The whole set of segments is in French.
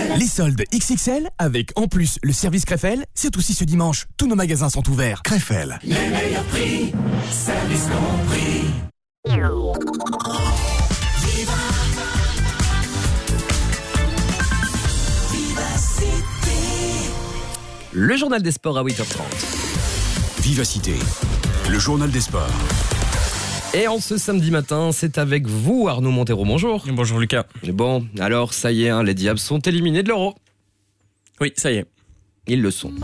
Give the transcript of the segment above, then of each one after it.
Les soldes XXL avec en plus le service Krefel, c'est aussi ce dimanche. Tous nos magasins sont ouverts. Krefel. Les meilleurs prix, service compris. Le journal des sports à 8h30. Vivacité, le journal des sports. Et en ce samedi matin, c'est avec vous Arnaud Montero. Bonjour. Bonjour Lucas. Bon, alors ça y est, les Diables sont éliminés de l'Euro. Oui, ça y est. Ils le sont.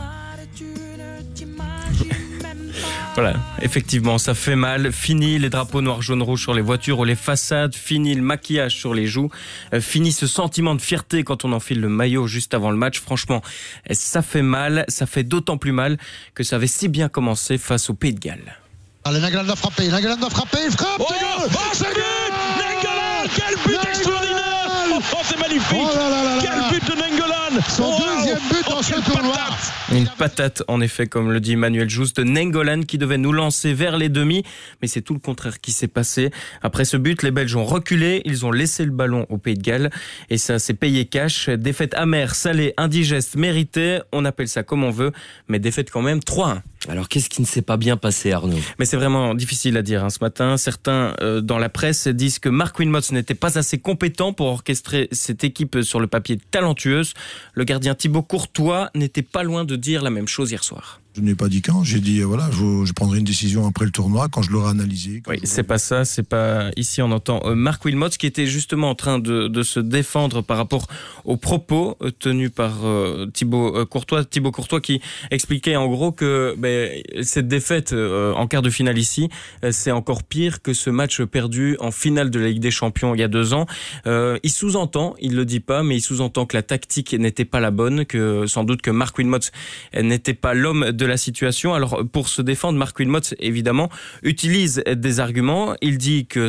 Voilà, effectivement, ça fait mal. Fini les drapeaux noir, jaune, rouge sur les voitures ou les façades. Fini le maquillage sur les joues. Fini ce sentiment de fierté quand on enfile le maillot juste avant le match. Franchement, ça fait mal. Ça fait d'autant plus mal que ça avait si bien commencé face au Pays de Galles. Allez, Nainggolan doit frapper, il frappe, c'est but Nainggolan, quel but extraordinaire. Oh, c'est magnifique. Quel but de Nainggolan. Son deuxième but dans ce tournoi. Une patate, en effet, comme le dit Emmanuel Jouste, de Nainggolan qui devait nous lancer vers les demi, mais c'est tout le contraire qui s'est passé. Après ce but, les Belges ont reculé, ils ont laissé le ballon au Pays de Galles et ça s'est payé cash. Défaite amère, salée, indigeste, méritée, on appelle ça comme on veut, mais défaite quand même 3-1. Alors qu'est-ce qui ne s'est pas bien passé, Arnaud ? Mais c'est vraiment difficile à dire ce matin. Certains dans la presse disent que Marc Wilmots n'était pas assez compétent pour orchestrer cette équipe sur le papier talentueuse. Le gardien Thibaut Courtois n'était pas loin de dire la même chose hier soir. Je n'ai pas dit quand, j'ai dit je prendrai une décision après le tournoi quand je l'aurai analysé. Oui, c'est pas ça, c'est pas... Ici on entend Marc Wilmots qui était justement en train de se défendre par rapport aux propos tenus par Thibaut Courtois qui expliquait en gros que cette défaite en quart de finale ici, c'est encore pire que ce match perdu en finale de la Ligue des Champions il y a 2 ans. Il sous-entend, il le dit pas, mais il sous-entend que la tactique n'était pas la bonne, que sans doute que Marc Wilmots n'était pas l'homme de la situation. Alors pour se défendre, Marc Wilmots évidemment utilise des arguments. Il dit que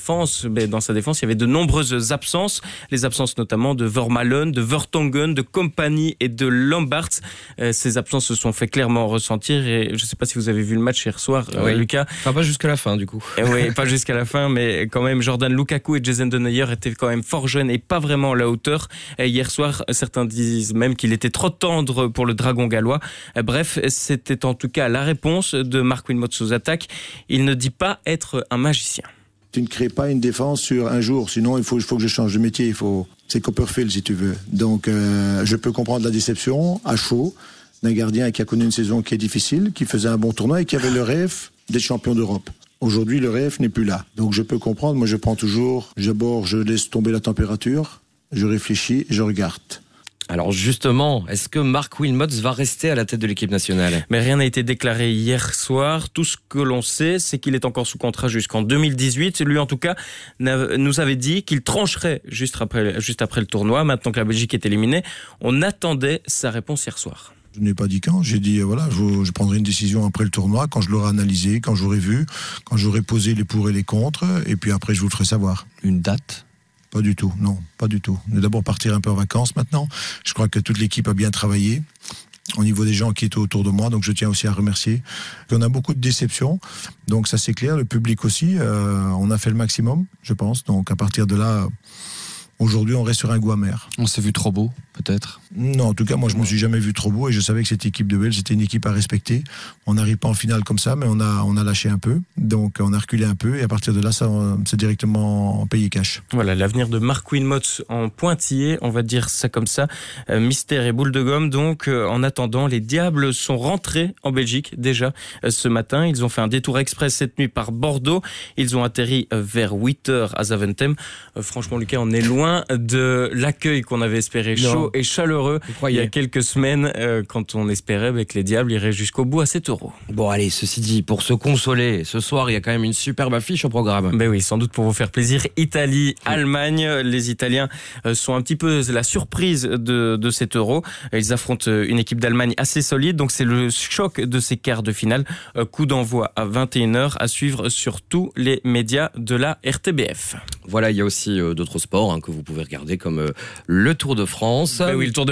dans sa défense, il y avait de nombreuses absences, les absences notamment de Vermaelen, de Vertonghen, de Kompany et de Lamberts. Ces absences se sont fait clairement ressentir et je ne sais pas si vous avez vu le match hier soir, Lucas. Enfin pas jusqu'à la fin du coup. Oui, pas jusqu'à la fin, mais quand même Jordan Lukaku et Jason Denayer étaient quand même fort jeunes et pas vraiment à la hauteur. Et hier soir, certains disent même qu'il était trop tendre pour le dragon gallois. Bref, c'était en tout cas la réponse de Marc Wilmots aux attaques. Il ne dit pas être un magicien. Tu ne crées pas une défense sur un jour, sinon il faut que je change de métier. C'est Copperfield si tu veux. Donc je peux comprendre la déception à chaud d'un gardien qui a connu une saison qui est difficile, qui faisait un bon tournoi et qui avait le rêve d'être champion d'Europe. Aujourd'hui, le rêve n'est plus là. Donc je peux comprendre, moi je prends toujours, d'abord je laisse tomber la température, je réfléchis, je regarde. Alors justement, est-ce que Marc Wilmots va rester à la tête de l'équipe nationale ? Mais rien n'a été déclaré hier soir. Tout ce que l'on sait, c'est qu'il est encore sous contrat jusqu'en 2018. Lui, en tout cas, nous avait dit qu'il trancherait juste après le tournoi. Maintenant que la Belgique est éliminée, on attendait sa réponse hier soir. Je n'ai pas dit quand, j'ai dit je prendrai une décision après le tournoi, quand je l'aurai analysé, quand j'aurai vu, quand j'aurai posé les pour et les contre, et puis après je vous le ferai savoir. Une date ? Pas du tout, non, pas du tout. On va d'abord partir un peu en vacances maintenant. Je crois que toute l'équipe a bien travaillé au niveau des gens qui étaient autour de moi, donc je tiens aussi à remercier. On a beaucoup de déceptions, donc ça c'est clair, le public aussi, on a fait le maximum, je pense, donc à partir de là... Aujourd'hui, on reste sur un goût amer. On s'est vu trop beau, peut-être ? Non, en tout cas, moi, je me suis jamais vu trop beau et je savais que cette équipe de Belges, c'était une équipe à respecter. On n'arrive pas en finale comme ça, mais on a lâché un peu. Donc, on a reculé un peu et à partir de là, ça, c'est directement payé cash. Voilà, l'avenir de Marc Wilmots en pointillé, on va dire ça comme ça. Mystère et boule de gomme. Donc, en attendant, les Diables sont rentrés en Belgique déjà ce matin. Ils ont fait un détour express cette nuit par Bordeaux. Ils ont atterri vers 8h à Zaventem. Franchement, Lucas, on est loin de l'accueil qu'on avait espéré chaud et chaleureux il y a quelques semaines quand on espérait que les Diables iraient jusqu'au bout à 7 €. Bon allez, ceci dit, pour se consoler, ce soir il y a quand même une superbe affiche au programme. Ben oui, sans doute pour vous faire plaisir. Italie, Allemagne, les Italiens sont un petit peu la surprise de cet Euro. Ils affrontent une équipe d'Allemagne assez solide, donc c'est le choc de ces quarts de finale. Coup d'envoi à 21h à suivre sur tous les médias de la RTBF. Voilà, il y a aussi d'autres sports que vous pouvez regarder comme le Tour de France. Ben oui, le Tour de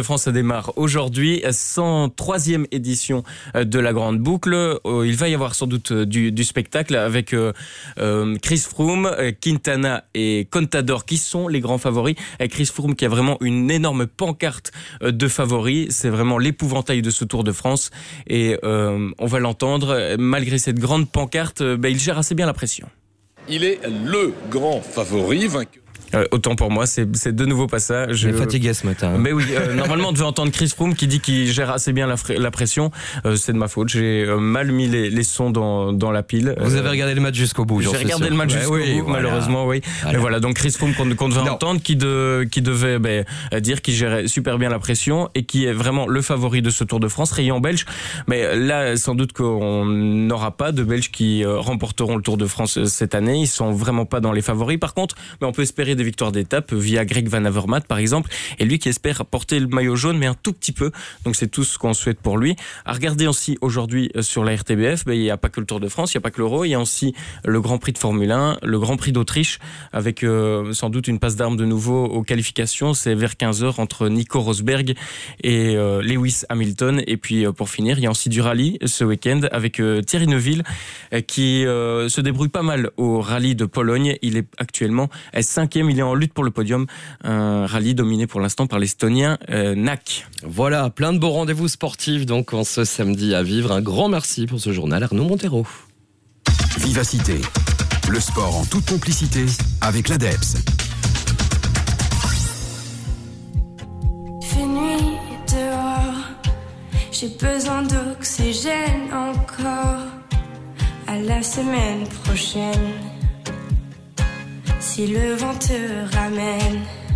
de France, ça démarre aujourd'hui, 103e édition de la Grande Boucle. Il va y avoir sans doute du spectacle avec Chris Froome, Quintana et Contador qui sont les grands favoris. Et Chris Froome qui a vraiment une énorme pancarte de favoris. C'est vraiment l'épouvantail de ce Tour de France. Et on va l'entendre, malgré cette grande pancarte, il gère assez bien la pression. Il est le grand favori, vainqueur. Autant pour moi, c'est de nouveau pas ça. Je suis fatigué ce matin. Mais oui, normalement on devait entendre Chris Froome qui dit qu'il gère assez bien la pression. C'est de ma faute, j'ai mal mis les sons dans la pile. Vous avez regardé le match jusqu'au bout, J'ai regardé le match jusqu'au bout, voilà. Malheureusement, oui. Voilà. Mais voilà, donc Chris Froome qu'on devait entendre, qui devait dire qu'il gérait super bien la pression et qui est vraiment le favori de ce Tour de France, rayon belge. Mais là, sans doute qu'on n'aura pas de Belges qui remporteront le Tour de France cette année. Ils sont vraiment pas dans les favoris. Par contre, on peut espérer des victoires d'étape via Greg Van Avermaet par exemple, et lui qui espère porter le maillot jaune mais un tout petit peu, donc c'est tout ce qu'on souhaite pour lui. À regarder aussi aujourd'hui sur la RTBF, il n'y a pas que le Tour de France, il n'y a pas que l'Euro, il y a aussi le Grand Prix de Formule 1, le Grand Prix d'Autriche avec sans doute une passe d'armes de nouveau aux qualifications, c'est vers 15h entre Nico Rosberg et Lewis Hamilton, et puis pour finir il y a aussi du rallye ce week-end avec Thierry Neuville qui se débrouille pas mal au rallye de Pologne. Il est actuellement 5e, il est en lutte pour le podium, un rallye dominé pour l'instant par l'Estonien Nak. Voilà, plein de beaux rendez-vous sportifs donc en ce samedi à vivre. Un grand merci pour ce journal, Arnaud Montero. Vivacité, le sport en toute complicité avec l'ADEPS. Il fait nuit dehors, j'ai besoin d'oxygène encore. À la semaine prochaine, si le vent te ramène.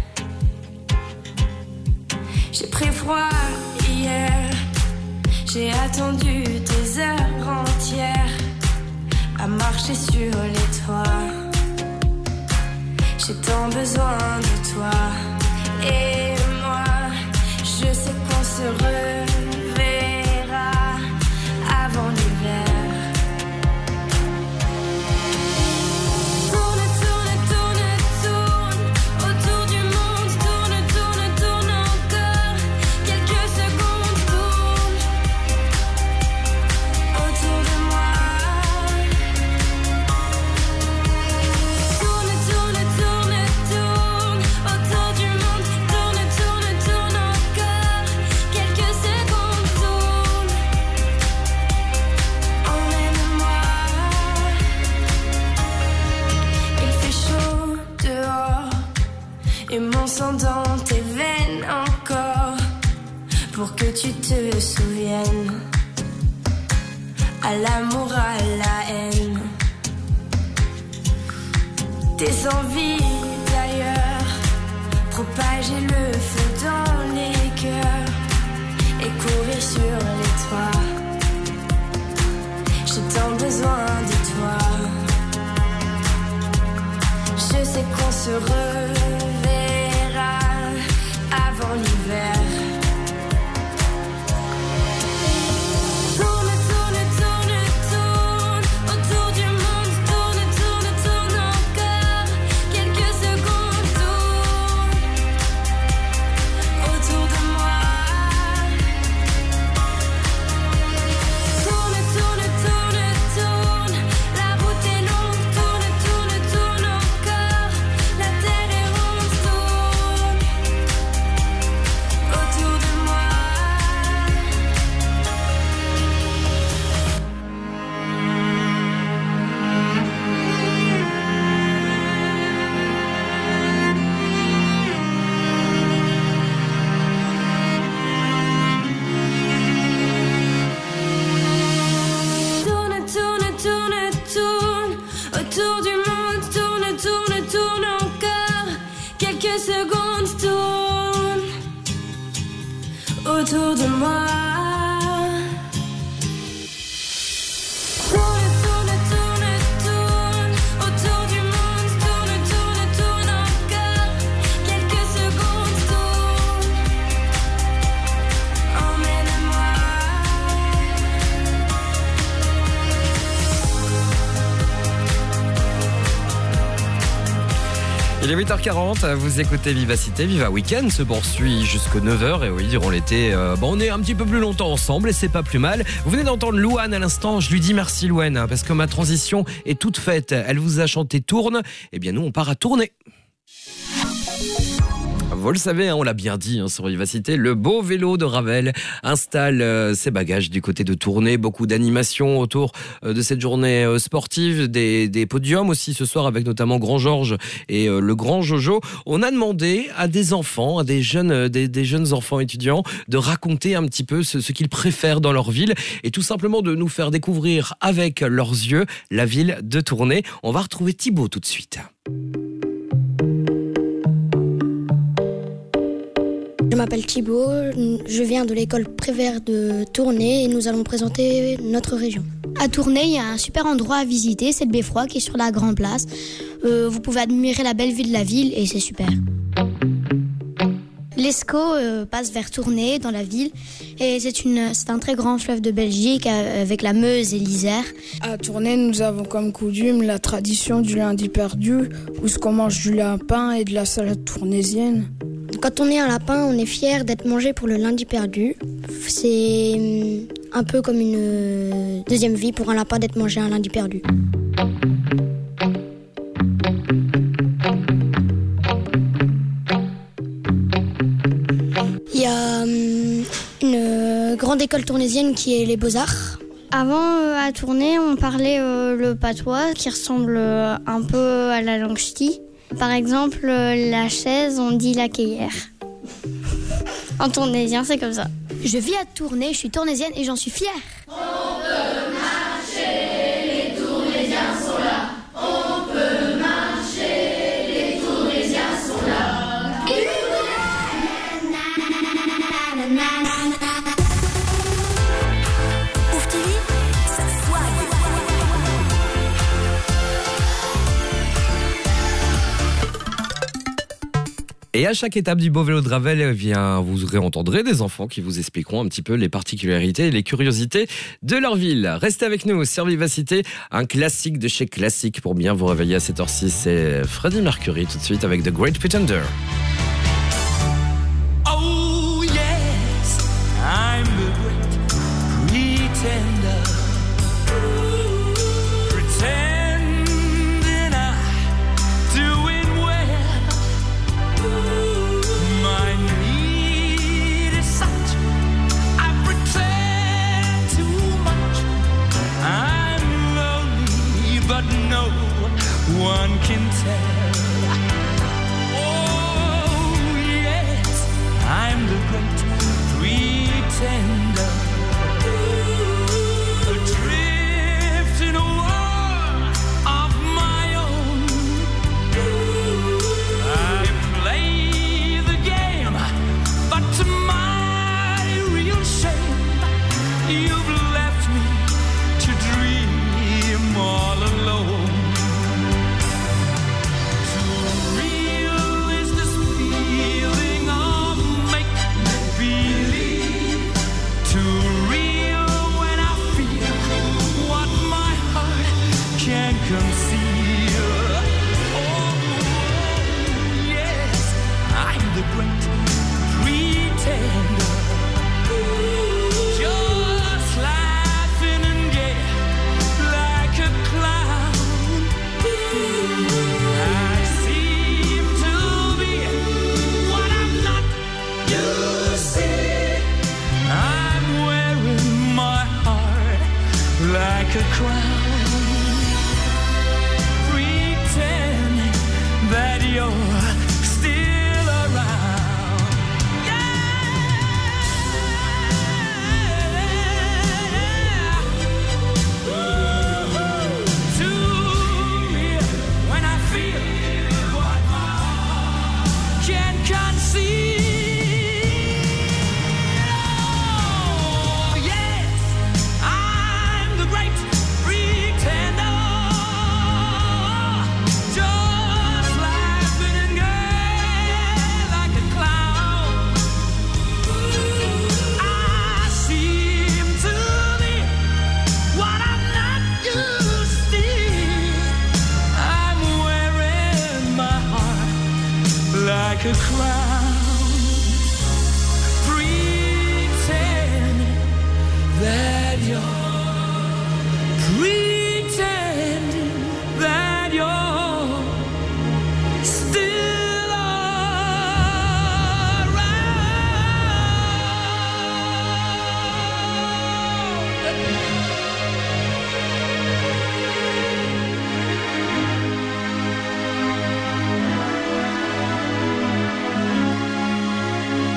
J'ai pris froid hier, j'ai attendu des heures entières à marcher sur les toits. J'ai tant besoin de toi et moi, je sais qu'on se reverra avant l'hiver. Et mon sang dans tes veines encore, pour que tu te souviennes. À l'amour, à la haine, tes envies d'ailleurs, propager le feu dans les cœurs et courir sur les toits. J'ai tant besoin de toi, je sais qu'on se reverra avant l'hiver. Autour de moi. Il est 8h40, vous écoutez Vivacité, Viva Weekend se poursuit jusqu'à 9h et oui, durant l'été, on est un petit peu plus longtemps ensemble et c'est pas plus mal. Vous venez d'entendre Louane à l'instant, je lui dis merci Louane, parce que ma transition est toute faite. Elle vous a chanté Tourne, et bien nous on part à tourner. Vous le savez, on l'a bien dit sur Vivacité, le beau vélo de Ravel installe ses bagages du côté de Tournai. Beaucoup d'animations autour de cette journée sportive, des podiums aussi ce soir avec notamment Grand Georges et le Grand Jojo. On a demandé à des enfants, à des jeunes enfants étudiants de raconter un petit peu ce qu'ils préfèrent dans leur ville et tout simplement de nous faire découvrir avec leurs yeux la ville de Tournai. On va retrouver Thibaut tout de suite. Je m'appelle Thibaut, je viens de l'école Prévert de Tournai et nous allons présenter notre région. À Tournai, il y a un super endroit à visiter, c'est le Beffroi qui est sur la Grande Place. Vous pouvez admirer la belle vue de la ville et c'est super. L'Escaut passe vers Tournai dans la ville et c'est un très grand fleuve de Belgique avec la Meuse et l'Isère. À Tournai, nous avons comme coutume la tradition du lundi perdu où on mange du lapin et de la salade tournaisienne. Quand on est un lapin, on est fier d'être mangé pour le lundi perdu. C'est un peu comme une deuxième vie pour un lapin d'être mangé un lundi perdu. Il y a une grande école tournaisienne qui est les Beaux-Arts. Avant, à Tournai, on parlait le patois qui ressemble un peu à la langue ch'ti. Par exemple, la chaise, on dit la cueillère. En tournaisien, c'est comme ça. Je vis à Tournai, je suis tournaisienne et j'en suis fière. On peut marcher, les Tournaisiens sont là. On peut marcher, les Tournaisiens sont là. Ouf TV, ça swag. Et à chaque étape du beau vélo de Ravel, eh bien, vous réentendrez des enfants qui vous expliqueront un petit peu les particularités et les curiosités de leur ville. Restez avec nous sur Vivacité, un classique de chez Classique pour bien vous réveiller à cette heure-ci. C'est Freddie Mercury tout de suite avec The Great Pretender. Oh yes, I'm the great pretender. Pretending I'm doing well. My need is such, I pretend too much. I'm lonely, but no one can tell. Oh yes, I'm the great pretender. Adrift in a world of my own. I play the game, but to my real shame, you've left me to dream all alone. Too real is this feeling of make-believe. Too real when I feel what my heart can conceal. Oh, yes, I'm the great pretender. Just laughing and gay like a clown. I seem to be what I'm not. You see, I'm wearing my heart like a crown, pretending that you're still around. Too real when I feel what my heart can conceive. Oh yes, I'm the great pretender.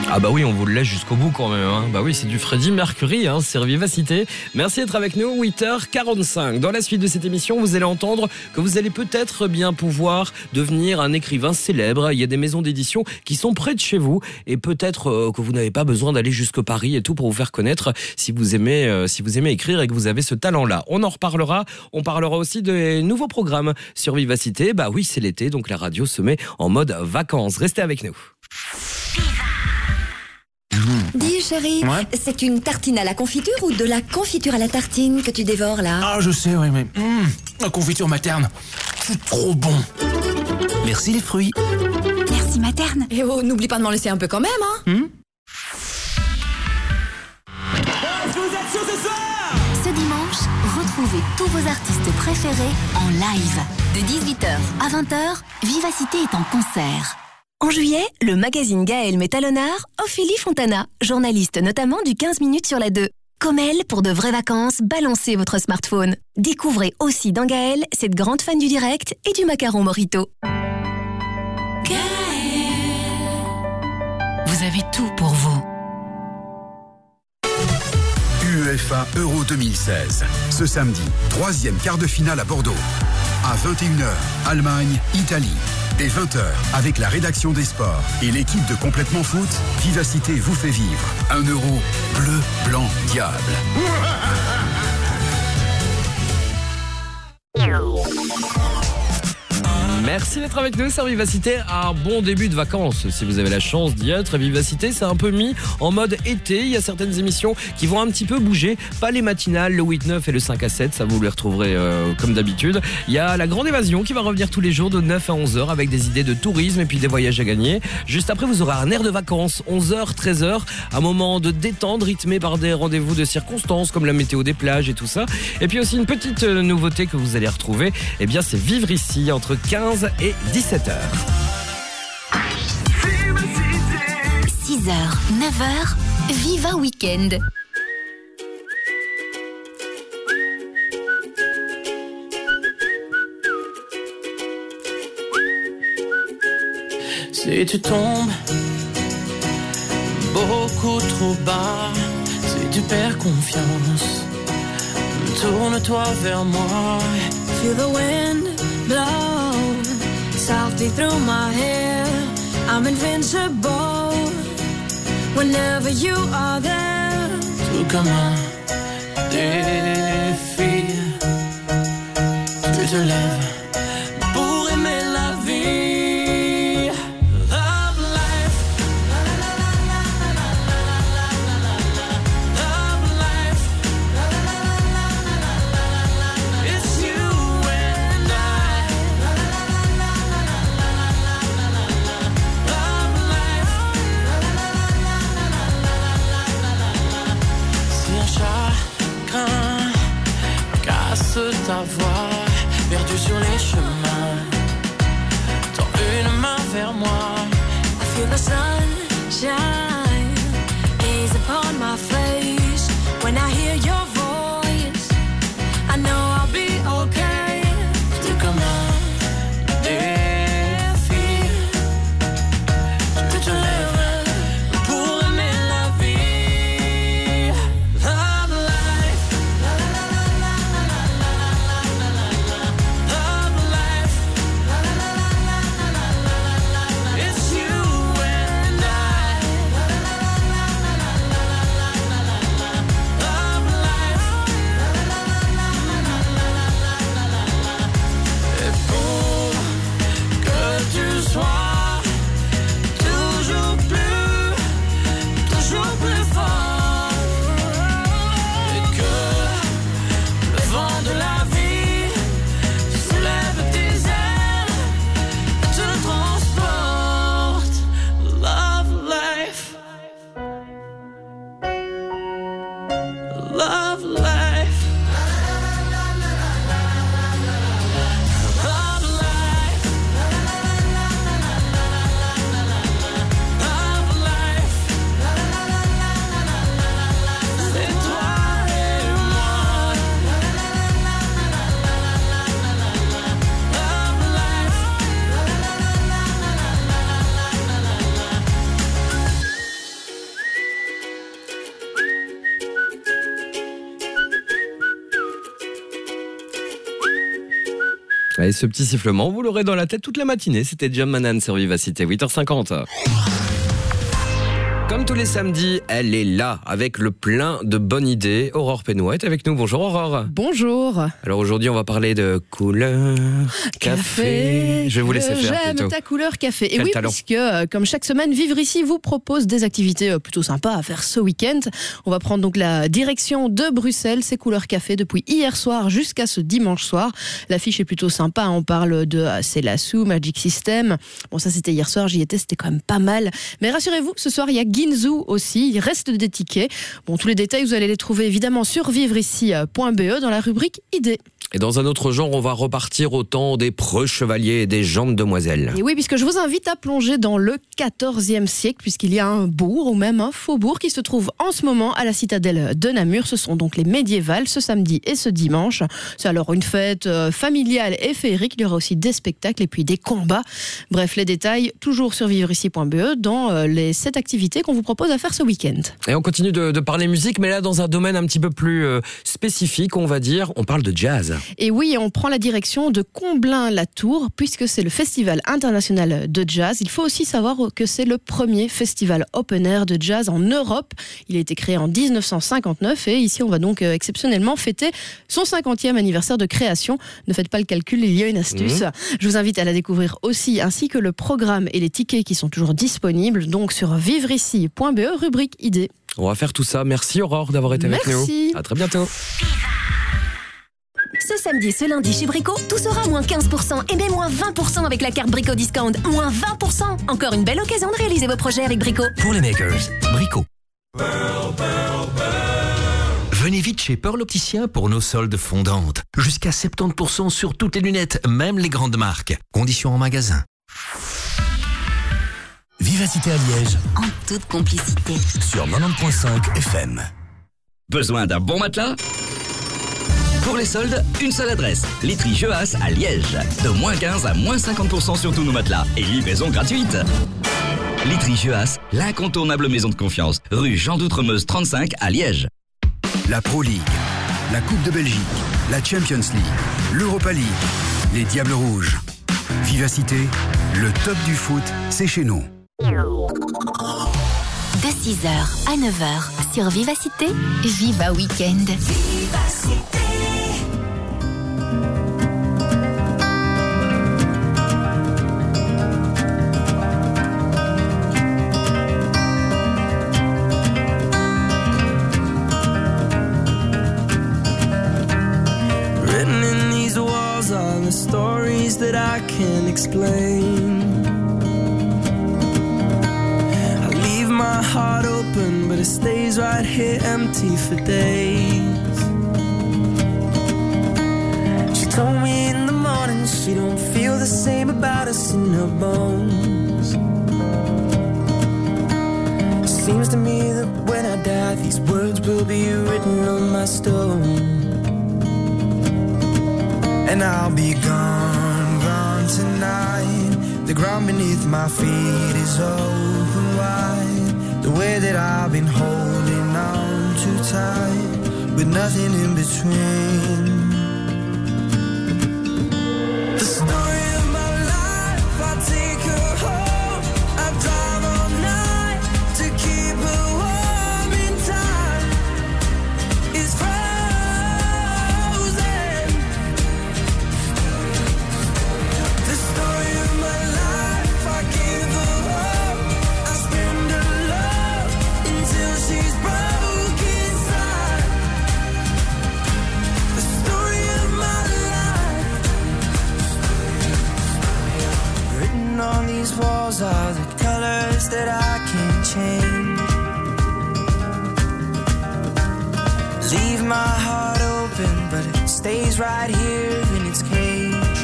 Ah bah oui, on vous le laisse jusqu'au bout quand même. Hein. Bah oui, c'est du Freddie Mercury, hein, c'est Vivacité. Merci d'être avec nous, 8h45. Dans la suite de cette émission, vous allez entendre que vous allez peut-être bien pouvoir devenir un écrivain célèbre. Il y a des maisons d'édition qui sont près de chez vous et peut-être que vous n'avez pas besoin d'aller jusqu'à Paris et tout pour vous faire connaître si vous aimez écrire et que vous avez ce talent-là. On en reparlera. On parlera aussi des nouveaux programmes sur Vivacité. Bah oui, c'est l'été, donc la radio se met en mode vacances. Restez avec nous. Dis chérie, c'est une tartine à la confiture ou de la confiture à la tartine que tu dévores là? Ah, je sais, oui, mais la confiture materne, c'est trop bon. Merci les fruits. Merci materne. Et oh, n'oublie pas de m'en laisser un peu quand même, hein. Ce dimanche, retrouvez tous vos artistes préférés en live. De 18h à 20h, Vivacité est en concert. En juillet, le magazine Gaël met à l'honneur Ophélie Fontana, journaliste notamment du 15 minutes sur la 2. Comme elle, pour de vraies vacances, balancez votre smartphone. Découvrez aussi dans Gaël cette grande fan du direct et du macaron Morito. Gaël, vous avez tout pour vous. UEFA Euro 2016. Ce samedi, 3e quart de finale à Bordeaux. À 21h, Allemagne, Italie. Dès 20h, avec la rédaction des sports et l'équipe de Complètement Foot, Vivacité vous fait vivre 1 euro bleu, blanc, diable. Merci d'être avec nous sur Vivacité. Un bon début de vacances si vous avez la chance d'y être. Vivacité, c'est un peu mis en mode été. Il y a certaines émissions qui vont un petit peu bouger. Pas les matinales, le 8-9 et le 5-7. Ça, vous les retrouverez comme d'habitude. Il y a la Grande Évasion qui va revenir tous les jours de 9 à 11h avec des idées de tourisme et puis des voyages à gagner. Juste après, vous aurez un air de vacances, 11h, 13h. Un moment de détente rythmé par des rendez-vous de circonstances comme la météo des plages et tout ça. Et puis aussi une petite nouveauté que vous allez retrouver. Eh bien, c'est Vivre ici entre 15 et 17h. 6h, 9h, Viva Weekend. Si tu tombes beaucoup trop bas, si tu perds confiance, tourne-toi vers moi. Feel the wind blow softly through my hair. I'm invincible whenever you are there. Tout comme un défi, tu te lèves pour aimer la vie. Love life, love life. It's you and I. Love life. Si un chagrin casse ta voix, perdu sur les chemins, tends une main vers moi. I feel the sunshine is upon my face. When I hear your voice, I know I'll be okay. Tout comme un défi, tu te lèves pour aimer la vie. Love life, love life. It's you and I. Love life. Et pour que tu sois toujours plus fort, et que le vent de la vie soulève tes ailes et te transporte. Love life, love life. Love life. Love life. C'est toi et moi. Love life. Et ce petit sifflement, vous l'aurez dans la tête toute la matinée. C'était John Manan sur Vivacité, 8h50. Comme tous les samedis, elle est là avec le plein de bonnes idées. Aurore Pénois est avec nous. Bonjour Aurore. Bonjour. Alors aujourd'hui, on va parler de couleur café. Je vais vous laisser faire J'aime plutôt. ta couleur café. Quel Et oui, talent. puisque comme chaque semaine, Vivre ici vous propose des activités plutôt sympas à faire ce week-end. On va prendre donc la direction de Bruxelles, c'est couleur café depuis hier soir jusqu'à ce dimanche soir. L'affiche est plutôt sympa. On parle de Celassou, Magic System. Bon, ça c'était hier soir, j'y étais, c'était quand même pas mal. Mais rassurez-vous, ce soir il y a Ginzu aussi, il reste des tickets. Bon, tous les détails, vous allez les trouver évidemment sur vivreici.be dans la rubrique idées. Et dans un autre genre, on va repartir au temps des preux chevaliers et des jambes demoiselles. Et oui, puisque je vous invite à plonger dans le 14e siècle, puisqu'il y a un bourg ou même un faubourg qui se trouve en ce moment à la citadelle de Namur. Ce sont donc les médiévales ce samedi et ce dimanche. C'est alors une fête familiale et féerique. Il y aura aussi des spectacles et puis des combats. Bref, les détails toujours sur vivreici.be dans les 7 activités qu'on vous propose à faire ce week-end. Et on continue de parler musique, mais là dans un domaine un petit peu plus spécifique, on va dire. On parle de jazz. Et oui, on prend la direction de Comblain-la-Tour, puisque c'est le Festival international de jazz. Il faut aussi savoir que c'est le premier festival open air de jazz en Europe. Il a été créé en 1959 et ici on va donc exceptionnellement fêter son 50e anniversaire de création. Ne faites pas le calcul, il y a une astuce. Je vous invite à la découvrir aussi, ainsi que le programme et les tickets qui sont toujours disponibles, donc sur vivreici.be, rubrique idées. On va faire tout ça. Merci Aurore d'avoir été avec nous. Merci. À très bientôt. Ce samedi, ce lundi chez Brico, tout sera moins 15% et même moins 20% avec la carte Brico Discount. Moins 20%. Encore une belle occasion de réaliser vos projets avec Brico. Pour les makers, Brico. Venez vite chez Pearl Opticien pour nos soldes fondantes. Jusqu'à 70% sur toutes les lunettes, même les grandes marques. Conditions en magasin. Vivacité à Liège. En toute complicité. Sur 90.5 FM. Besoin d'un bon matelas ? Pour les soldes, une seule adresse, Literie Jeuas à Liège. De moins 15 à moins 50% sur tous nos matelas et livraison gratuite. Literie Jeuas, l'incontournable maison de confiance, rue Jean d'Outremeuse 35 à Liège. La Pro League, la Coupe de Belgique, la Champions League, l'Europa League, les Diables Rouges. Vivacité, le top du foot, c'est chez nous. De 6h à 9h sur Vivacité, Viva Weekend. Vivacité. Written in these walls are the stories that I can't explain. My heart open, but it stays right here empty for days. She told me in the morning she don't feel the same about us in her bones. Seems to me that when I die, these words will be written on my stone. And I'll be gone, gone tonight. The ground beneath my feet is open wide. The way that I've been holding on too tight, with nothing in between. The story of my life, I take her home. I drive all night to keep her warm in time. It's frozen. The story of my life, I give her up. I spend her love until she's broke inside. The story of my life. Written on these walls are the colors that I can't change. Leave my heart open, but it stays right here in its cage.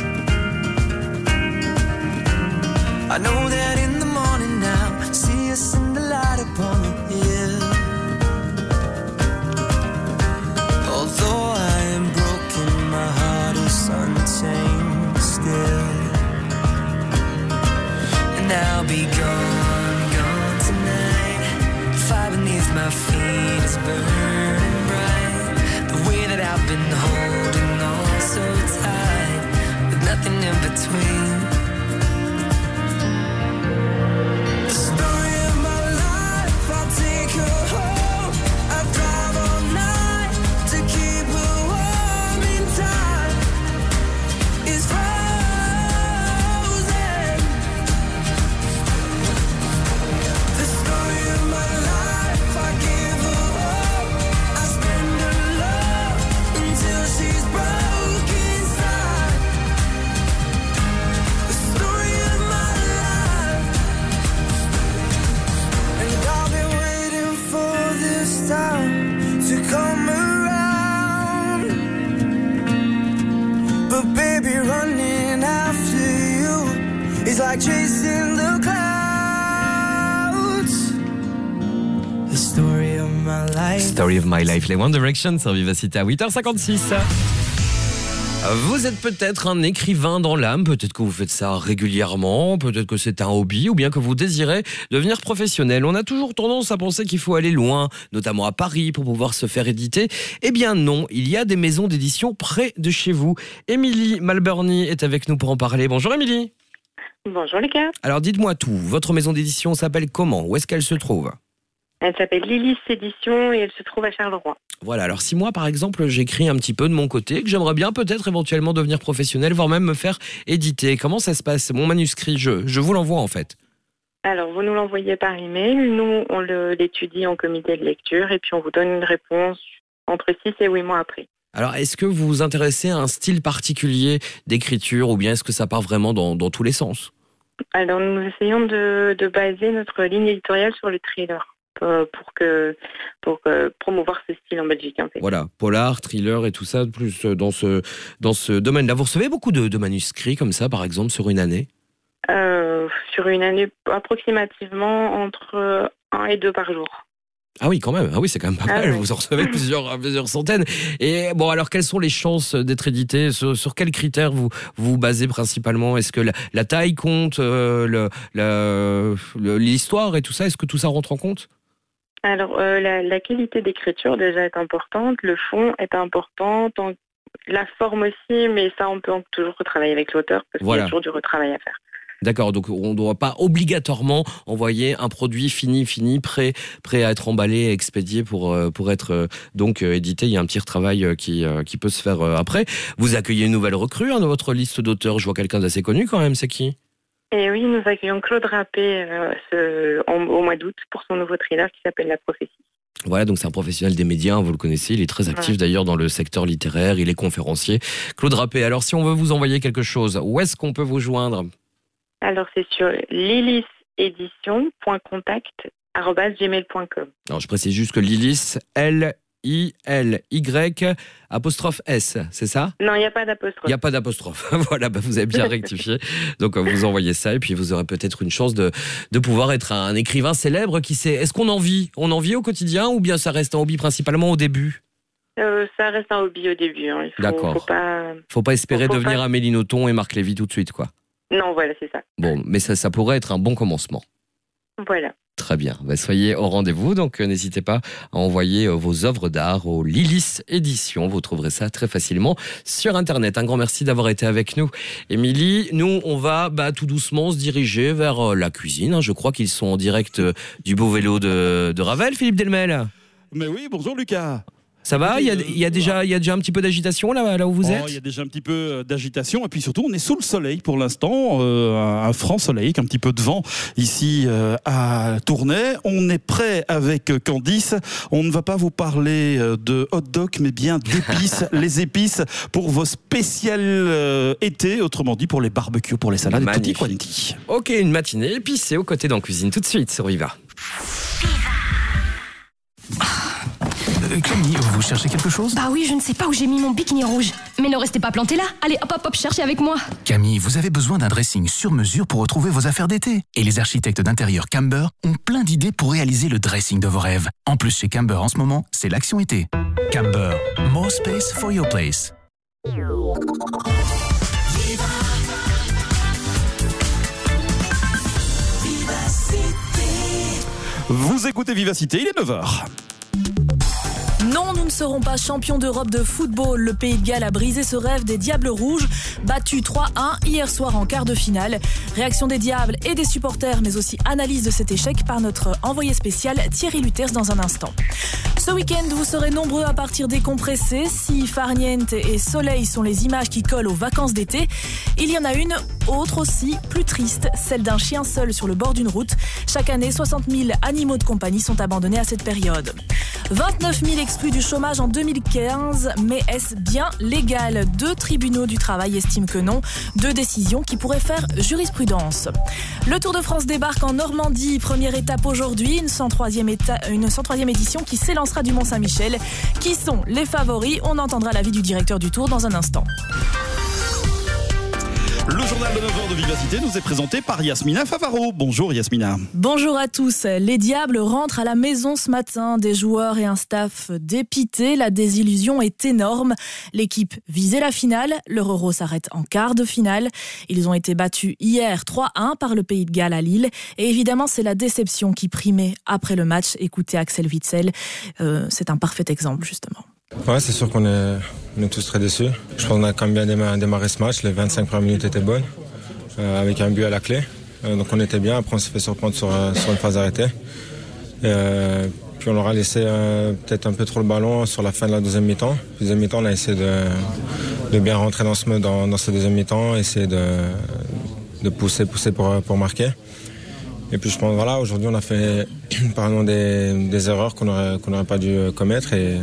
I know that in the morning now, see us in the light upon the hill. Although I am broken, my heart is untamed still. And I'll be gone, gone tonight. Fire beneath my feet is burning bright. The way that I've been holding on so tight, with nothing nothing in between. The story of my life, I'll take her home. I'll drive all night to keep her warm in time. It's frozen. The story of my life, I give her hope. I spend her love until she's broke inside. The story of my life. And I've been waiting for this time to come around. But baby, running after you is like chasing the clouds. The story of my life. Story of my life, les One Direction sur Vivacité à 8h56. Vous êtes peut-être un écrivain dans l'âme, peut-être que vous faites ça régulièrement, peut-être que c'est un hobby ou bien que vous désirez devenir professionnel. On a toujours tendance à penser qu'il faut aller loin, notamment à Paris, pour pouvoir se faire éditer. Eh bien non, il y a des maisons d'édition près de chez vous. Émilie Malberny est avec nous pour en parler. Bonjour Émilie. Bonjour Lucas. Alors dites-moi tout, votre maison d'édition s'appelle comment? Où est-ce qu'elle se trouve? Elle s'appelle Lilis Édition et elle se trouve à Charleroi. Voilà, alors si moi par exemple j'écris un petit peu de mon côté, que j'aimerais bien peut-être éventuellement devenir professionnel, voire même me faire éditer, comment ça se passe? Mon manuscrit, je vous l'envoie en fait. Alors vous nous l'envoyez par email, nous on l'étudie en comité de lecture et puis on vous donne une réponse entre 6 et 8 mois après. Alors est-ce que vous vous intéressez à un style particulier d'écriture ou bien est-ce que ça part vraiment dans tous les sens? Alors nous essayons de baser notre ligne éditoriale sur le thriller. Pour promouvoir ce style en Belgique en fait. Voilà, polar, thriller et tout ça, plus dans ce domaine-là. Vous recevez beaucoup de manuscrits comme ça, par exemple, sur une année? Sur une année, approximativement entre 1 et 2 par jour. Ah oui, quand même. Ah oui, c'est quand même pas mal. Ouais. Vous en recevez plusieurs centaines. Et bon, alors, quelles sont les chances d'être édité? Sur quels critères vous basez principalement? Est-ce que la taille compte, l'histoire et tout ça? Est-ce que tout ça rentre en compte? Alors, la qualité d'écriture déjà est importante, le fond est important, la forme aussi, mais ça on peut toujours retravailler avec l'auteur parce qu'il y a toujours du retravail à faire. D'accord, donc on ne doit pas obligatoirement envoyer un produit fini, prêt à être emballé et expédié pour être donc édité. Il y a un petit retravail qui peut se faire après. Vous accueillez une nouvelle recrue dans votre liste d'auteurs. Je vois quelqu'un d'assez connu quand même, c'est qui? Et oui, nous accueillons Claude Rappé au mois d'août pour son nouveau thriller qui s'appelle La Prophétie. Voilà, donc c'est un professionnel des médias, vous le connaissez, il est très actif d'ailleurs dans le secteur littéraire, il est conférencier. Claude Rappé, alors si on veut vous envoyer quelque chose, où est-ce qu'on peut vous joindre? Alors c'est sur lilisédition.contact@gmail.com. Alors je précise juste que Lilis, Lily apostrophe S, c'est ça? Non, il n'y a pas d'apostrophe. Il n'y a pas d'apostrophe. Voilà, vous avez bien rectifié. Donc vous envoyez ça et puis vous aurez peut-être une chance de pouvoir être un écrivain célèbre. Qui sait? Est-ce qu'on en vit? On en vit au quotidien ou bien ça reste un hobby principalement au début? Ça reste un hobby au début. Hein. D'accord. Faut pas espérer devenir Amélie Nothomb et Marc Lévy tout de suite, quoi. Non, voilà, c'est ça. Bon, mais ça pourrait être un bon commencement. Voilà. Très bien, soyez au rendez-vous, donc n'hésitez pas à envoyer vos œuvres d'art au Lilis Édition, vous trouverez ça très facilement sur internet. Un grand merci d'avoir été avec nous, Émilie. Nous, on va tout doucement se diriger vers la cuisine, je crois qu'ils sont en direct du Beau Vélo de Ravel, Philippe Delmel. Mais oui, bonjour Lucas. Ça va? Il y a déjà un petit peu d'agitation là où vous êtes? Il y a déjà un petit peu d'agitation et puis surtout on est sous le soleil pour l'instant, un franc soleil avec un petit peu de vent ici à Tournai. On est prêt avec Candice. On ne va pas vous parler de hot dog mais bien d'épices, les épices pour vos spéciales été, autrement dit pour les barbecues, pour les salades et tutti quanti. Ok, une matinée épicée aux côtés dans Cuisine tout de suite sur Viva. Camille, vous cherchez quelque chose? Bah oui, je ne sais pas où j'ai mis mon bikini rouge. Mais ne restez pas planté là. Allez, hop, cherchez avec moi. Camille, vous avez besoin d'un dressing sur mesure pour retrouver vos affaires d'été. Et les architectes d'intérieur Camber ont plein d'idées pour réaliser le dressing de vos rêves. En plus, chez Camber en ce moment, c'est l'action été. Camber, more space for your place. Vous écoutez Vivacité, il est 9h. Non, nous ne serons pas champions d'Europe de football. Le Pays de Galles a brisé ce rêve des Diables Rouges, battus 3-1 hier soir en quart de finale. Réaction des Diables et des supporters, mais aussi analyse de cet échec par notre envoyé spécial Thierry Luters dans un instant. Ce week-end, vous serez nombreux à partir décompressés. Si farniente et soleil sont les images qui collent aux vacances d'été, il y en a une autre aussi, plus triste, celle d'un chien seul sur le bord d'une route. Chaque année, 60 000 animaux de compagnie sont abandonnés à cette période. 29 000 exclus du chômage en 2015, mais est-ce bien légal ? 2 tribunaux du travail estiment que non. 2 décisions qui pourraient faire jurisprudence. Le Tour de France débarque en Normandie. Première étape aujourd'hui, une 103e édition qui s'élancera du Mont-Saint-Michel. Qui sont les favoris ? On entendra l'avis du directeur du Tour dans un instant. Le journal de 9h de Vivacité nous est présenté par Yasmina Favaro. Bonjour Yasmina. Bonjour à tous. Les Diables rentrent à la maison ce matin. Des joueurs et un staff dépités. La désillusion est énorme. L'équipe visait la finale. Leur Euro s'arrête en quart de finale. Ils ont été battus hier 3-1 par le Pays de Galles à Lille. Et évidemment, c'est la déception qui primait après le match. Écoutez Axel Witsel. C'est un parfait exemple, justement. Ouais, c'est sûr qu'on est tous très déçus. Je pense qu'on a quand même bien démarré ce match. Les 25 premières minutes étaient bonnes, avec un but à la clé. Donc on était bien. Après, on s'est fait surprendre sur une phase arrêtée. Puis on leur a laissé peut-être un peu trop le ballon sur la fin de la deuxième mi-temps. Deuxième mi-temps, on a essayé de bien rentrer dans ce deuxième mi-temps, essayer de pousser pour marquer. Et puis je pense, voilà, aujourd'hui on a fait pardon, des erreurs qu'on n'aurait pas dû commettre. Et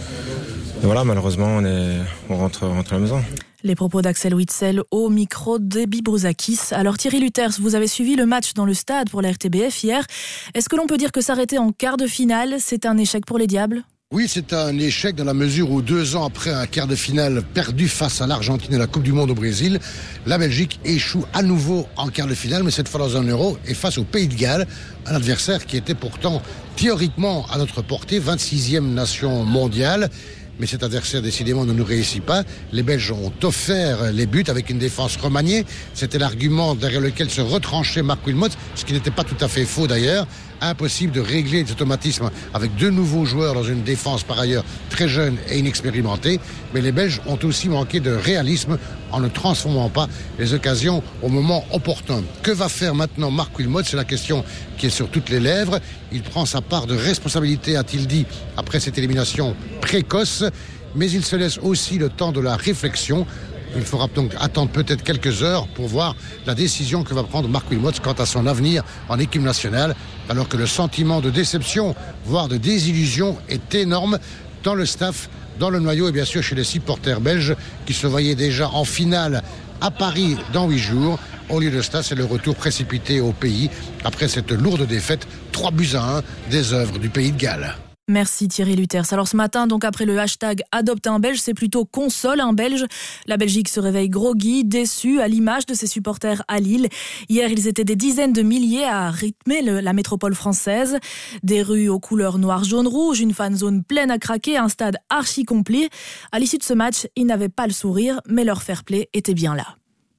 voilà, malheureusement, on rentre à la maison. Les propos d'Axel Witsel au micro d'Ebi Brouzakis. Alors Thierry Luters, vous avez suivi le match dans le stade pour la RTBF hier. Est-ce que l'on peut dire que s'arrêter en quart de finale, c'est un échec pour les Diables ? Oui, c'est un échec dans la mesure où 2 ans après un quart de finale perdu face à l'Argentine et la Coupe du Monde au Brésil, la Belgique échoue à nouveau en quart de finale, mais cette fois dans un Euro et face au Pays de Galles, un adversaire qui était pourtant théoriquement à notre portée, 26e nation mondiale. Mais cet adversaire, décidément, ne nous réussit pas. Les Belges ont offert les buts avec une défense remaniée. C'était l'argument derrière lequel se retranchait Marc Wilmots, ce qui n'était pas tout à fait faux d'ailleurs. Impossible de régler les automatismes avec 2 nouveaux joueurs dans une défense par ailleurs très jeune et inexpérimentée. Mais les Belges ont aussi manqué de réalisme en ne transformant pas les occasions au moment opportun. Que va faire maintenant Marc Wilmots ? C'est la question qui est sur toutes les lèvres. Il prend sa part de responsabilité, a-t-il dit, après cette élimination précoce. Mais il se laisse aussi le temps de la réflexion. Il faudra donc attendre peut-être quelques heures pour voir la décision que va prendre Marc Wilmots quant à son avenir en équipe nationale, alors que le sentiment de déception, voire de désillusion est énorme dans le staff, dans le noyau et bien sûr chez les supporters belges qui se voyaient déjà en finale à Paris dans 8 jours. Au lieu de cela, c'est le retour précipité au pays après cette lourde défaite, 3-1 des œuvres du Pays de Galles. Merci Thierry Luters. Alors ce matin, donc après le hashtag Adopte un Belge, c'est plutôt console un Belge. La Belgique se réveille groggy, déçue, à l'image de ses supporters à Lille. Hier, ils étaient des dizaines de milliers à rythmer la métropole française. Des rues aux couleurs noir, jaune, rouge, une fanzone pleine à craquer, un stade archi complet. À l'issue de ce match, ils n'avaient pas le sourire, mais leur fair play était bien là.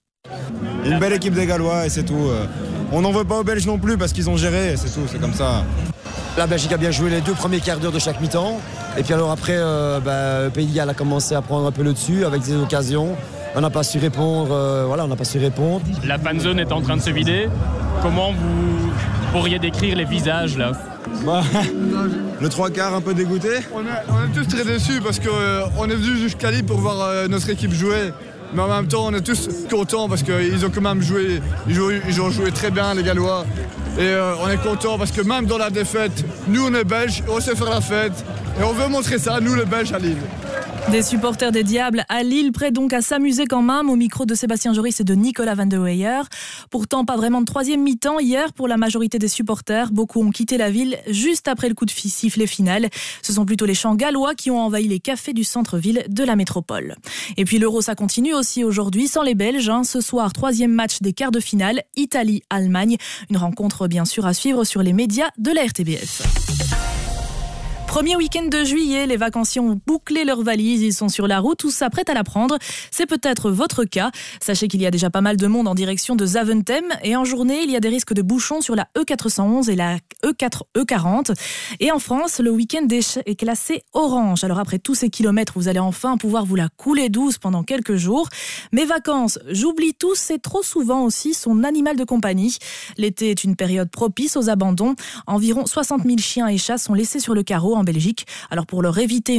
Une belle équipe des Gallois et c'est tout. On n'en veut pas aux Belges non plus parce qu'ils ont géré, c'est tout, c'est comme ça. La Belgique a bien joué les 2 premiers quarts d'heure de chaque mi-temps. Et puis alors après, le Pays de Galles a commencé à prendre un peu le dessus avec des occasions. On n'a pas su répondre. La fanzone est en train de se vider. Comment vous pourriez décrire les visages là ? Le 3/4 un peu dégoûté. On est tous très déçus parce qu'on est venu jusqu'à Lille pour voir notre équipe jouer. Mais en même temps, on est tous contents parce qu'ils ont quand même joué. Ils ont joué très bien, les Gallois. Et on est contents parce que même dans la défaite, nous, on est Belges, on sait faire la fête. Et on veut montrer ça, nous, les Belges, à Lille. Des supporters des Diables à Lille, prêts donc à s'amuser quand même, au micro de Sébastien Joris et de Nicolas Van de Weyer. Pourtant, pas vraiment de 3e mi-temps hier pour la majorité des supporters. Beaucoup ont quitté la ville juste après le coup de sifflet final. Ce sont plutôt les chants gallois qui ont envahi les cafés du centre-ville de la métropole. Et puis l'Euro, ça continue aussi aujourd'hui, sans les Belges. Ce soir, 3e match des quarts de finale, Italie-Allemagne. Une rencontre bien sûr à suivre sur les médias de la RTBF. Premier week-end de juillet, les vacanciers ont bouclé leurs valises, ils sont sur la route ou s'apprêtent à la prendre. C'est peut-être votre cas. Sachez qu'il y a déjà pas mal de monde en direction de Zaventem et en journée, il y a des risques de bouchons sur la E411 et la E40. Et en France, le week-end est classé orange. Alors après tous ces kilomètres, vous allez enfin pouvoir vous la couler douce pendant quelques jours. Mes vacances, j'oublie tout, c'est trop souvent aussi son animal de compagnie. L'été est une période propice aux abandons. Environ 60 000 chiens et chats sont laissés sur le carreau en Belgique. Alors pour leur éviter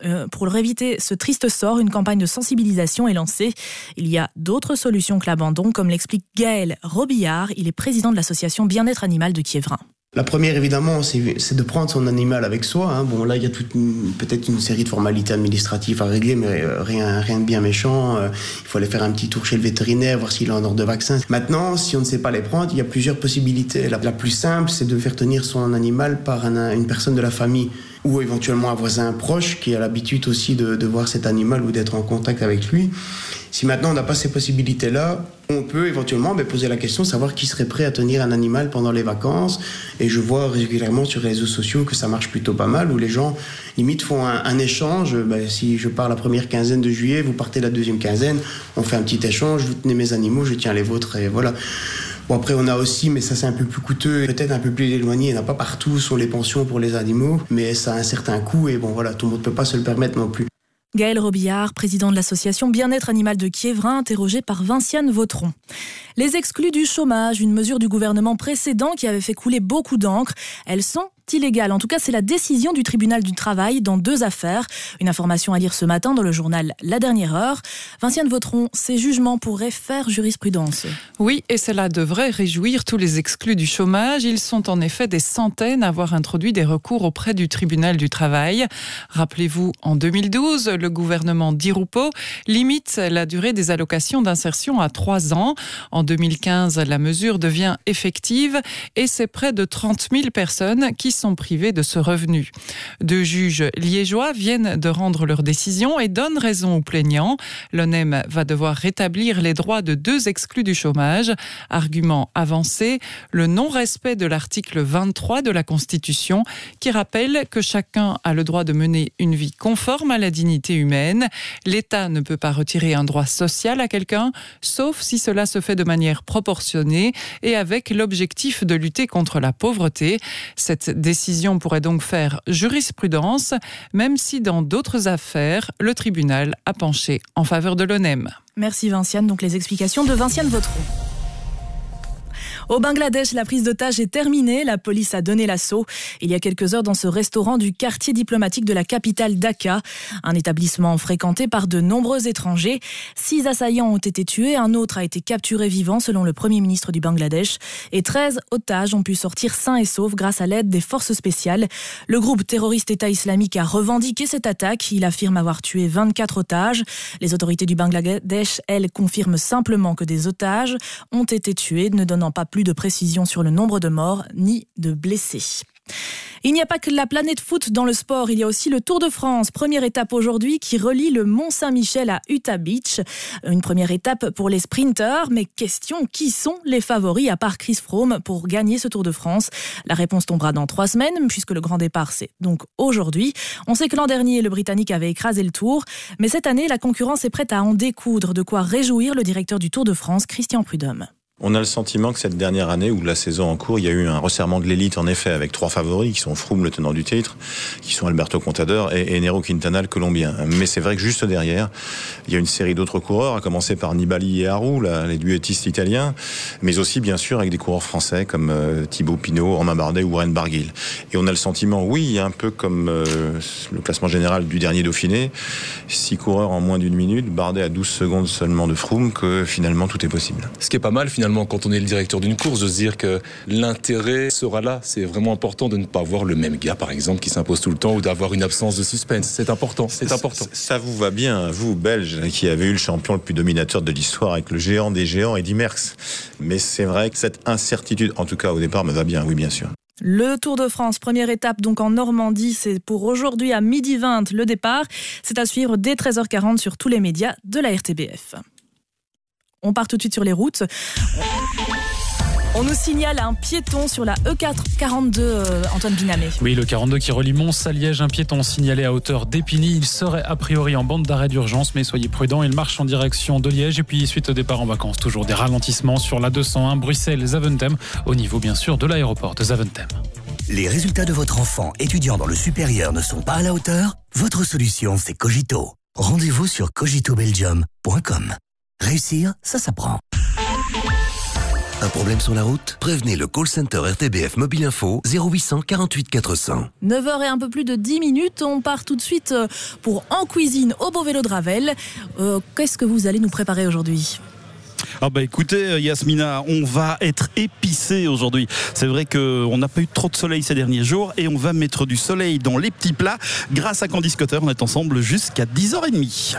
ce triste sort, une campagne de sensibilisation est lancée. Il y a d'autres solutions que l'abandon, comme l'explique Gaël Robillard. Il est président de l'association Bien-être Animal de Quiévrain. La première, évidemment, c'est de prendre son animal avec soi. Bon, là, il y a peut-être une série de formalités administratives à régler, mais rien de bien méchant. Il faut aller faire un petit tour chez le vétérinaire, voir s'il est en ordre de vaccin. Maintenant, si on ne sait pas les prendre, il y a plusieurs possibilités. La plus simple, c'est de faire tenir son animal par une personne de la famille ou éventuellement un voisin proche qui a l'habitude aussi de voir cet animal ou d'être en contact avec lui. Si maintenant on n'a pas ces possibilités-là, on peut éventuellement poser la question de savoir qui serait prêt à tenir un animal pendant les vacances. Et je vois régulièrement sur les réseaux sociaux que ça marche plutôt pas mal, où les gens limite font un échange. Si je pars la première quinzaine de juillet, vous partez la deuxième quinzaine, on fait un petit échange, vous tenez mes animaux, je tiens les vôtres, et voilà. Bon, après, on a aussi, mais ça c'est un peu plus coûteux, peut-être un peu plus éloigné, il n'y en a pas partout, sont les pensions pour les animaux, mais ça a un certain coût et bon voilà, tout le monde ne peut pas se le permettre non plus. Gaël Robillard, président de l'association Bien-être Animal de Quiévrain, interrogé par Vinciane Vautron. Les exclus du chômage, une mesure du gouvernement précédent qui avait fait couler beaucoup d'encre, elles sont illégales. En tout cas, c'est la décision du tribunal du travail dans 2 affaires. Une information à lire ce matin dans le journal La Dernière Heure. Vinciane Vautron, ces jugements pourraient faire jurisprudence. Oui, et cela devrait réjouir tous les exclus du chômage. Ils sont en effet des centaines à avoir introduit des recours auprès du tribunal du travail. Rappelez-vous, en 2012, le gouvernement Di Rupo limite la durée des allocations d'insertion à 3 ans. En 2015, la mesure devient effective et c'est près de 30 000 personnes qui sont privés de ce revenu. 2 juges liégeois viennent de rendre leur décision et donnent raison aux plaignants. L'ONEM va devoir rétablir les droits de 2 exclus du chômage. Argument avancé, le non-respect de l'article 23 de la Constitution qui rappelle que chacun a le droit de mener une vie conforme à la dignité humaine. L'État ne peut pas retirer un droit social à quelqu'un, sauf si cela se fait de manière proportionnée et avec l'objectif de lutter contre la pauvreté. Cette décision pourrait donc faire jurisprudence, même si dans d'autres affaires, le tribunal a penché en faveur de l'ONEM. Merci Vinciane, donc les explications de Vinciane Vautron. Au Bangladesh, la prise d'otages est terminée. La police a donné l'assaut il y a quelques heures dans ce restaurant du quartier diplomatique de la capitale Dhaka. Un établissement fréquenté par de nombreux étrangers. 6 assaillants ont été tués. Un autre a été capturé vivant selon le Premier ministre du Bangladesh. Et 13 otages ont pu sortir sains et saufs grâce à l'aide des forces spéciales. Le groupe terroriste État islamique a revendiqué cette attaque. Il affirme avoir tué 24 otages. Les autorités du Bangladesh, elles, confirment simplement que des otages ont été tués, ne donnant pas plus de précision sur le nombre de morts ni de blessés. Il n'y a pas que la planète foot dans le sport, il y a aussi le Tour de France. Première étape aujourd'hui qui relie le Mont-Saint-Michel à Utah Beach. Une première étape pour les sprinteurs, mais question, qui sont les favoris à part Chris Froome pour gagner ce Tour de France? La réponse tombera dans 3 semaines puisque le grand départ c'est donc aujourd'hui. On sait que l'an dernier le Britannique avait écrasé le Tour, mais cette année la concurrence est prête à en découdre, de quoi réjouir le directeur du Tour de France, Christian Prudhomme. On a le sentiment que cette dernière année ou la saison en cours, il y a eu un resserrement de l'élite en effet avec 3 favoris qui sont Froome, le tenant du titre, qui sont Alberto Contador et Nairo Quintana, le Colombien. Mais c'est vrai que juste derrière, il y a une série d'autres coureurs, à commencer par Nibali et Aru, les duettistes italiens, mais aussi bien sûr avec des coureurs français comme Thibaut Pinot, Romain Bardet ou Warren Barguil. Et on a le sentiment, oui, un peu comme le classement général du dernier Dauphiné, 6 coureurs en moins d'1 minute, Bardet à 12 secondes seulement de Froome, que finalement tout est possible. Ce qui est pas mal finalement quand on est le directeur d'une course, de se dire que l'intérêt sera là. C'est vraiment important de ne pas voir le même gars, par exemple, qui s'impose tout le temps ou d'avoir une absence de suspense. C'est important, c'est important. Ça vous va bien, vous, Belges, qui avez eu le champion le plus dominateur de l'histoire avec le géant des géants, Eddy Merckx. Mais c'est vrai que cette incertitude, en tout cas au départ, me va bien, oui, bien sûr. Le Tour de France, première étape donc en Normandie, c'est pour aujourd'hui à 12h20 le départ. C'est à suivre dès 13h40 sur tous les médias de la RTBF. On part tout de suite sur les routes. On nous signale un piéton sur la E442, Antoine Binamé. Oui, le 42 qui relie Mons à Liège, un piéton signalé à hauteur d'Épigny. Il serait a priori en bande d'arrêt d'urgence, mais soyez prudents, il marche en direction de Liège. Et puis, suite au départ en vacances, toujours des ralentissements sur la 201 Bruxelles-Zaventem, au niveau bien sûr de l'aéroport de Zaventem. Les résultats de votre enfant étudiant dans le supérieur ne sont pas à la hauteur? Votre solution, c'est Cogito. Rendez-vous sur cogitobelgium.com. Réussir, ça s'apprend. Un problème sur la route? Prévenez le call center RTBF Mobile Info 0800 48 400. 9h et un peu plus de 10 minutes. On part tout de suite pour En Cuisine au Beau Vélo de Ravel. Qu'est-ce que vous allez nous préparer aujourd'hui ? Écoutez Yasmina, on va être épicé aujourd'hui. C'est vrai qu'on n'a pas eu trop de soleil ces derniers jours et on va mettre du soleil dans les petits plats. Grâce à Candice Cotter, on est ensemble jusqu'à 10h30.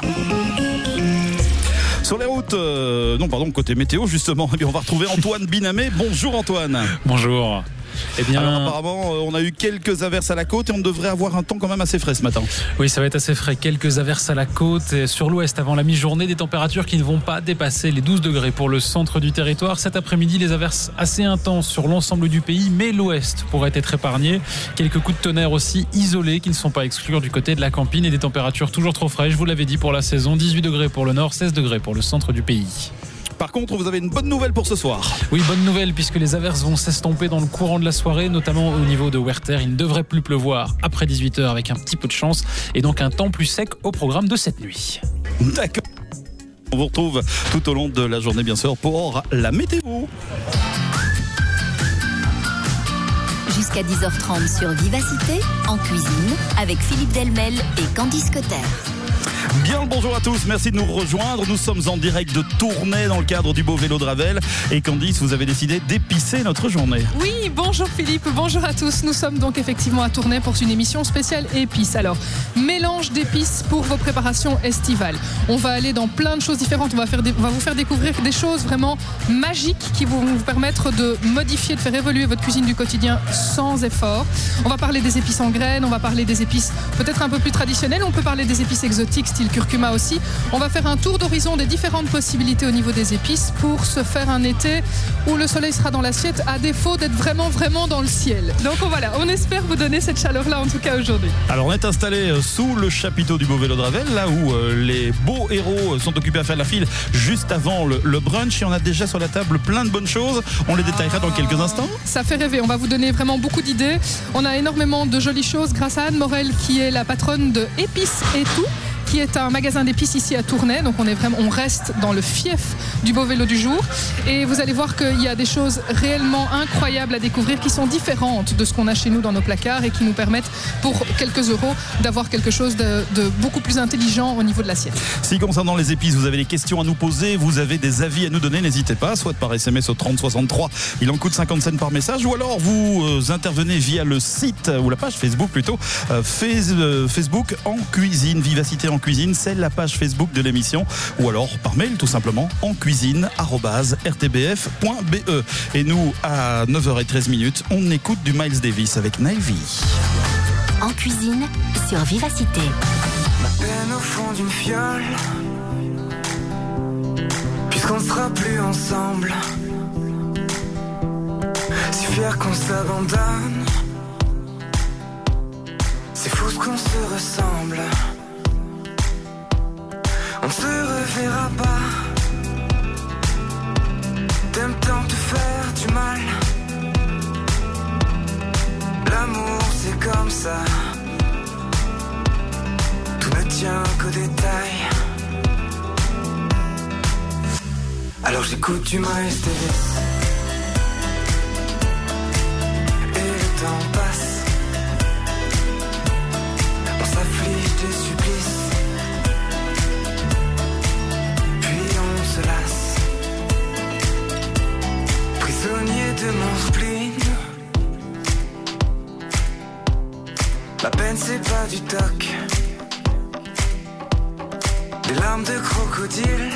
Sur les routes, côté météo justement, on va retrouver Antoine Binamé. Bonjour Antoine. Bonjour. Eh bien, alors apparemment, on a eu quelques averses à la côte et on devrait avoir un temps quand même assez frais ce matin. Oui, ça va être assez frais. Quelques averses à la côte et sur l'ouest avant la mi-journée. Des températures qui ne vont pas dépasser les 12 degrés pour le centre du territoire. Cet après-midi, les averses assez intenses sur l'ensemble du pays, mais l'ouest pourrait être épargné. Quelques coups de tonnerre aussi isolés qui ne sont pas exclus du côté de la Campine et des températures toujours trop fraîches. Je vous l'avais dit pour la saison, 18 degrés pour le nord, 16 degrés pour le centre du pays. Par contre, vous avez une bonne nouvelle pour ce soir. Oui, bonne nouvelle puisque les averses vont s'estomper dans le courant de la soirée, notamment au niveau de Werther. Il ne devrait plus pleuvoir après 18h avec un petit peu de chance et donc un temps plus sec au programme de cette nuit. D'accord. On vous retrouve tout au long de la journée, bien sûr, pour la météo. Jusqu'à 10h30 sur Vivacité, En Cuisine, avec Philippe Delmel et Candice Cotter. Bien le bonjour à tous, merci de nous rejoindre. Nous sommes en direct de Tournai dans le cadre du Beau Vélo de Ravel. Et Candice, vous avez décidé d'épicer notre journée. Oui, bonjour Philippe, bonjour à tous. Nous sommes donc effectivement à Tournai pour une émission spéciale épices. Alors, mélange d'épices pour vos préparations estivales. On va aller dans plein de choses différentes. On va vous faire découvrir des choses vraiment magiques qui vont vous permettre de modifier, de faire évoluer votre cuisine du quotidien sans effort. On va parler des épices en graines, on va parler des épices peut-être un peu plus traditionnelles. On peut parler des épices exotiques, style curcuma aussi. On va faire un tour d'horizon des différentes possibilités au niveau des épices pour se faire un été où le soleil sera dans l'assiette à défaut d'être vraiment dans le ciel. Donc voilà, on espère vous donner cette chaleur-là en tout cas aujourd'hui. Alors on est installé sous le chapiteau du Beau Vélo de Ravel, là où les beaux héros sont occupés à faire la file juste avant le brunch et on a déjà sur la table plein de bonnes choses. On les détaillera dans quelques instants. Ça fait rêver, on va vous donner vraiment beaucoup d'idées. On a énormément de jolies choses grâce à Anne Morel qui est la patronne de Épices et Tout, qui est un magasin d'épices ici à Tournai. Donc on reste dans le fief du Beau Vélo du jour. Et vous allez voir qu'il y a des choses réellement incroyables à découvrir qui sont différentes de ce qu'on a chez nous dans nos placards et qui nous permettent pour quelques euros d'avoir quelque chose de beaucoup plus intelligent au niveau de l'assiette. Si concernant les épices, vous avez des questions à nous poser, vous avez des avis à nous donner, n'hésitez pas, soit par SMS au 3063, il en coûte 50 cents par message, ou alors vous intervenez via le site ou la page Facebook plutôt, Facebook En Cuisine, Vivacité En Cuisine, c'est la page Facebook de l'émission, ou alors par mail tout simplement encuisine@rtbf.be. Et nous, à 9h13, on écoute du Miles Davis avec Navy. En Cuisine sur Vivacité. Ma peine au fond d'une fiole, puisqu'on sera plus ensemble. Si fier qu'on s'abandonne, c'est fou ce qu'on se ressemble. On ne se reverra pas. T'aimes tant te faire du mal. L'amour c'est comme ça. Tout ne tient qu'aux détails. Alors j'écoute du Miles Davis. Et le temps passe. On s'afflige des supplices. Prisonnier de mon spleen. La peine c'est pas du toc. Des larmes de crocodile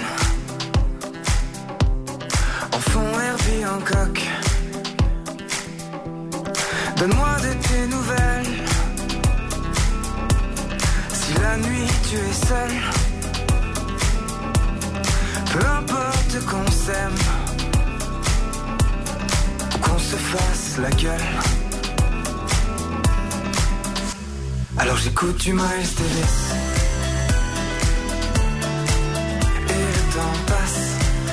en font Herbie Hancock. Donne-moi de tes nouvelles. Si la nuit tu es seul, peu importe qu'on s'aime, se fasse la gueule. Alors j'écoute du Miles Davis. Et le temps passe.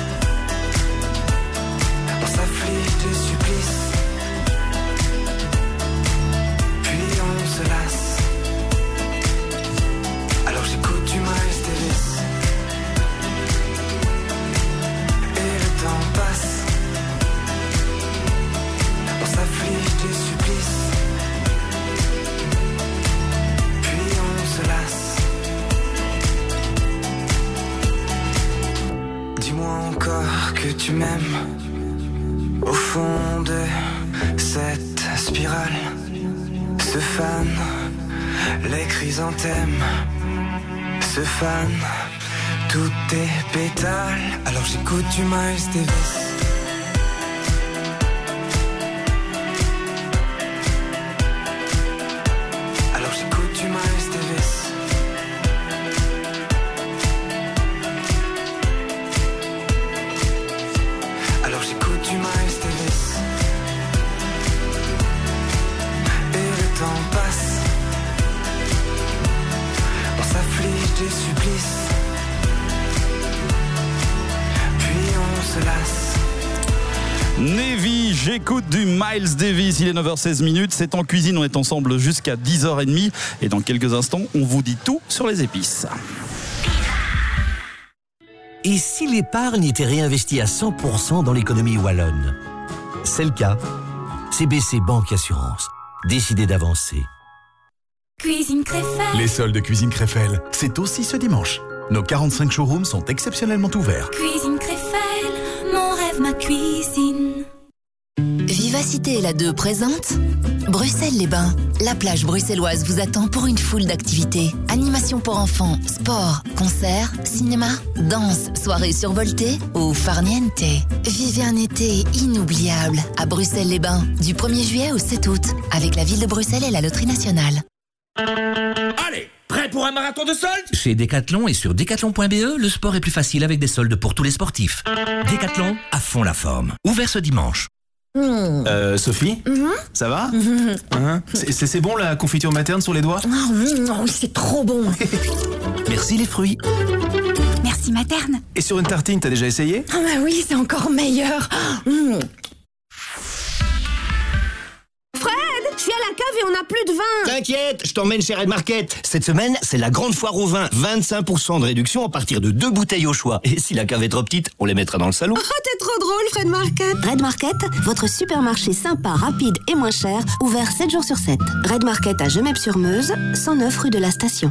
On s'afflige des supplices. Puis on se lasse. Alors j'écoute du Miles Davis. Et le temps passe. On s'afflige des supplices. Puis on se lasse. Dis-moi encore que tu m'aimes. Au fond de cette spirale se fanent les chrysanthèmes. Se fanent tous tes pétales. Alors j'écoute du Miles Davis. Navy, j'écoute du Miles Davis, il est 9h16, c'est en cuisine, on est ensemble jusqu'à 10h30 et dans quelques instants, on vous dit tout sur les épices. Et si l'épargne était réinvestie à 100% dans l'économie wallonne? C'est le cas. CBC Banque Assurance. Décidez d'avancer. Cuisine Créfelle. Les soldes de Cuisine Créfelle, c'est aussi ce dimanche. Nos 45 showrooms sont exceptionnellement ouverts. Cuisine Créfelle, mon rêve, ma cuisine. Vivacité la 2 présente Bruxelles-les-Bains. La plage bruxelloise vous attend pour une foule d'activités. Animation pour enfants, sport, concerts, cinéma, danse, soirée survoltée ou farniente. Vivez un été inoubliable à Bruxelles-les-Bains du 1er juillet au 7 août avec la ville de Bruxelles et la Loterie Nationale. Allez, prêt pour un marathon de soldes? Chez Decathlon et sur decathlon.be, le sport est plus facile avec des soldes pour tous les sportifs. Decathlon, à fond la forme. Ouvert ce dimanche. Sophie, ça va? C'est bon la confiture materne sur les doigts? Oh, c'est trop bon. Merci les fruits. Merci materne. Et sur une tartine, t'as déjà essayé? Ah bah oui, c'est encore meilleur. Fred, je suis à la cave et on n'a plus de vin. T'inquiète, je t'emmène chez Red Market. Cette semaine, c'est la grande foire au vin. 25% de réduction à partir de 2 bouteilles au choix. Et si la cave est trop petite, on les mettra dans le salon. Oh, t'es trop drôle, Fred Market. Red Market, votre supermarché sympa, rapide et moins cher, ouvert 7 jours sur 7. Red Market à Gemep-sur-Meuse, 109 rue de la Station.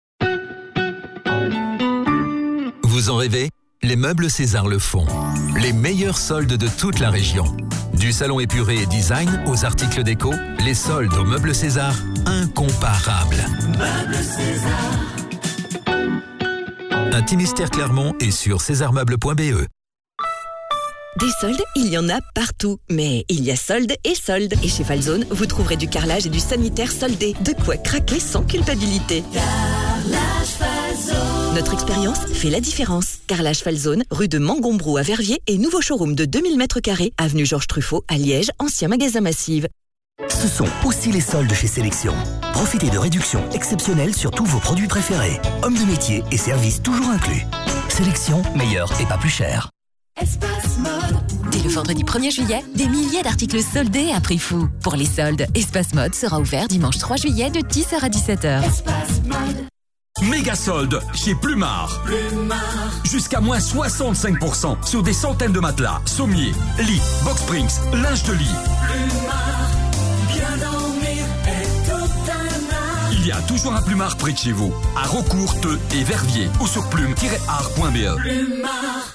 Vous en rêvez? Les meubles César le font. Les meilleurs soldes de toute la région. Du salon épuré et design aux articles déco, les soldes aux meubles César, incomparables. Meubles César. Un Timistère Clermont est sur césarmeubles.be. Des soldes, il y en a partout. Mais il y a soldes et soldes. Et chez Falzone, vous trouverez du carrelage et du sanitaire soldé. De quoi craquer sans culpabilité. Carrelage Falzone. Notre expérience fait la différence. Carrelage Falzone, rue de Mangombroux à Verviers et nouveau showroom de 2000 m², avenue Georges Truffaut à Liège, ancien magasin Massive. Ce sont aussi les soldes chez Sélection. Profitez de réductions exceptionnelles sur tous vos produits préférés. Hommes de métier et services toujours inclus. Sélection, meilleur et pas plus cher. Espace Mode. Dès le vendredi 1er juillet, des milliers d'articles soldés à prix fou. Pour les soldes, Espace Mode sera ouvert dimanche 3 juillet de 10h à 17h. Espace Mode. Méga solde chez Plumard. Plumard. Jusqu'à moins 65% sur des centaines de matelas, sommiers, lits, box springs, linge de lit. Plumard. Bien dormir est tout un art. Il y a toujours un Plumard près de chez vous. À Raucourt, Teux et Verviers ou sur plume-art.be. Plumard.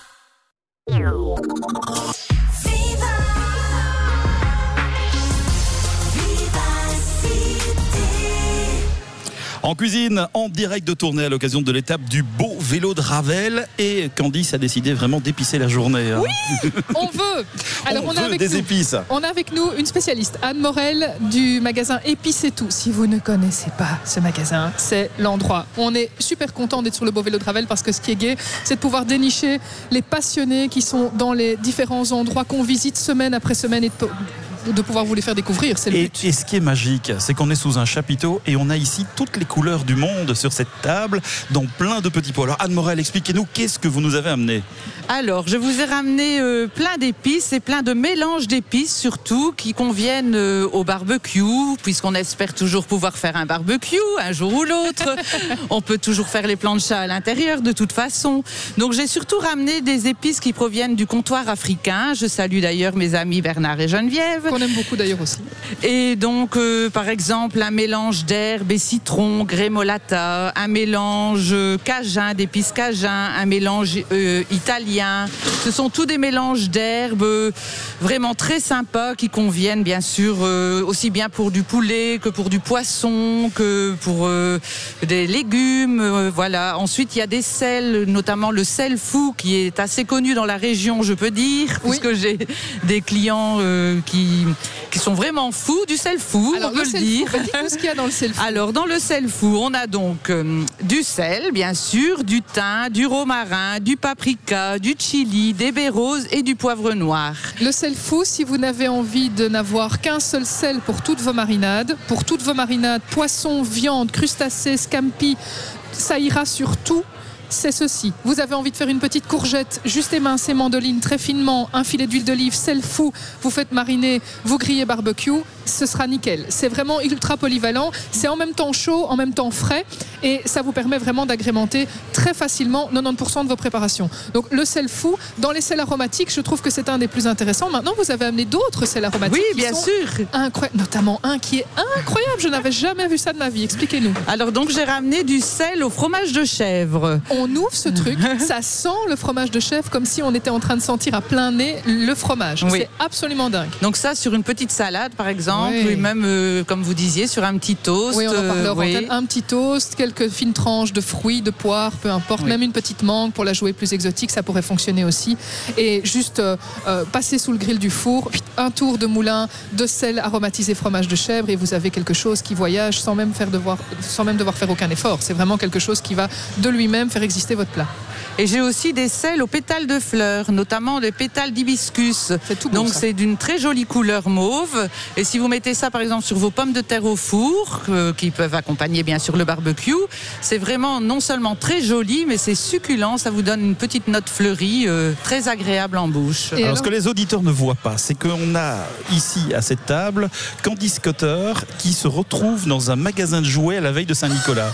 En cuisine, en direct de Tournai à l'occasion de l'étape du beau vélo de Ravel. Et Candice a décidé vraiment d'épicer la journée. Hein. Oui, on veut. Alors, on veut des épices. On a avec nous une spécialiste, Anne Morel du magasin Épices et tout. Si vous ne connaissez pas ce magasin, c'est l'endroit. On est super content d'être sur le beau vélo de Ravel parce que ce qui est gai, c'est de pouvoir dénicher les passionnés qui sont dans les différents endroits qu'on visite semaine après semaine et de pouvoir vous les faire découvrir. C'est le but. Et ce qui est magique, c'est qu'on est sous un chapiteau et on a ici toutes les couleurs du monde sur cette table, dans plein de petits pots. Alors Anne Morel, expliquez-nous qu'est-ce que vous nous avez amené. Alors, je vous ai ramené plein d'épices et plein de mélanges d'épices surtout qui conviennent au barbecue, puisqu'on espère toujours pouvoir faire un barbecue un jour ou l'autre. On peut toujours faire les planchas à l'intérieur de toute façon. Donc j'ai surtout ramené des épices qui proviennent du comptoir africain. Je salue d'ailleurs mes amis Bernard et Geneviève. Qu'on aime beaucoup d'ailleurs aussi. Et donc par exemple un mélange d'herbes et citron, grémolata, un mélange cajun, d'épices cajun, un mélange italien. Ce sont tous des mélanges d'herbes vraiment très sympas qui conviennent bien sûr aussi bien pour du poulet que pour du poisson, que pour des légumes. Voilà. Ensuite, il y a des sels, notamment le sel fou qui est assez connu dans la région, je peux dire, puisque j'ai des clients qui sont vraiment fous du sel fou, alors, on peut le dire. Dites-nous ce qu'il y a dans le sel fou. Alors, dans le sel fou, on a donc du sel, bien sûr, du thym, du romarin, du paprika, du chili, des baies roses et du poivre noir. Le sel fou, si vous n'avez envie de n'avoir qu'un seul sel pour toutes vos marinades, poisson, viande, crustacés, scampi, ça ira sur tout. C'est ceci. Vous avez envie de faire une petite courgette juste émincée mandoline très finement, un filet d'huile d'olive, sel fou, vous faites mariner, vous grillez barbecue, ce sera nickel. C'est vraiment ultra polyvalent, c'est en même temps chaud, en même temps frais et ça vous permet vraiment d'agrémenter très facilement 90% de vos préparations. Donc le sel fou, dans les sels aromatiques, je trouve que c'est un des plus intéressants. Maintenant, vous avez amené d'autres sels aromatiques. Oui, bien sûr. Notamment un qui est incroyable, je n'avais jamais vu ça de ma vie. Expliquez-nous. Alors donc j'ai ramené du sel au fromage de chèvre. On ouvre ce truc, ça sent le fromage de chèvre comme si on était en train de sentir à plein nez le fromage. Oui. C'est absolument dingue. Donc ça sur une petite salade par exemple, oui. Même comme vous disiez sur un petit toast. Oui, on en parlait en antenne. Un petit toast, quelques fines tranches de fruits, de poires, peu importe, même une petite mangue pour la jouer plus exotique, ça pourrait fonctionner aussi. Et juste passer sous le grill du four, un tour de moulin de sel aromatisé fromage de chèvre et vous avez quelque chose qui voyage sans même devoir faire aucun effort. C'est vraiment quelque chose qui va de lui-même faire exister votre plat. Et j'ai aussi des sels aux pétales de fleurs, notamment des pétales d'hibiscus. C'est tout beau. Donc ça. c'est d'une très jolie couleur mauve. Et si vous mettez ça par exemple sur vos pommes de terre au four, qui peuvent accompagner bien sûr le barbecue, c'est vraiment non seulement très joli, mais c'est succulent. Ça vous donne une petite note fleurie, très agréable en bouche. Et alors, ce que les auditeurs ne voient pas, c'est qu'on a ici à cette table Candice Cotter qui se retrouve dans un magasin de jouets à la veille de Saint-Nicolas.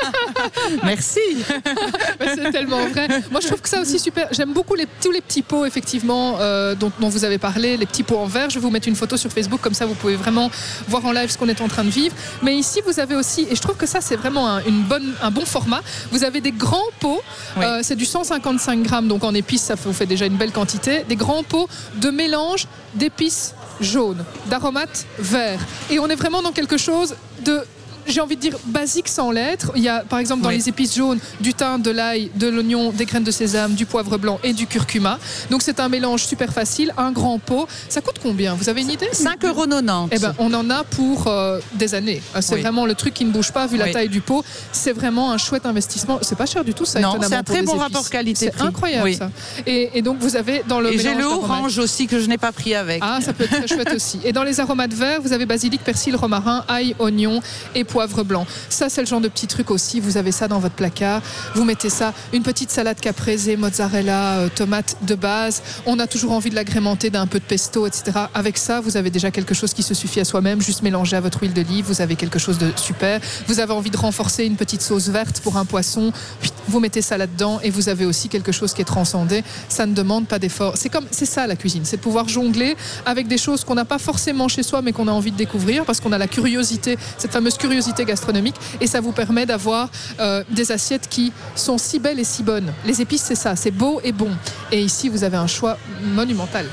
Merci. C'est tellement vrai. Moi, je trouve que ça aussi super. J'aime beaucoup tous les petits pots, effectivement, dont vous avez parlé, les petits pots en verre. Je vais vous mettre une photo sur Facebook, comme ça, vous pouvez vraiment voir en live ce qu'on est en train de vivre. Mais ici, vous avez aussi, et je trouve que ça, c'est vraiment un bon format. Vous avez des grands pots. Oui. C'est du 155 grammes, donc en épices, ça vous fait déjà une belle quantité. Des grands pots de mélange d'épices jaunes, d'aromates verts. Et on est vraiment dans quelque chose de... J'ai envie de dire basique sans l'être. Il y a par exemple dans les épices jaunes du thym, de l'ail, de l'oignon, des graines de sésame, du poivre blanc et du curcuma. Donc c'est un mélange super facile, un grand pot. Ça coûte combien? Vous avez une idée? 5,90 €. Eh ben, on en a pour des années. C'est vraiment le truc qui ne bouge pas vu la taille du pot. C'est vraiment un chouette investissement. C'est pas cher du tout ça. Non, c'est un très bon rapport qualité-prix. C'est incroyable ça. Et donc vous avez dans le mélange j'ai le orange aussi que je n'ai pas pris avec. Ah, ça peut être très chouette aussi. Et dans les aromates verts, vous avez basilic, persil, romarin, ail, oignon et poivre blanc. Ça, c'est le genre de petit truc aussi. Vous avez ça dans votre placard. Vous mettez ça, une petite salade caprese, mozzarella, tomate de base. On a toujours envie de l'agrémenter d'un peu de pesto, etc. Avec ça, vous avez déjà quelque chose qui se suffit à soi-même. Juste mélanger à votre huile d'olive. Vous avez quelque chose de super. Vous avez envie de renforcer une petite sauce verte pour un poisson. Vous mettez ça là-dedans et vous avez aussi quelque chose qui est transcendé. Ça ne demande pas d'effort. C'est ça la cuisine. C'est de pouvoir jongler avec des choses qu'on n'a pas forcément chez soi, mais qu'on a envie de découvrir parce qu'on a la curiosité, cette fameuse curiosité gastronomique, et ça vous permet d'avoir des assiettes qui sont si belles et si bonnes. Les épices, c'est ça, c'est beau et bon. Et ici, vous avez un choix monumental.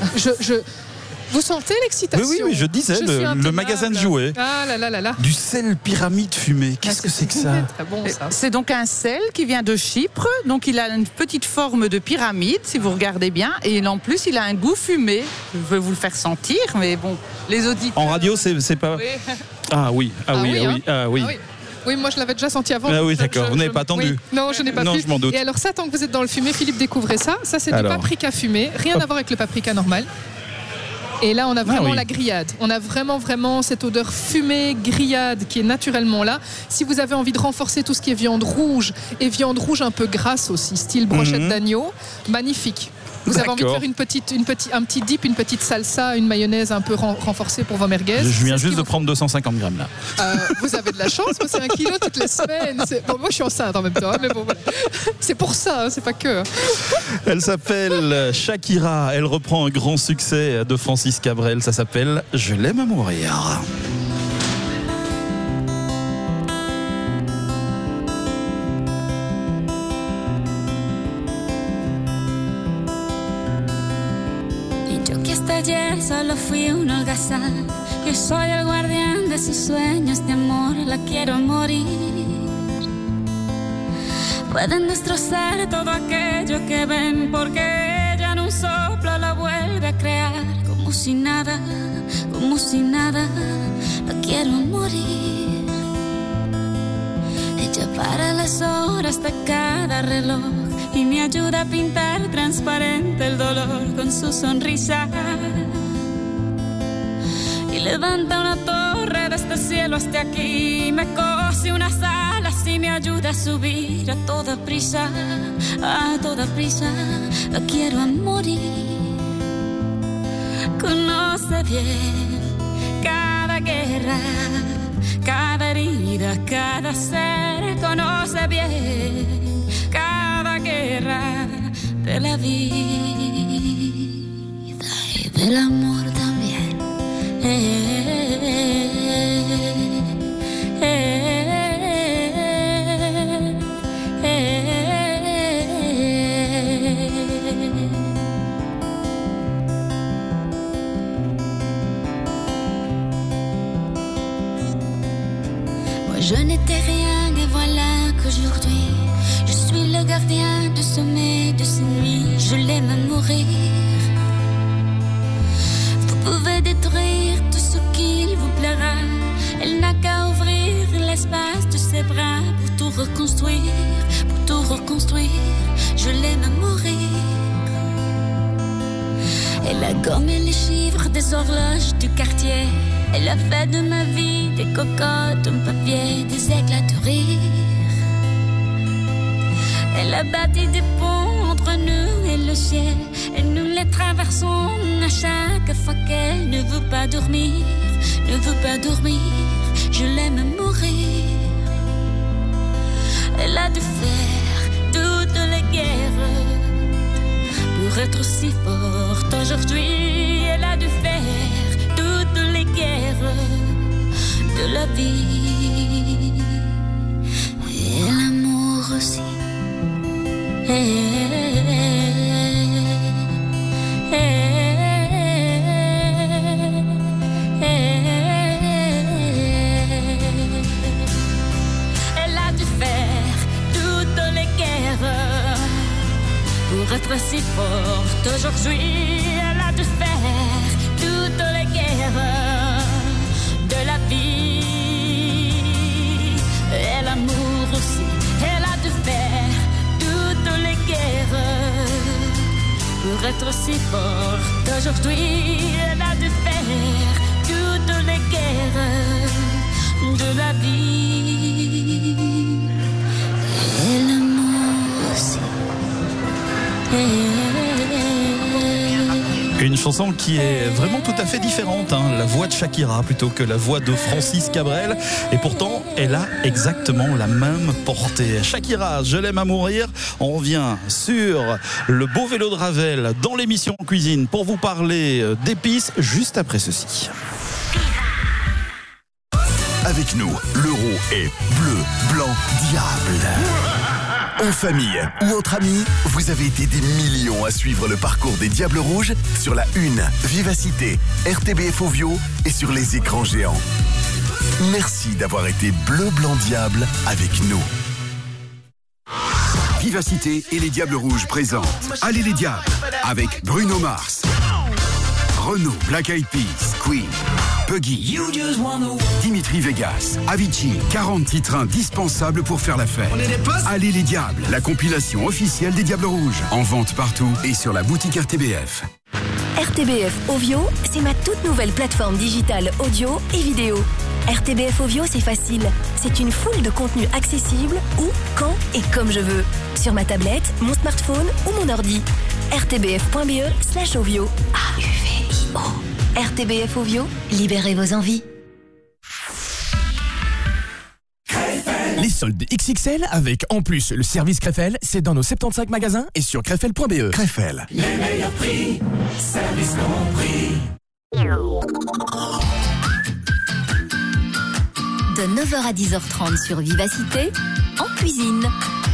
Vous sentez l'excitation? Oui, je disais, le magasin de jouets. Ah là là là là. Du sel pyramide fumé. Qu'est-ce que c'est que ça? Très bon, ça. C'est donc un sel qui vient de Chypre. Donc il a une petite forme de pyramide, si vous regardez bien. Et en plus, il a un goût fumé. Je vais vous le faire sentir, mais bon, les auditeurs... En radio, c'est pas... Oui. Ah oui. Oui, moi je l'avais déjà senti avant. Ah oui, d'accord, vous n'avez pas attendu. Oui. Non, je n'ai pas pu. Je m'en doute. Et alors ça, tant que vous êtes dans le fumé, Philippe, découvrez ça. Ça, c'est du paprika fumé. Rien à voir avec le paprika normal. Et là, on a vraiment la grillade. On a vraiment cette odeur fumée, grillade qui est naturellement là. Si vous avez envie de renforcer tout ce qui est viande rouge et viande rouge un peu grasse aussi, style brochette d'agneau, magnifique. Vous avez envie de faire un petit dip, une petite salsa, une mayonnaise un peu renforcée pour vos merguez. Je viens juste de prendre 250 grammes là. Vous avez de la chance, moi c'est 1 kilo toutes les semaines. Bon, moi je suis enceinte en même temps, mais bon voilà. C'est pour ça, c'est pas que. Elle s'appelle Shakira, elle reprend un grand succès de Francis Cabrel, ça s'appelle Je l'aime à mourir. Ayer solo fui un holgazán. Yo soy el guardián de sus sueños de amor. La quiero morir. Pueden destrozar todo aquello que ven, porque ella en un soplo la vuelve a crear. Como si nada, como si nada. La quiero morir. Ella para las horas de cada reloj y me ayuda a pintar transparente el dolor con su sonrisa. Y levanta una torre desde el cielo hasta aquí, me cose unas alas y me ayuda a subir a toda prisa, a toda prisa. La quiero a morir. Conoce bien cada guerra, cada herida, cada ser. Conoce bien cada guerra de la vida y del amor también. Moi je n'étais rien et voilà qu'aujourd'hui je suis le gardien du sommet de ces nuits. Je l'aime à mourir. Vous pouvez détruire tout ce qu'il vous plaira. Elle n'a qu'à ouvrir l'espace de ses bras pour tout reconstruire, pour tout reconstruire. Je l'aime à mourir. Elle a gommé les chiffres des horloges du quartier. Elle a fait de ma vie des cocottes en papier, des éclats de rire. Elle a bâti des ponts entre nous et le ciel, et nous les traversons à chaque fois qu'elle ne veut pas dormir, ne veut pas dormir. Je l'aime à mourir. Elle a dû faire toutes les guerres pour être aussi forte aujourd'hui. Elle a dû faire toutes les guerres de la vie et l'amour aussi. Elle a dû faire toutes les guerres pour être si forte aujourd'hui. Elle a dû faire toutes les guerres de la vie et l'amour aussi. Elle a dû faire toutes les guerres pour être si forte aujourd'hui. Elle a dû faire toutes les guerres de la vie et l'amour aussi. Une chanson qui est vraiment tout à fait différente, hein. La voix de Shakira plutôt que la voix de Francis Cabrel, et pourtant elle a exactement la même portée. Shakira, je l'aime à mourir. On revient sur le beau vélo de Ravel dans l'émission Cuisine pour vous parler d'épices juste après ceci. Avec nous, l'euro est bleu, blanc, diable. En famille ou entre amis, vous avez été des millions à suivre le parcours des Diables Rouges sur la Une, Vivacité, RTBF Ovio et sur les écrans géants. Merci d'avoir été bleu, blanc, diable avec nous. Vivacité et les Diables Rouges présentent Allez les Diables avec Bruno Mars, Renaud, Black Eyed Peas, Queen, Puggy, Dimitri Vegas, Avicii, 40 titres indispensables pour faire la fête. Allez les Diables, la compilation officielle des Diables Rouges, en vente partout et sur la boutique RTBF. RTBF Ovio, c'est ma toute nouvelle plateforme digitale audio et vidéo. RTBF Ovio, c'est facile. C'est une foule de contenus accessibles où, quand et comme je veux. Sur ma tablette, mon smartphone ou mon ordi. rtbf.be/ovio. AUVIO. RTBF Ovio, libérez vos envies. Les soldes XXL avec en plus le service Krefel, c'est dans nos 75 magasins et sur krefel.be. Krefel. Les meilleurs prix, service compris. De 9h à 10h30 sur Vivacité, en cuisine.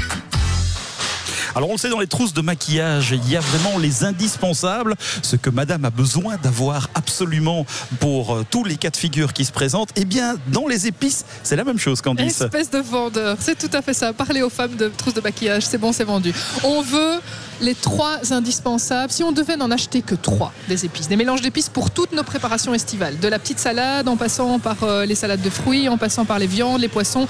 Alors on le sait, dans les trousses de maquillage, il y a vraiment les indispensables, ce que madame a besoin d'avoir absolument pour tous les cas de figure qui se présentent. Eh bien, dans les épices, c'est la même chose, Candice. Espèce de vendeur, c'est tout à fait ça. Parlez aux femmes de trousses de maquillage, c'est bon, c'est vendu. On veut les 3 indispensables. Si on devait n'en acheter que 3 des épices, des mélanges d'épices pour toutes nos préparations estivales, de la petite salade en passant par les salades de fruits, en passant par les viandes, les poissons,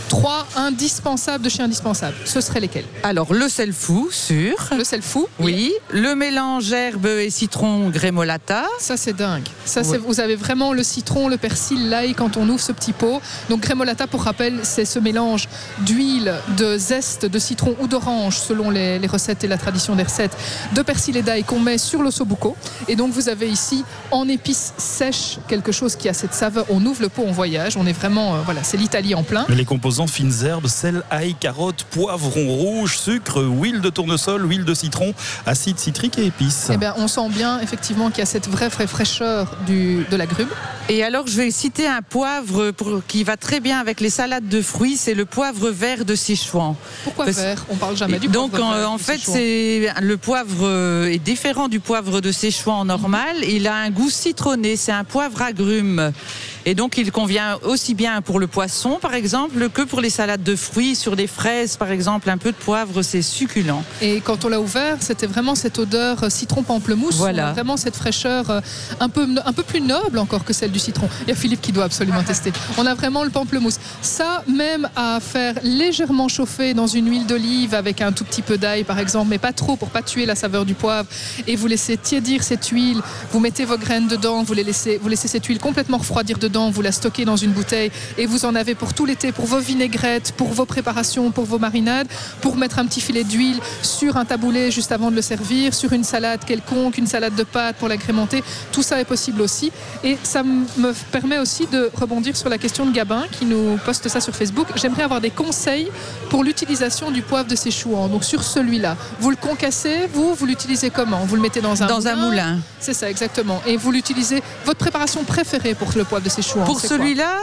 3 indispensables de chez indispensables, ce seraient lesquels? Alors le sel fou, sûr. Le sel fou. Oui. Le mélange herbe et citron grémolata. Ça c'est dingue. Ça, ouais. Vous avez vraiment le citron, le persil, l'ail quand on ouvre ce petit pot. Donc grémolata, pour rappel, c'est ce mélange d'huile, de zeste, de citron ou d'orange selon les recettes et la tradition des recettes, de persil et d'ail qu'on met sur l'ossobuco. Et donc vous avez ici en épices sèches quelque chose qui a cette saveur. On ouvre le pot, on voyage. On est vraiment, voilà, c'est l'Italie en plein. Les composants: fines herbes, sel, ail, carottes, poivron rouge, sucre, huile de tournesol, huile de citron, acide citrique et épices. Eh bien, on sent bien effectivement qu'il y a cette vraie fraîcheur de l'agrume. Et alors, je vais citer un poivre qui va très bien avec les salades de fruits, c'est le poivre vert de Sichuan. Pourquoi vert? On parle jamais du poivre vert. Donc, en fait, le poivre est différent du poivre de Sichuan normal. Il a un goût citronné, c'est un poivre agrume. Et donc, il convient aussi bien pour le poisson, par exemple, que pour les salades de fruits. Sur des fraises, par exemple, un peu de poivre, c'est succulent. Et quand on l'a ouvert, c'était vraiment cette odeur citron-pamplemousse. Voilà. Vraiment cette fraîcheur un peu plus noble encore que celle du citron. Il y a Philippe qui doit absolument tester. On a vraiment le pamplemousse. Ça, même à faire légèrement chauffer dans une huile d'olive avec un tout petit peu d'ail, par exemple, mais pas trop pour pas tuer la saveur du poivre. Et vous laissez tiédir cette huile. Vous mettez vos graines dedans. Vous laissez cette huile complètement refroidir dedans. Vous la stockez dans une bouteille et vous en avez pour tout l'été, pour vos vinaigrettes, pour vos préparations, pour vos marinades, pour mettre un petit filet d'huile sur un taboulet juste avant de le servir, sur une salade quelconque, une salade de pâtes pour l'agrémenter. Tout ça est possible aussi. Et ça me permet aussi de rebondir sur la question de Gabin qui nous poste ça sur Facebook. J'aimerais avoir des conseils pour l'utilisation du poivre de Sichuan. Donc sur celui-là, vous le concassez, vous l'utilisez comment? Vous le mettez dans un moulin. C'est ça, exactement. Et vous l'utilisez, votre préparation préférée pour le poivre de Sichuan? Pour celui-là,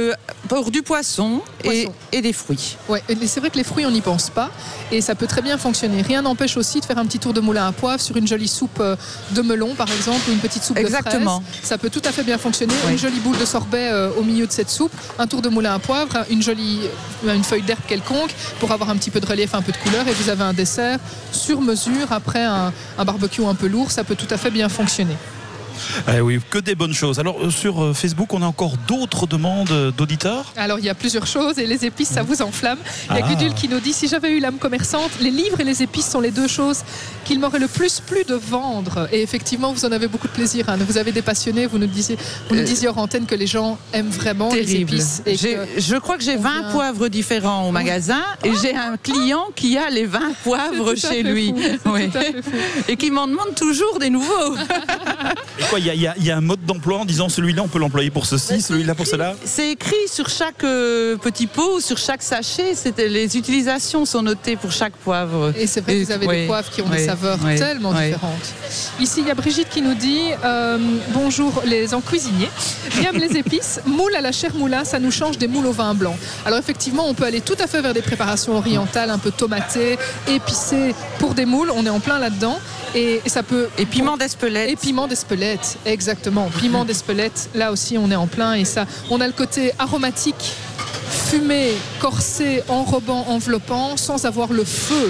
pour du poisson. Et des fruits. Ouais, c'est vrai que les fruits, on n'y pense pas et ça peut très bien fonctionner. Rien n'empêche aussi de faire un petit tour de moulin à poivre sur une jolie soupe de melon, par exemple, ou une petite soupe de fraises. Ça peut tout à fait bien fonctionner. Oui. Une jolie boule de sorbet au milieu de cette soupe, un tour de moulin à poivre, une feuille d'herbe quelconque pour avoir un petit peu de relief, un peu de couleur, et vous avez un dessert sur mesure après un barbecue un peu lourd. Ça peut tout à fait bien fonctionner. Oui, que des bonnes choses. Alors sur Facebook, on a encore d'autres demandes d'auditeurs? Alors il y a plusieurs choses et les épices, ça vous enflamme. Il y a Gudule qui nous dit: si j'avais eu l'âme commerçante, les livres et les épices sont les 2 choses qu'il m'aurait le plus plu de vendre. Et effectivement, vous en avez beaucoup de plaisir. Hein. Vous avez des passionnés. Vous nous disiez hors antenne que les gens aiment vraiment les épices. Et je crois que j'ai 20 poivres différents au magasin et j'ai un client qui a les 20 poivres chez lui. Oui. Et qui m'en demande toujours des nouveaux. Et quoi, il y a un mode d'emploi en disant celui-là on peut l'employer pour ceci, celui-là pour cela? C'est écrit sur chaque petit pot, sur chaque sachet. Les utilisations sont notées pour chaque poivre. Et c'est vrai que vous avez des poivres qui ont des saveurs tellement différentes. Ici, il y a Brigitte qui nous dit bonjour les cuisiniers. J'aime les épices. Moule à la chair moulin, ça nous change des moules au vin blanc. Alors effectivement, on peut aller tout à fait vers des préparations orientales, un peu tomatées, épicées pour des moules. On est en plein là-dedans. Et ça peut. Et piment d'Espelette. Et piment d'Espelette, exactement. Piment d'Espelette, là aussi on est en plein. Et ça, on a le côté aromatique, fumé, corsé, enrobant, enveloppant, sans avoir le feu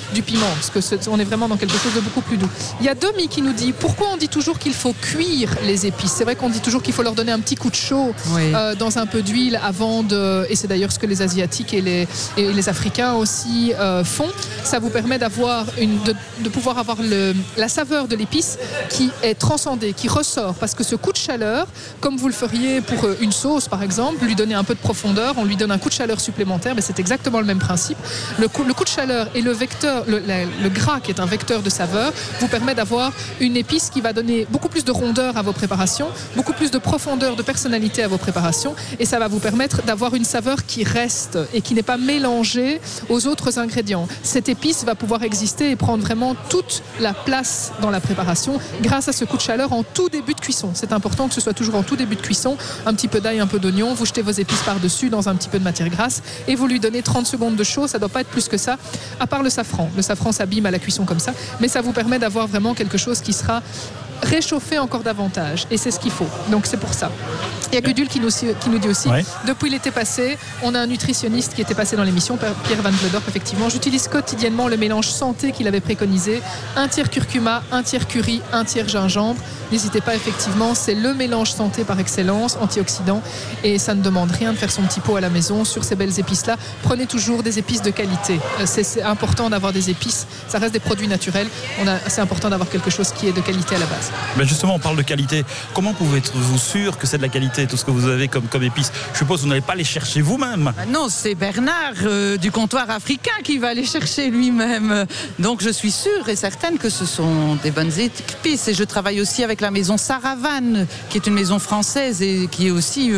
du piment, parce que on est vraiment dans quelque chose de beaucoup plus doux. Il y a Domi qui nous dit pourquoi on dit toujours qu'il faut cuire les épices. C'est vrai qu'on dit toujours qu'il faut leur donner un petit coup de chaud dans un peu d'huile avant de. Et c'est d'ailleurs ce que les Asiatiques et les Africains aussi font. Ça vous permet d'avoir de pouvoir avoir la saveur de l'épice qui est transcendée, qui ressort, parce que ce coup de chaleur, comme vous le feriez pour une sauce par exemple, lui donner un peu de profondeur, on lui donne un coup de chaleur supplémentaire, mais c'est exactement le même principe. Le coup de chaleur et le vecteur, le gras qui est un vecteur de saveur, vous permet d'avoir une épice qui va donner beaucoup plus de rondeur à vos préparations, beaucoup plus de profondeur, de personnalité à vos préparations, et ça va vous permettre d'avoir une saveur qui reste et qui n'est pas mélangée aux autres ingrédients. Cette épice va pouvoir exister et prendre vraiment toute la place dans la préparation grâce à ce coup de chaleur en tout début de cuisson. C'est important que ce soit toujours en tout début de cuisson, un petit peu d'ail, un peu d'oignon, vous jetez vos épices par-dessus dans un petit peu de matière grasse et vous lui donnez 30 secondes de chaud, ça ne doit pas être plus que ça, à part le safran. Le safran s'abîme à la cuisson comme ça, mais ça vous permet d'avoir vraiment quelque chose qui sera réchauffer encore davantage, et c'est ce qu'il faut, donc c'est pour ça. Il y a Gudule qui nous dit aussi depuis l'été passé, on a un nutritionniste qui était passé dans l'émission, Pierre Van Vledorp, effectivement, j'utilise quotidiennement le mélange santé qu'il avait préconisé, un tiers curcuma, un tiers curry, un tiers gingembre. N'hésitez pas, effectivement, c'est le mélange santé par excellence, antioxydant, et ça ne demande rien de faire son petit pot à la maison sur ces belles épices-là. Prenez toujours des épices de qualité, c'est important d'avoir des épices, ça reste des produits naturels, c'est important d'avoir quelque chose qui est de qualité à la base. Ben justement, on parle de qualité. Comment pouvez-vous sûr que c'est de la qualité, tout ce que vous avez comme épices? Je suppose que vous n'allez pas les chercher vous-même. Non, c'est Bernard du comptoir africain qui va les chercher lui-même. Donc je suis sûre et certaine que ce sont des bonnes épices. Et je travaille aussi avec la maison Saravan, qui est une maison française et qui est aussi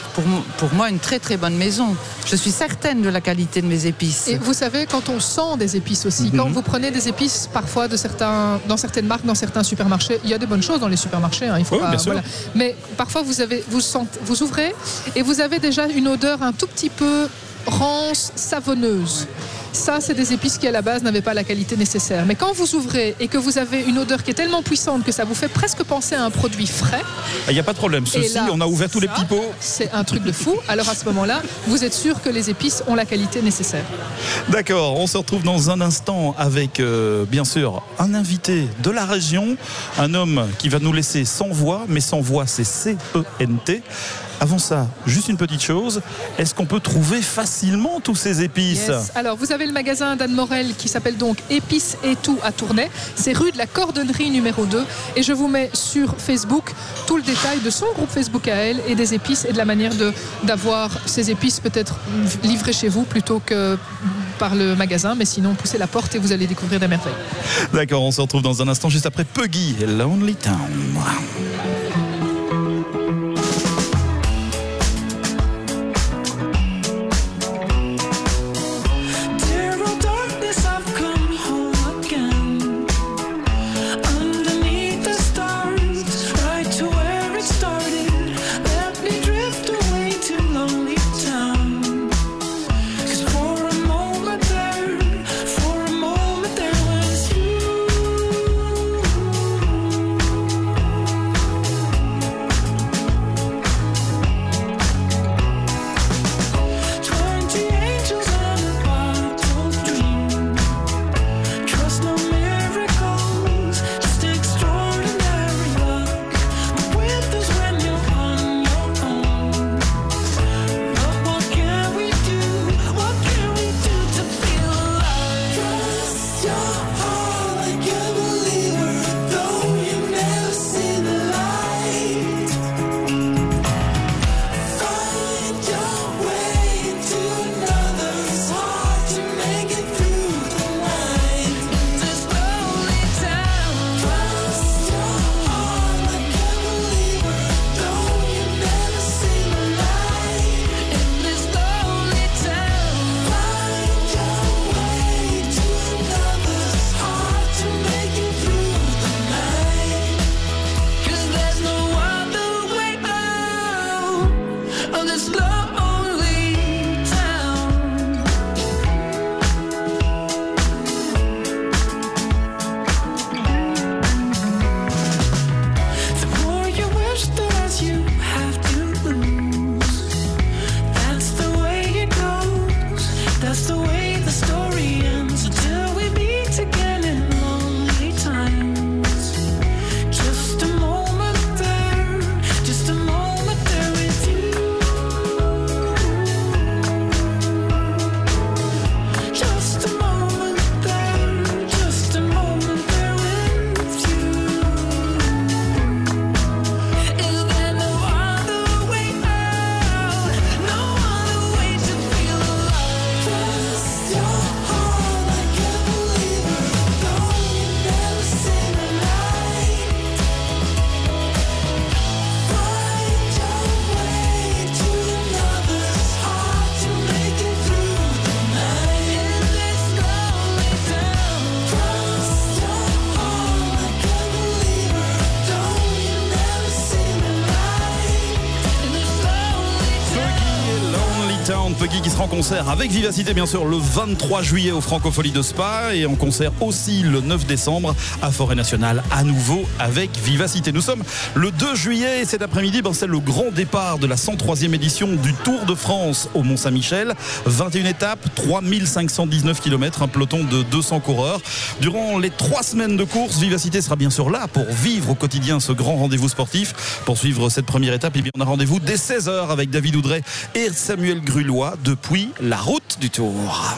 pour moi une très très bonne maison. Je suis certaine de la qualité de mes épices. Et vous savez, quand on sent des épices aussi, quand vous prenez des épices parfois dans certaines marques, dans certains supermarchés, il y a des bonnes choses dans les supermarchés, il faut pas, voilà. Mais parfois vous ouvrez et vous avez déjà une odeur un tout petit peu rance, savonneuse. Ça, c'est des épices qui à la base n'avaient pas la qualité nécessaire. Mais quand vous ouvrez et que vous avez une odeur qui est tellement puissante que ça vous fait presque penser à un produit frais, il n'y a pas de problème. Ceci, là, on a ouvert tous les petits pots. C'est un truc de fou. Alors à ce moment-là, vous êtes sûr que les épices ont la qualité nécessaire. D'accord, on se retrouve dans un instant avec, bien sûr, un invité de la région, un homme qui va nous laisser sans voix, mais sans voix, c'est C-E-N-T. Avant ça, juste une petite chose, est-ce qu'on peut trouver facilement tous ces épices? Alors, vous avez le magasin d'Anne Morel qui s'appelle donc Épices et tout à Tournai. C'est rue de la Cordonnerie numéro 2. Et je vous mets sur Facebook tout le détail de son groupe Facebook à elle et des épices et de la manière d'avoir ces épices peut-être livrées chez vous plutôt que par le magasin. Mais sinon, poussez la porte et vous allez découvrir des merveilles. D'accord, on se retrouve dans un instant juste après Puggy et Lonely Town. That's the way the story ends until we meet Peggy qui sera en concert avec Vivacité bien sûr le 23 juillet au Francofolie de Spa et en concert aussi le 9 décembre à Forêt Nationale à nouveau avec Vivacité. Nous sommes le 2 juillet et cet après-midi c'est le grand départ de la 103e édition du Tour de France au Mont-Saint-Michel. 21 étapes, 3519 km, un peloton de 200 coureurs. Durant les 3 semaines de course, Vivacité sera bien sûr là pour vivre au quotidien ce grand rendez-vous sportif. Pour suivre cette première étape, et bien, on a rendez-vous dès 16h avec David Oudret et Samuel Grulois depuis la route du Tour.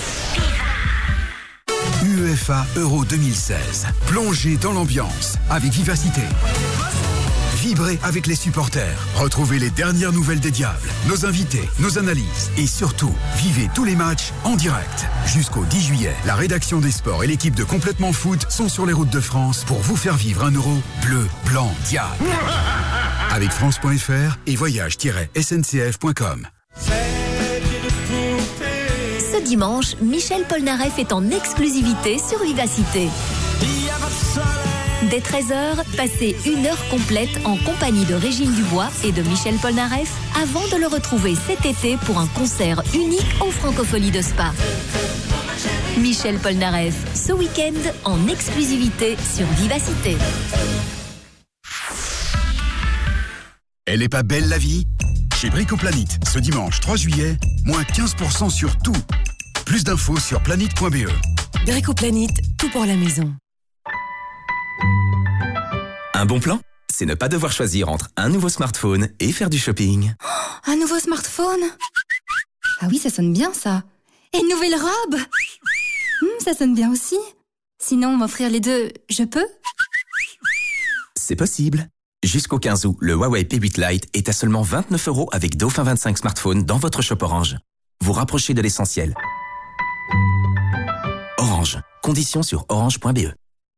UEFA Euro 2016. Plongez dans l'ambiance avec Vivacité. Vibrez avec les supporters. Retrouvez les dernières nouvelles des Diables, nos invités, nos analyses et surtout, vivez tous les matchs en direct. Jusqu'au 10 juillet, la rédaction des sports et l'équipe de Complètement Foot sont sur les routes de France pour vous faire vivre un Euro bleu, blanc, diable. Avec France.fr et voyage-sncf.com. Ce dimanche, Michel Polnareff est en exclusivité sur Vivacité. Dès 13h, passez 1 heure complète en compagnie de Régine Dubois et de Michel Polnareff avant de le retrouver cet été pour un concert unique au Francofolie de Spa. Michel Polnareff, ce week-end en exclusivité sur Vivacité. Elle est pas belle la vie ? Chez Bricoplanite, ce dimanche 3 juillet, moins 15% sur tout. Plus d'infos sur planite.be. Bricoplanite, tout pour la maison. Un bon plan, c'est ne pas devoir choisir entre un nouveau smartphone et faire du shopping. Oh, un nouveau smartphone ? Ah oui, ça sonne bien ça. Et une nouvelle robe ? Ça sonne bien aussi. Sinon, m'offrir les deux, je peux ? C'est possible. Jusqu'au 15 août, le Huawei P8 Lite est à seulement 29 € avec Dauphin 25 smartphone dans votre shop Orange. Vous rapprochez de l'essentiel. Orange. Conditions sur orange.be.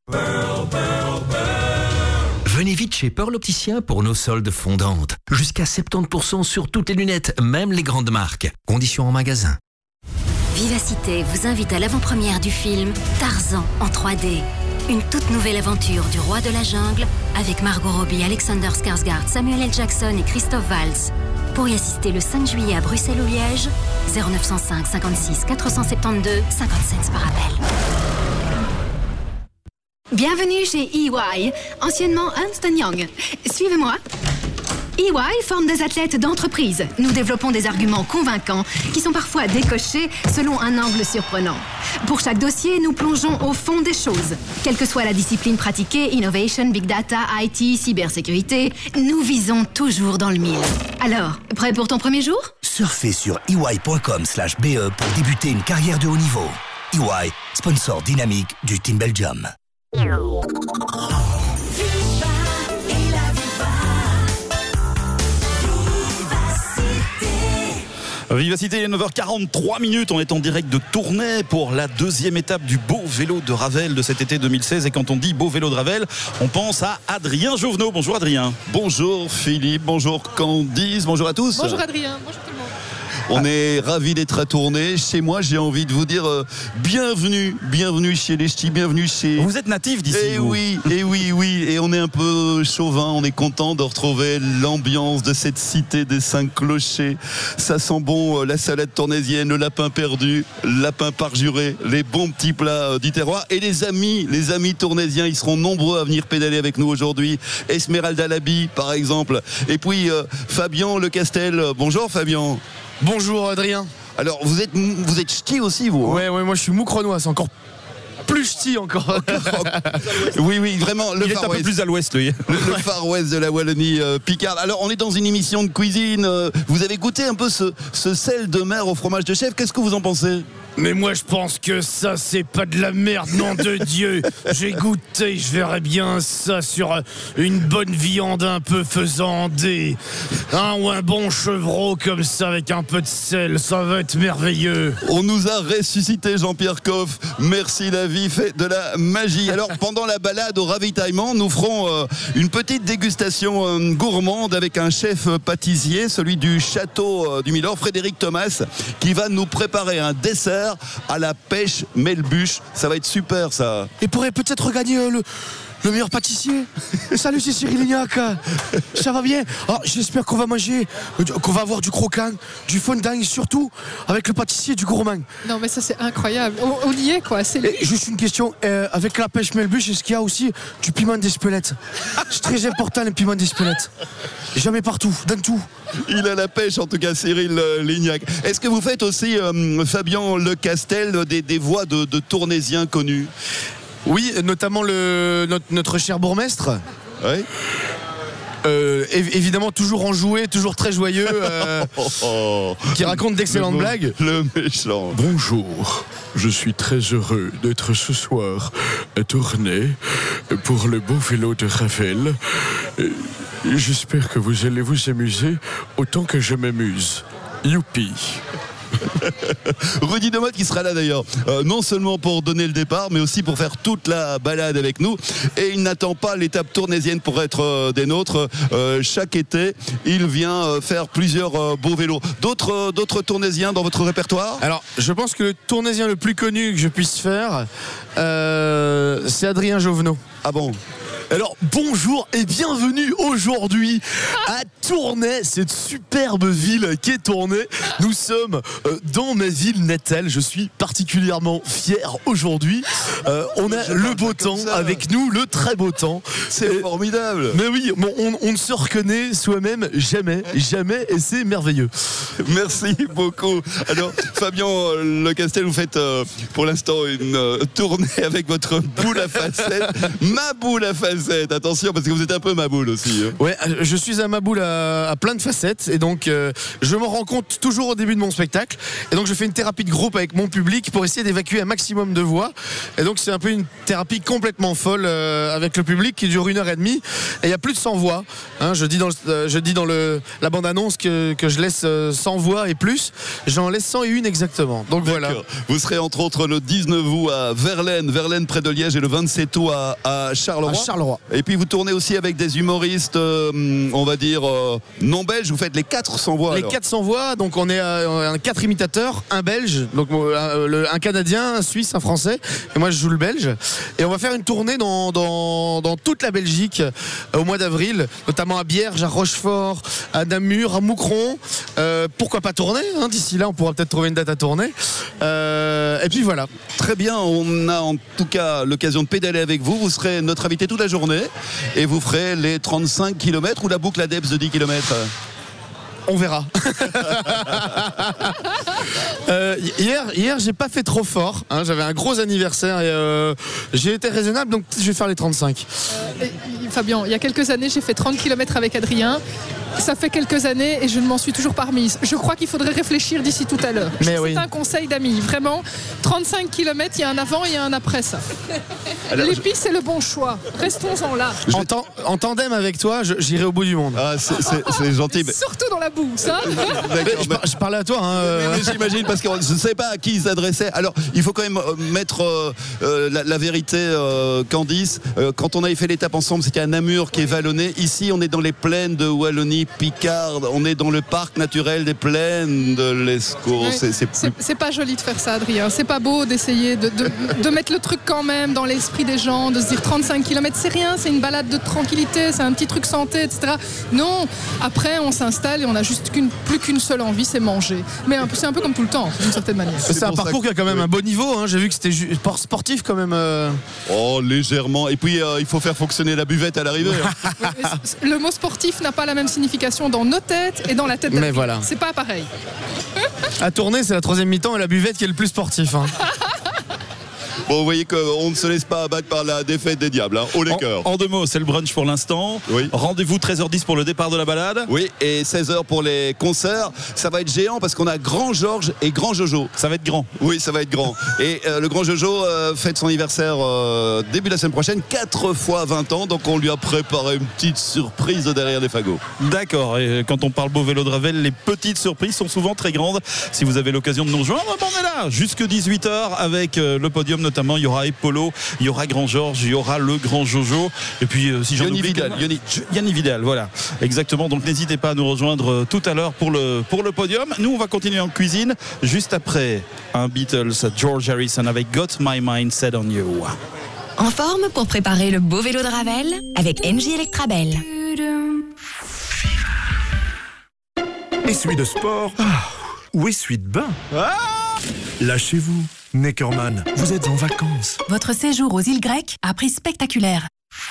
Venez vite chez Pearl Opticien pour nos soldes fondantes. Jusqu'à 70% sur toutes les lunettes, même les grandes marques. Conditions en magasin. Vivacité vous invite à l'avant-première du film Tarzan en 3D. Une toute nouvelle aventure du roi de la jungle avec Margot Robbie, Alexander Skarsgård, Samuel L. Jackson et Christophe Waltz. Pour y assister le 5 juillet à Bruxelles ou Liège, 0905 56 472 57 par appel. Bienvenue chez EY, anciennement Ernst & Young. Suivez-moi. EY forme des athlètes d'entreprise. Nous développons des arguments convaincants qui sont parfois décochés selon un angle surprenant. Pour chaque dossier, nous plongeons au fond des choses. Quelle que soit la discipline pratiquée, innovation, big data, IT, cybersécurité, nous visons toujours dans le mille. Alors, prêt pour ton premier jour ? Surfez sur ey.com/be pour débuter une carrière de haut niveau. EY, sponsor dynamique du Team Belgium. Vivacité, il est 9h43, on est en direct de Tournai pour la 2e étape du beau vélo de Ravel de cet été 2016. Et quand on dit beau vélo de Ravel, on pense à Adrien Jouvenot. Bonjour Adrien. Bonjour Philippe, bonjour Candice, bonjour à tous. Bonjour Adrien, bonjour tout le monde. On est ravis d'être à Tournai. Chez moi, j'ai envie de vous dire bienvenue chez les Ch'tis, bienvenue chez... Vous êtes natif d'ici, oui, et on est un peu chauvin, on est content de retrouver l'ambiance de cette cité des 5 clochers. Ça sent bon la salade tournaisienne, le lapin perdu, le lapin parjuré, les bons petits plats du terroir. Et les amis tournaisiens, ils seront nombreux à venir pédaler avec nous aujourd'hui. Esmeralda Labi, par exemple. Et puis Fabien Le Castel. Bonjour Fabien. Bonjour Adrien. Alors vous êtes ch'ti aussi vous hein? Ouais, moi je suis moucronois, c'est encore plus ch'ti encore. oui, vraiment. Il est un peu plus à l'ouest, lui. Le Far West de la Wallonie Picard. Alors on est dans une émission de cuisine. Vous avez goûté un peu ce sel de mer au fromage de chèvre. Qu'est-ce que vous en pensez ? Mais moi je pense que ça c'est pas de la merde, nom de Dieu. J'ai goûté, je verrais bien ça sur une bonne viande un peu faisandée, ou un bon chevreau comme ça avec un peu de sel, ça va être merveilleux. On nous a ressuscité Jean-Pierre Coff, merci la vie fait de la magie. Alors pendant la balade au ravitaillement, nous ferons une petite dégustation gourmande avec un chef pâtissier, celui du château du Milord, Frédéric Thomas, qui va nous préparer un dessert à la pêche Melbuche. Ça va être super ça. Et pourrait peut-être regagner le meilleur pâtissier. Salut, c'est Cyril Lignac. Ça va bien? J'espère qu'on va manger, qu'on va avoir du croquant, du fondant et surtout avec le pâtissier du gourmand. Non, mais ça, c'est incroyable. On y est, quoi. Juste une question. Avec la pêche Melbuche, est-ce qu'il y a aussi du piment d'Espelette? C'est très important, le piment d'Espelette. Jamais partout, dans tout. Il a la pêche, en tout cas, Cyril Lignac. Est-ce que vous faites aussi, Fabien Lecastel, des voix de Tournaisiens connus? Oui, notamment notre cher bourgmestre. Oui. Évidemment, toujours enjoué, toujours très joyeux, qui raconte d'excellentes blagues. Le méchant. Bonjour, je suis très heureux d'être ce soir à Tournai pour le beau vélo de Ravel. J'espère que vous allez vous amuser autant que je m'amuse. Youpi! Rudy Demotte qui sera là d'ailleurs, non seulement pour donner le départ, mais aussi pour faire toute la balade avec nous. Et il n'attend pas l'étape tournaisienne pour être des nôtres. Chaque été, il vient faire plusieurs beaux vélos. D'autres tournaisiens dans votre répertoire? Alors, je pense que le tournaisien le plus connu que je puisse faire, c'est Adrien Jovenot. Ah bon? Alors bonjour et bienvenue aujourd'hui à Tournai, cette superbe ville qu'est Tournai. Nous sommes dans ma ville natale, je suis particulièrement fier aujourd'hui. On a le beau temps avec nous, le très beau temps. C'est formidable. Mais oui, on ne se reconnaît soi-même jamais, et c'est merveilleux. Merci beaucoup. Alors Fabien Lecastel, vous faites pour l'instant une tournée avec votre boule à facettes, ma boule à facettes. Attention, parce que vous êtes un peu ma boule aussi. Ouais, je suis à ma boule à plein de facettes et donc je m'en rends compte toujours au début de mon spectacle et donc je fais une thérapie de groupe avec mon public pour essayer d'évacuer un maximum de voix et donc c'est un peu une thérapie complètement folle avec le public qui dure 1h30 et il y a plus de 100 voix. Je dis dans la bande-annonce que je laisse 100 voix et plus. J'en laisse 101 exactement. Donc voilà. Vous serez entre autres le 19 août à Verlaine près de Liège et le 27 août à Charleroi. Et puis vous tournez aussi avec des humoristes, on va dire non belges. Vous faites les 400 voix. Les 400 voix, donc on est 4 imitateurs, un belge, donc un canadien, un suisse, un français, et moi je joue le belge. Et on va faire une tournée dans toute la Belgique au mois d'avril, notamment à Bierge, à Rochefort, à Namur, à Moucron. Pourquoi pas tourner d'ici là, on pourra peut-être trouver une date à tourner. Et puis voilà. Très bien, on a en tout cas l'occasion de pédaler avec vous. Vous serez notre invité toute la journée et vous ferez les 35 km ou la boucle ADEPS de 10 km. On verra. Hier, j'ai pas fait trop fort. J'avais un gros anniversaire et j'ai été raisonnable, donc je vais faire les 35. Fabien, il y a quelques années, j'ai fait 30 km avec Adrien. Ça fait quelques années et je ne m'en suis toujours pas remise. Je crois qu'il faudrait réfléchir d'ici tout à l'heure. C'est un conseil d'amis. Vraiment, 35 km, il y a un avant et il y a un après ça. L'épice, c'est le bon choix. Restons-en là. En tandem avec toi, j'irai au bout du monde. Ah, c'est gentil. Surtout dans la boue, ça. Je parlais à toi. Mais j'imagine, parce que je ne sais pas à qui il s'adressait. Alors, il faut quand même mettre la vérité, Candice. Quand on avait fait l'étape ensemble, c'était à Namur qui est vallonné. Ici, on est dans les plaines de Wallonie Picarde, on est dans le parc naturel des plaines de l'Escaut. C'est pas joli de faire ça, Adrien. C'est pas beau d'essayer de mettre le truc quand même dans l'esprit des gens, de se dire 35 km, c'est rien, c'est une balade de tranquillité, c'est un petit truc santé, etc. Non, après on s'installe et on a juste plus qu'une seule envie, c'est manger. Mais c'est un peu comme tout le temps, d'une certaine manière. C'est un parcours qui a quand même un bon niveau. J'ai vu que c'était sportif quand même. Oh, légèrement. Et puis il faut faire fonctionner la buvette à l'arrivée. Le mot sportif n'a pas la même signification dans nos têtes et dans la tête d'Adrien. Voilà. C'est pas pareil. À tourner, c'est la 3e mi-temps et la buvette qui est le plus sportif. Bon, vous voyez qu'on ne se laisse pas abattre par la défaite des diables, haut les cœurs. En 2 mots, c'est le brunch pour l'instant. Oui. Rendez-vous 13h10 pour le départ de la balade. Oui, et 16h pour les concerts. Ça va être géant parce qu'on a Grand Georges et Grand Jojo. Ça va être grand. Oui, ça va être grand. Et le Grand Jojo fête son anniversaire début de la semaine prochaine, 4 fois 20 ans. Donc on lui a préparé une petite surprise derrière les fagots. D'accord. Et quand on parle beau vélo de Ravel, les petites surprises sont souvent très grandes. Si vous avez l'occasion de nous rejoindre, on est là jusque 18h avec le podium notamment. Il y aura Epolo, il y aura Grand Georges, il y aura le Grand Jojo. Et puis si j'en oublie, Yannick Vidal, voilà. Exactement. Donc n'hésitez pas à nous rejoindre tout à l'heure pour le podium. Nous on va continuer en cuisine juste après un Beatles, George Harrison avec Got My Mind Set on You. En forme pour préparer le beau vélo de Ravel avec Engie Electrabel. Essuie de sport ou essuie de bain. Lâchez-vous, Neckerman, vous êtes en vacances. Votre séjour aux îles grecques a prix spectaculaire.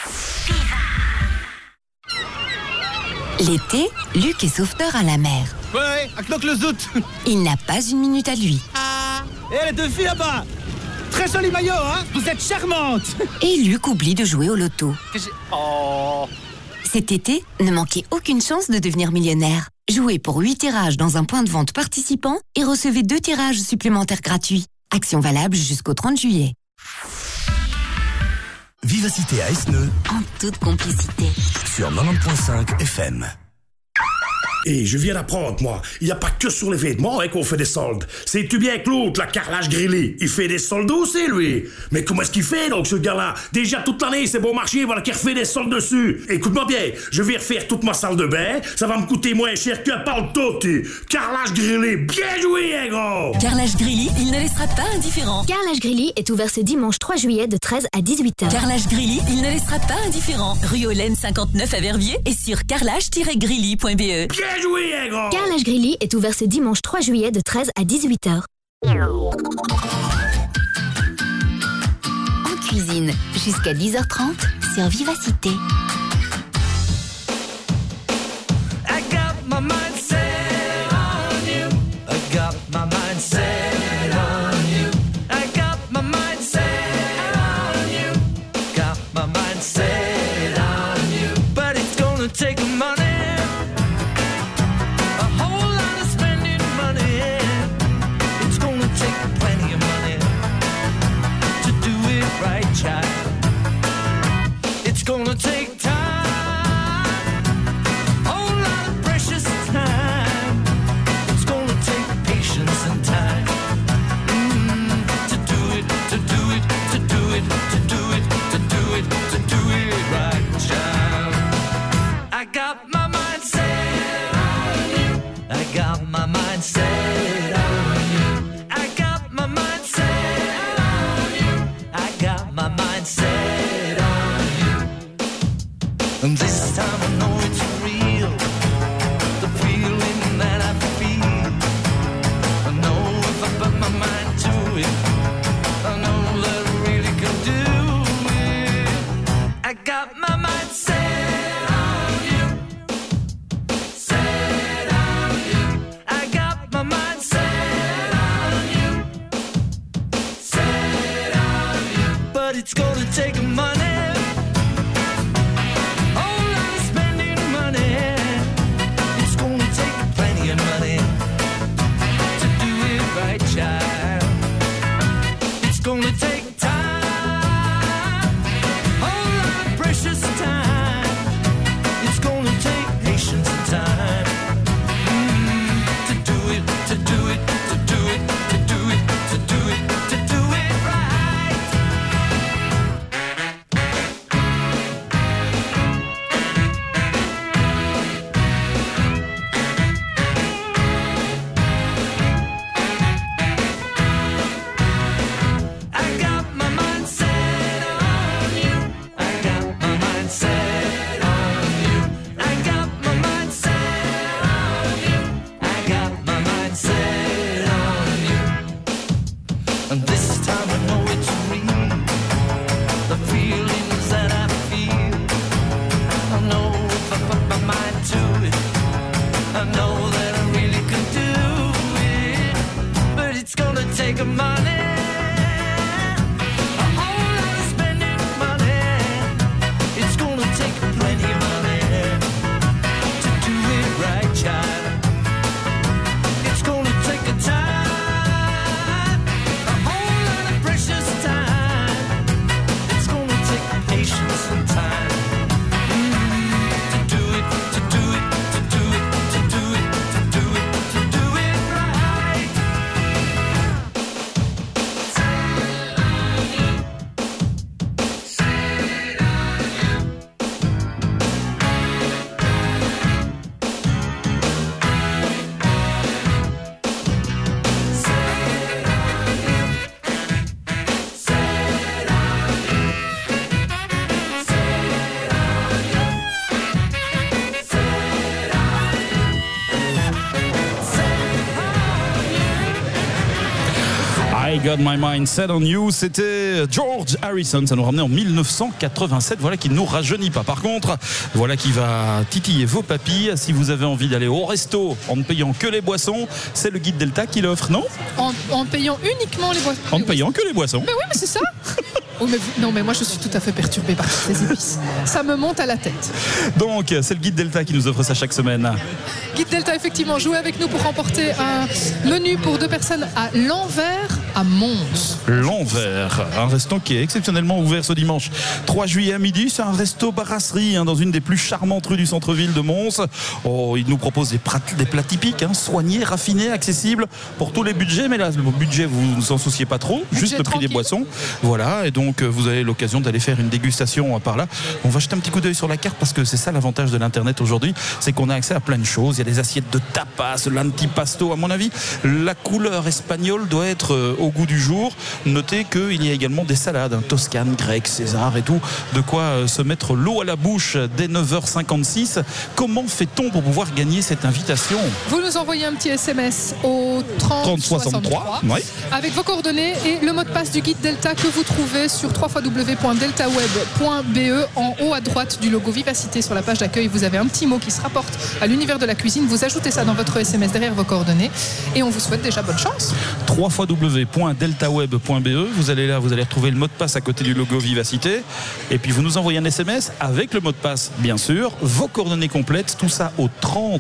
L'été, Luc est sauveteur à la mer. Ouais, à knock le zout. Il n'a pas une minute à lui. Et les deux filles là-bas. Très joli maillot, hein. Vous êtes charmante. Et Luc oublie de jouer au loto. Oh. Cet été, ne manquez aucune chance de devenir millionnaire. Jouez pour 8 tirages dans un point de vente participant et recevez 2 tirages supplémentaires gratuits. Action valable jusqu'au 30 juillet. Vivacité à Esneux. En toute complicité. Sur 90.5 FM. Et je viens d'apprendre, moi, il n'y a pas que sur les vêtements qu'on fait des soldes. C'est-tu bien que l'autre, la carrelage grillé, il fait des soldes aussi, lui. Mais comment est-ce qu'il fait, donc, ce gars-là? Déjà, toute l'année, c'est bon marché, voilà qu'il refait des soldes dessus. Écoute-moi bien, je vais refaire toute ma salle de bain, ça va me coûter moins cher qu'un panteau, tu. Carrelage grillé, bien joué, hein, gros! Carrelage Grilly, il ne laissera pas indifférent. Carrelage Grilly est ouvert ce dimanche 3 juillet de 13 à 18h. Carrelage Grilly, il ne laissera pas indifférent. Rue Hollen 59 à Verviers et sur carrelage-grilly.be. Bien joué, hein, gros! Carrelage Grilly est ouvert ce dimanche 3 juillet de 13 à 18h. En cuisine, jusqu'à 10h30 sur Vivacité. I got my mind set on you. I got my mind set on you. I got my mind set on you. Got my mind set on you. But it's gonna take money. A whole lot of spending money. It's gonna take plenty of money to do it right, child. It's gonna take time. And this time I know it's real, the feeling that I feel. I know if I put my mind to it, I know that I really can do it. I got my mind set on you, set on you. I got my mind set on you, set on you. But it's gonna take money. Child. It's gonna take time, whole lot of precious time. It's gonna take patience and time to do it, to do it, to do it, to do it, to do it, to do it right. And this time I know it's real, the feelings that I feel. I know if I put my mind to it, I know that I really can do it. But it's gonna take money, a whole lot of spending money. It's gonna take plenty of money to do it right, child. It's gonna take a time. Some time to do it, to do it, to do it, to do it, to do it, to do it right. I got my mind set on you, c'était George Harrison, ça nous ramenait en 1987, voilà qui ne nous rajeunit pas. Par contre, voilà qui va titiller vos papilles. Si vous avez envie d'aller au resto en ne payant que les boissons, c'est le guide Delta qui l'offre, non ? En payant uniquement les boissons. En ne payant que les boissons. Mais oui, mais c'est ça. Oh, non, mais moi je suis tout à fait perturbée par toutes ces épices. Ça me monte à la tête. Donc, c'est le guide Delta qui nous offre ça chaque semaine. Guide Delta, effectivement, jouez avec nous pour remporter un menu pour 2 personnes à l'Anvers, à Mons. L'Anvers, un resto qui est exceptionnellement ouvert ce dimanche 3 juillet à midi. C'est un resto brasserie dans une des plus charmantes rues du centre-ville de Mons. Oh, il nous propose des plats typiques, soignés, raffinés, accessibles pour tous les budgets. Mais là, le budget, vous ne s'en souciez pas trop, juste le prix des boissons. Voilà, et donc vous avez l'occasion d'aller faire une dégustation par là. On va jeter un petit coup d'œil sur la carte parce que c'est ça l'avantage de l'internet aujourd'hui, c'est qu'on a accès à plein de choses. Il y a des assiettes de tapas, l'antipasto. À mon avis, la couleur espagnole doit être au goût du jour. Notez qu'il y a également des salades, toscane, grecque, César et tout. De quoi se mettre l'eau à la bouche dès 9h56. Comment fait-on pour pouvoir gagner cette invitation ? Vous nous envoyez un petit SMS au 3063 oui, avec vos coordonnées et le mot de passe du guide Delta que vous trouvez sur www.deltaweb.be. En haut à droite du logo Vivacité sur la page d'accueil, vous avez un petit mot qui se rapporte à l'univers de la cuisine. Vous ajoutez ça dans votre SMS derrière vos coordonnées et on vous souhaite déjà bonne chance. www.deltaweb.be. Vous allez là, vous allez retrouver le mot de passe à côté du logo Vivacité et puis vous nous envoyez un SMS avec le mot de passe, bien sûr, vos coordonnées complètes, tout ça au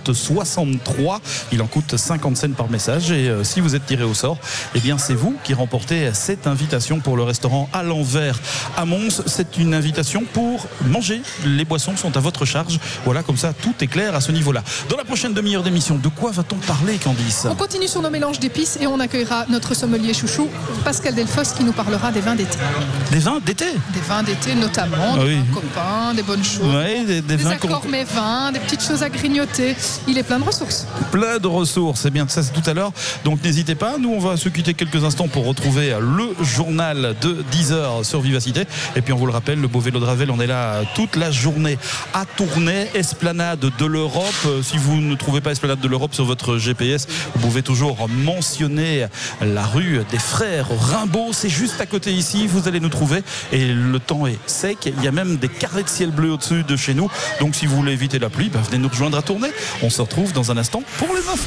3063. Il en coûte 50 cents par message et si vous êtes tiré au sort, eh bien c'est vous qui remportez cette invitation pour le restaurant à l'Anvers à Mons. C'est une invitation pour manger. Les boissons sont à votre charge. Voilà, comme ça, tout est clair à ce niveau-là. Dans la prochaine demi-heure d'émission, de quoi va-t-on parler, Candice ? On continue sur nos mélanges d'épices et on accueillera notre sommelier chouchou, Pascal Delfosse, qui nous parlera des vins d'été. Des vins d'été ? Des vins d'été notamment, des vins copains, des bonnes choses. Oui, des vins accords mais vins, des petites choses à grignoter. Il est plein de ressources. Plein de ressources, c'est bien, ça c'est tout à l'heure. Donc n'hésitez pas, nous on va se quitter quelques instants pour retrouver le journal de 10h sur Vivacité. Et puis on vous le rappelle, le beau vélo de Ravel, on est là toute la journée à Tournai, Esplanade de l'Europe. Si vous ne trouvez pas Esplanade de l'Europe sur votre GPS, vous pouvez toujours mentionner la rue des Frères Rimbaud. C'est juste à côté ici, vous allez nous trouver. Et le temps est sec, il y a même des carrés de ciel bleu au-dessus de chez nous. Donc si vous voulez éviter la pluie, venez nous rejoindre à Tournai. On se retrouve dans un instant pour les infos.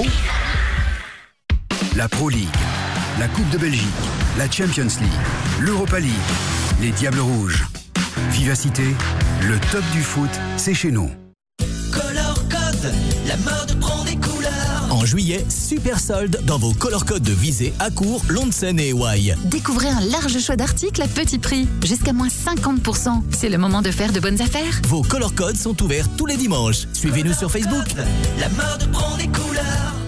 La Pro League, la Coupe de Belgique, la Champions League, l'Europa League, les Diables Rouges. Vivacité, le top du foot, c'est chez nous. Color Code, la mode prend des couleurs. En juillet, super solde dans vos color codes de Visée, Accourt, Lontzen et EY. Découvrez un large choix d'articles à petit prix, jusqu'à moins 50%. C'est le moment de faire de bonnes affaires. Vos color codes sont ouverts tous les dimanches. Suivez-nous sur Facebook. La mode prend des couleurs.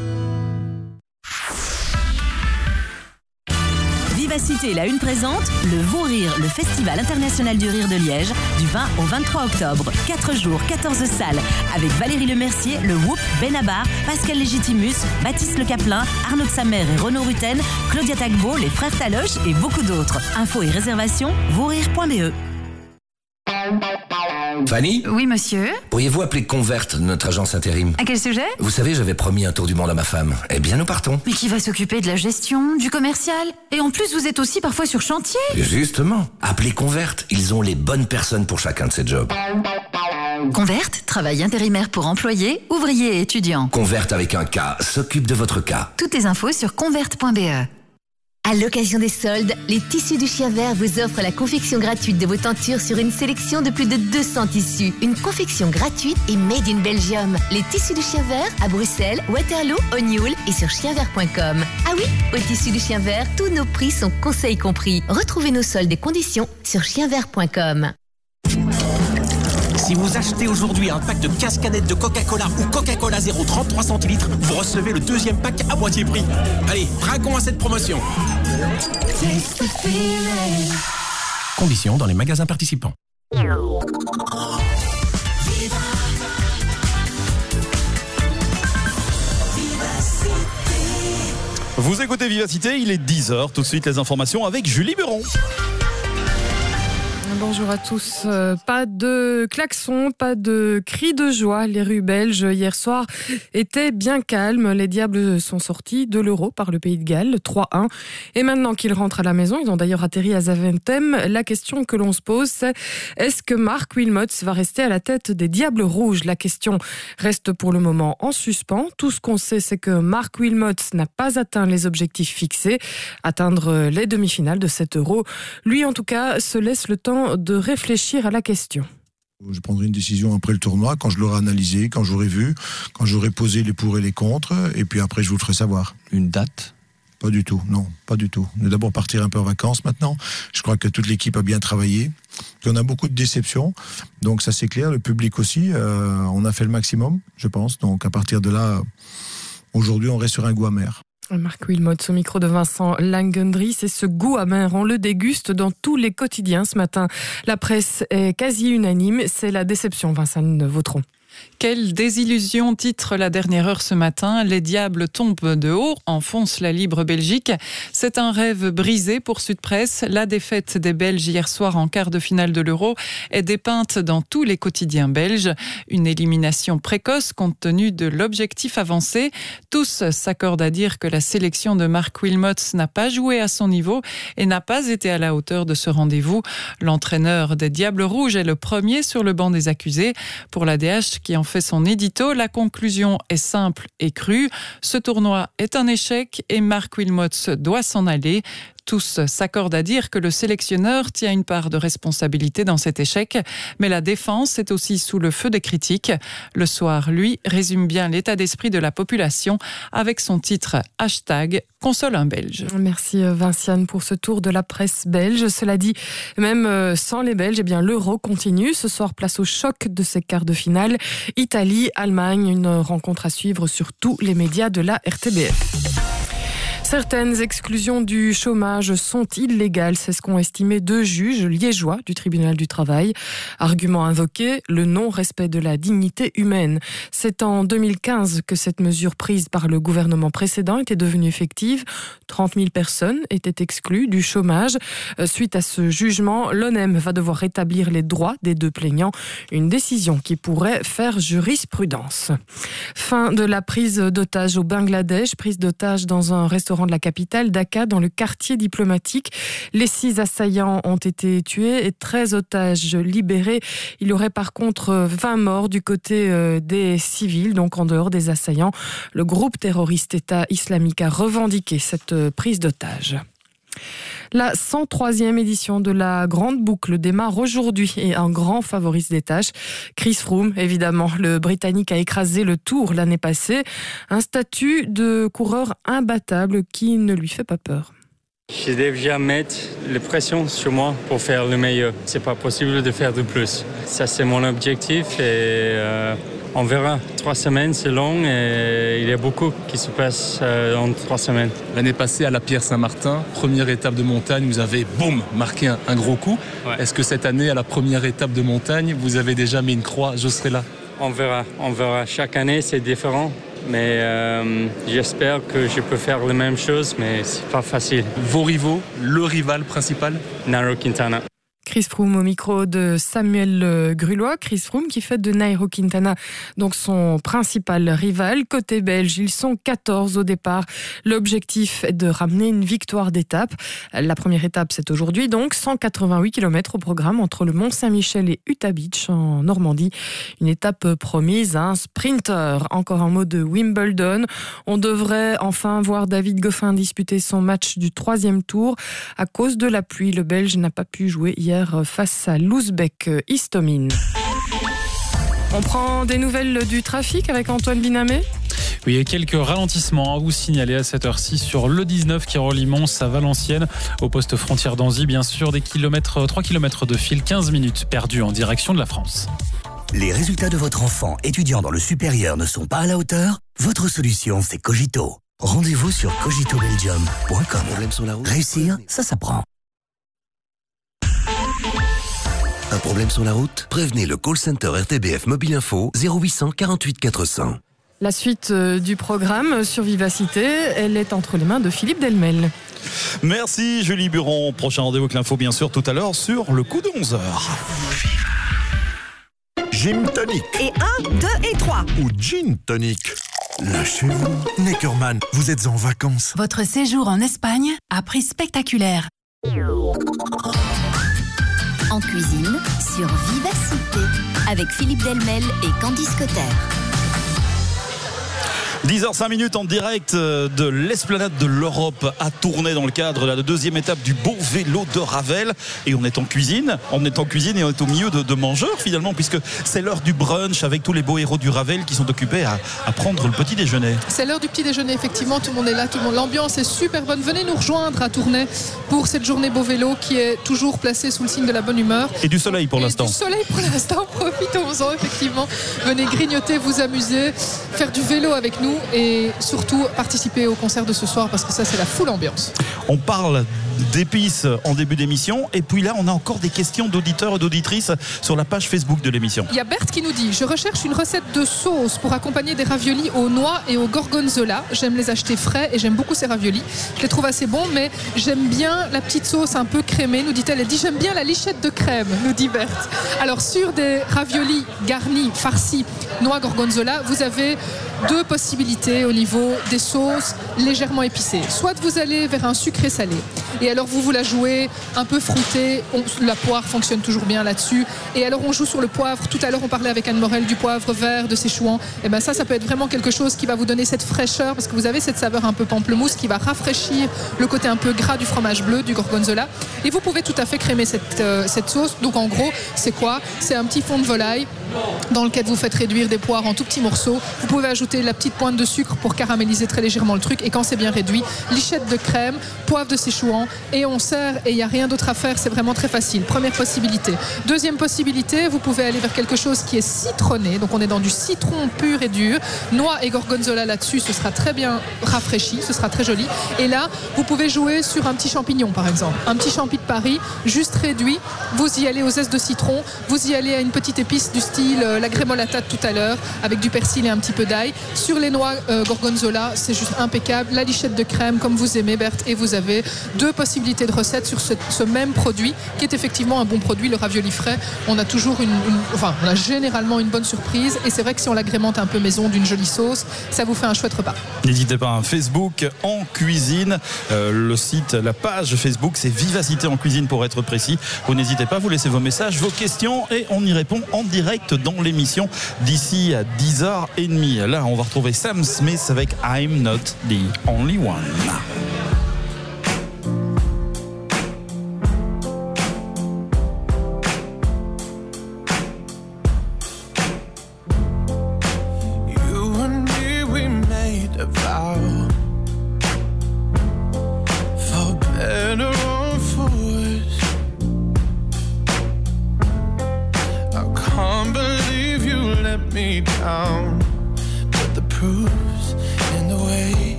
Vivacité La Une présente le Vaurire, le Festival international du rire de Liège, du 20 au 23 octobre. 4 jours, 14 salles, avec Valérie Lemercier, le Whoop, Benabar, Pascal Légitimus, Baptiste Le Caplin, Arnaud de Samer et Renaud Rutten, Claudia Tagbo, les frères Taloche et beaucoup d'autres. Infos et réservations, vaurire.be. Fanny ? Oui, monsieur. Pourriez-vous appeler Convert, notre agence intérim ? À quel sujet ? Vous savez, j'avais promis un tour du monde à ma femme. Eh bien, nous partons. Mais qui va s'occuper de la gestion, du commercial ? Et en plus, vous êtes aussi parfois sur chantier. Justement, appelez Convert. Ils ont les bonnes personnes pour chacun de ces jobs. Convert, travail intérimaire pour employés, ouvriers et étudiants. Convert avec un K, s'occupe de votre cas. Toutes les infos sur convert.be. À l'occasion des soldes, les Tissus du Chien Vert vous offrent la confection gratuite de vos tentures sur une sélection de plus de 200 tissus. Une confection gratuite et made in Belgium. Les Tissus du Chien Vert à Bruxelles, Waterloo, O'Neill et sur chienvert.com. Ah oui, aux Tissus du Chien Vert, tous nos prix sont conseils compris. Retrouvez nos soldes et conditions sur chienvert.com. Si vous achetez aujourd'hui un pack de 15 canettes de Coca-Cola ou Coca-Cola 0 33 centilitres, vous recevez le deuxième pack à moitié prix. Allez, trinquons à cette promotion. Conditions dans les magasins participants. Vous écoutez Vivacité, il est 10h. Tout de suite les informations avec Julie Buron. Bonjour à tous. Pas de klaxons, pas de cris de joie. Les rues belges hier soir étaient bien calmes. Les Diables sont sortis de l'Euro par le Pays de Galles, 3-1. Et maintenant qu'ils rentrent à la maison, ils ont d'ailleurs atterri à Zaventem, la question que l'on se pose, c'est est-ce que Mark Wilmots va rester à la tête des Diables Rouges? La question reste pour le moment en suspens. Tout ce qu'on sait, c'est que Mark Wilmots n'a pas atteint les objectifs fixés, atteindre les demi-finales de cet Euro. Lui, en tout cas, se laisse le temps de réfléchir à la question. Je prendrai une décision après le tournoi, quand je l'aurai analysé, quand j'aurai vu, quand j'aurai posé les pour et les contre, et puis après je vous le ferai savoir. Une date ? Pas du tout, non, pas du tout. On va d'abord partir un peu en vacances maintenant. Je crois que toute l'équipe a bien travaillé. On a beaucoup de déceptions, donc ça c'est clair, le public aussi. On a fait le maximum, je pense. Donc à partir de là, aujourd'hui on reste sur un goût amer. Mark Wilmots au micro de Vincent Langendry, c'est ce goût amer, on le déguste dans tous les quotidiens ce matin. La presse est quasi unanime, c'est la déception, Vincent Vautron. Quelle désillusion, titre La Dernière Heure ce matin. Les Diables tombent de haut, enfoncent la libre Belgique. C'est un rêve brisé pour Sud Presse. La défaite des Belges hier soir en quart de finale de l'Euro est dépeinte dans tous les quotidiens belges. Une élimination précoce compte tenu de l'objectif avancé. Tous s'accordent à dire que la sélection de Mark Wilmots n'a pas joué à son niveau et n'a pas été à la hauteur de ce rendez-vous. L'entraîneur des Diables Rouges est le premier sur le banc des accusés. Pour la DH qui en fait son édito, la conclusion est simple et crue. Ce tournoi est un échec et Mark Wilmots doit s'en aller. Tous s'accordent à dire que le sélectionneur tient une part de responsabilité dans cet échec, mais la défense est aussi sous le feu des critiques. Le Soir, lui, résume bien l'état d'esprit de la population avec son titre # Console un Belge. Merci Vinciane pour ce tour de la presse belge. Cela dit, même sans les Belges, eh bien l'Euro continue. Ce soir, place au choc de ces quarts de finale. Italie-Allemagne, une rencontre à suivre sur tous les médias de la RTBF. Certaines exclusions du chômage sont illégales, c'est ce qu'ont estimé 2 juges liégeois du tribunal du travail. Argument invoqué, le non-respect de la dignité humaine. C'est en 2015 que cette mesure prise par le gouvernement précédent était devenue effective. 30 000 personnes étaient exclues du chômage. Suite à ce jugement, l'ONEM va devoir rétablir les droits des 2 plaignants. Une décision qui pourrait faire jurisprudence. Fin de la prise d'otage au Bangladesh, prise d'otage dans un restaurant de la capitale, Dhaka, dans le quartier diplomatique. Les 6 assaillants ont été tués et 13 otages libérés. Il y aurait par contre 20 morts du côté des civils, donc en dehors des assaillants. Le groupe terroriste État islamique a revendiqué cette prise d'otage. La 103e édition de la Grande Boucle démarre aujourd'hui et un grand favori se détache. Chris Froome, évidemment, le Britannique a écrasé le Tour l'année passée. Un statut de coureur imbattable qui ne lui fait pas peur. Je devais déjà mettre la pression sur moi pour faire le meilleur. C'est pas possible de faire de plus. Ça, c'est mon objectif et on verra. 3 semaines, c'est long et il y a beaucoup qui se passe en 3 semaines. L'année passée, à la Pierre-Saint-Martin, première étape de montagne, vous avez, boum, marqué un gros coup. Ouais. Est-ce que cette année, à la première étape de montagne, vous avez déjà mis une croix, je serai là? On verra. Chaque année, c'est différent. Mais j'espère que je peux faire la même chose, mais c'est pas facile. Vos rivaux, le rival principal? Nairo Quintana. Chris Froome au micro de Samuel Grulois. Chris Froome qui fait de Nairo Quintana donc son principal rival. Côté belge, ils sont 14 au départ. L'objectif est de ramener une victoire d'étape. La première étape, c'est aujourd'hui, donc 188 km au programme entre le Mont-Saint-Michel et Utah Beach en Normandie. Une étape promise à un sprinter. Encore un mot de Wimbledon. On devrait enfin voir David Goffin disputer son match du 3e tour. À cause de la pluie, le Belge n'a pas pu jouer hier face à l'Ouzbek Istomin. On prend des nouvelles du trafic avec Antoine Binamé. Oui, il y a quelques ralentissements à vous signaler à cette heure-ci sur le 19 qui relie Mons à Valenciennes, au poste frontière d'Anzy. Bien sûr, 3 km de fil, 15 minutes perdues en direction de la France. Les résultats de votre enfant étudiant dans le supérieur ne sont pas à la hauteur? Votre solution, c'est Cogito. Rendez-vous sur cogitobelgium.com. Réussir, ça s'apprend. Un problème sur la route? Prévenez le call center RTBF Mobile Info 0800 48 400. La suite du programme sur Vivacité, elle est entre les mains de Philippe Delmel. Merci Julie Buron. Prochain rendez-vous avec l'info bien sûr tout à l'heure sur le coup de 11h. Gin Tonic. Et 1, 2 et 3. Ou Gin Tonic. Lâchez-vous. Neckerman, vous êtes en vacances. Votre séjour en Espagne a prix spectaculaire. En cuisine sur Vivacité avec Philippe Delmel et Candice Cotter. 10h05 en direct de l'esplanade de l'Europe à Tournai dans le cadre de la deuxième étape du beau vélo de Ravel. Et on est en cuisine et on est au milieu de mangeurs finalement, puisque c'est l'heure du brunch avec tous les beaux héros du Ravel qui sont occupés à prendre le petit déjeuner. C'est l'heure du petit déjeuner, effectivement, tout le monde est là, l'ambiance est super bonne. Venez nous rejoindre à Tournai pour cette journée beau vélo qui est toujours placée sous le signe de la bonne humeur. Et du soleil pour l'instant. Du soleil pour l'instant, profitons-en effectivement. Venez grignoter, vous amuser, faire du vélo avec nous et surtout participer au concert de ce soir parce que ça c'est la full ambiance. On parle d'épices en début d'émission et puis là on a encore des questions d'auditeurs et d'auditrices sur la page Facebook de l'émission. Il y a Berthe qui nous dit: je recherche une recette de sauce pour accompagner des raviolis aux noix et au gorgonzola. J'aime les acheter frais et j'aime beaucoup ces raviolis. Je les trouve assez bons, mais j'aime bien la petite sauce un peu crémée, nous dit-elle. Elle dit j'aime bien la lichette de crème, nous dit Berthe. Alors sur des raviolis garnis, farcis, noix gorgonzola, vous avez deux possibilités au niveau des sauces légèrement épicées. Soit vous allez vers un sucré salé et alors vous la jouez un peu fruitée, la poire fonctionne toujours bien là-dessus, et alors on joue sur le poivre. Tout à l'heure on parlait avec Anne Morel du poivre vert de Séchouan, et bien ça peut être vraiment quelque chose qui va vous donner cette fraîcheur parce que vous avez cette saveur un peu pamplemousse qui va rafraîchir le côté un peu gras du fromage bleu, du gorgonzola, et vous pouvez tout à fait crémer cette sauce. Donc en gros c'est quoi? C'est un petit fond de volaille dans lequel vous faites réduire des poires en tout petits morceaux. Vous pouvez ajouter la petite pointe de sucre pour caraméliser très légèrement le truc, et quand c'est bien réduit, lichette de crème, poivre de Séchouan, et on sert et il n'y a rien d'autre à faire, c'est vraiment très facile. Première possibilité. Deuxième possibilité, vous pouvez aller vers quelque chose qui est citronné, donc on est dans du citron pur et dur, noix et gorgonzola là-dessus, ce sera très bien rafraîchi, ce sera très joli, et là vous pouvez jouer sur un petit champignon par exemple, un petit champi de Paris, juste réduit, vous y allez aux zestes de citron, vous y allez à une petite épice du style la grémolata de tout à l'heure, avec du persil et un petit peu d'ail. Sur les noix gorgonzola, c'est juste impeccable. La lichette de crème comme vous aimez Berthe, et vous avez deux possibilités de recettes sur ce même produit qui est effectivement un bon produit, le ravioli frais. On a toujours on a généralement une bonne surprise, et c'est vrai que si on l'agrémente un peu maison d'une jolie sauce, ça vous fait un chouette repas. N'hésitez pas, Facebook en cuisine, le site, la page Facebook c'est Vivacité en cuisine pour être précis. Vous n'hésitez pas, vous laissez vos messages, vos questions et on y répond en direct dans l'émission d'ici à 10h30. Là on va retrouver Sam Smith avec I'm Not the Only One.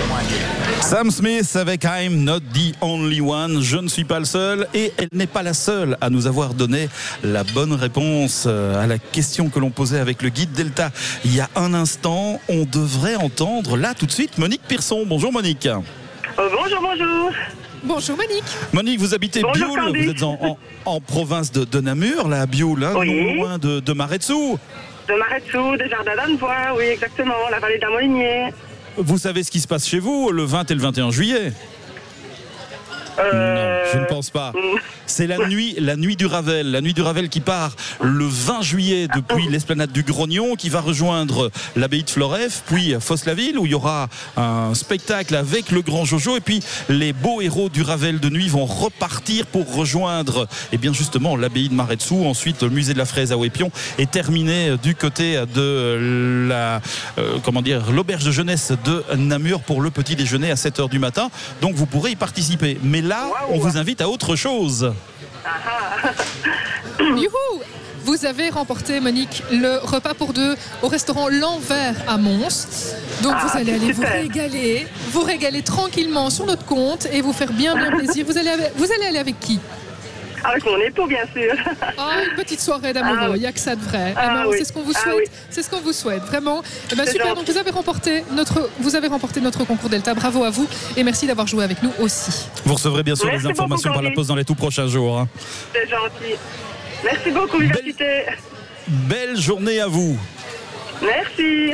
Sam Smith avec I'm Not the Only One, je ne suis pas le seul, et elle n'est pas la seule à nous avoir donné la bonne réponse à la question que l'on posait avec le guide Delta il y a un instant. On devrait entendre là tout de suite Monique Pierson. Bonjour Monique. Bonjour. Bonjour Monique. Monique, vous habitez Bonjour, Bioul, vous êtes en province de Namur, là à Bioul, là, oui. non loin de Maretsu. De Maretsu, de Jardin d'Annevoie, oui exactement, la vallée d'Amolinier. Vous savez ce qui se passe chez vous le 20 et le 21 juillet? Non, je ne pense pas. C'est la nuit du Ravel. La nuit du Ravel qui part le 20 juillet depuis l'esplanade du Grognon, qui va rejoindre l'abbaye de Floreffe, puis Fosse-la-Ville, où il y aura un spectacle avec le grand Jojo. Et puis les beaux héros du Ravel de nuit vont repartir pour rejoindre, eh bien justement, l'abbaye de Maretsu. Ensuite, le musée de la fraise à Ouépion est terminé du côté de l'auberge de jeunesse de Namur pour le petit déjeuner à 7h du matin. Donc vous pourrez y participer. Mais là, on vous invite à autre chose. Youhou! Vous avez remporté, Monique, le repas pour deux au restaurant L'Envers à Mons. Donc vous allez aller vous régaler tranquillement sur notre compte et vous faire bien plaisir. Vous allez aller avec qui? Avec mon époux, bien sûr. Une petite soirée d'amoureux, il n'y a que ça de vrai. Oui. C'est ce qu'on vous souhaite. Oui. C'est ce qu'on vous souhaite, vraiment. Super, gentil. donc vous avez remporté notre concours Delta. Bravo à vous et merci d'avoir joué avec nous aussi. Vous recevrez bien sûr Merci les informations beaucoup, par la poste dans les tout prochains jours. C'est gentil. Merci beaucoup, Vivacité. Belle journée à vous. Merci.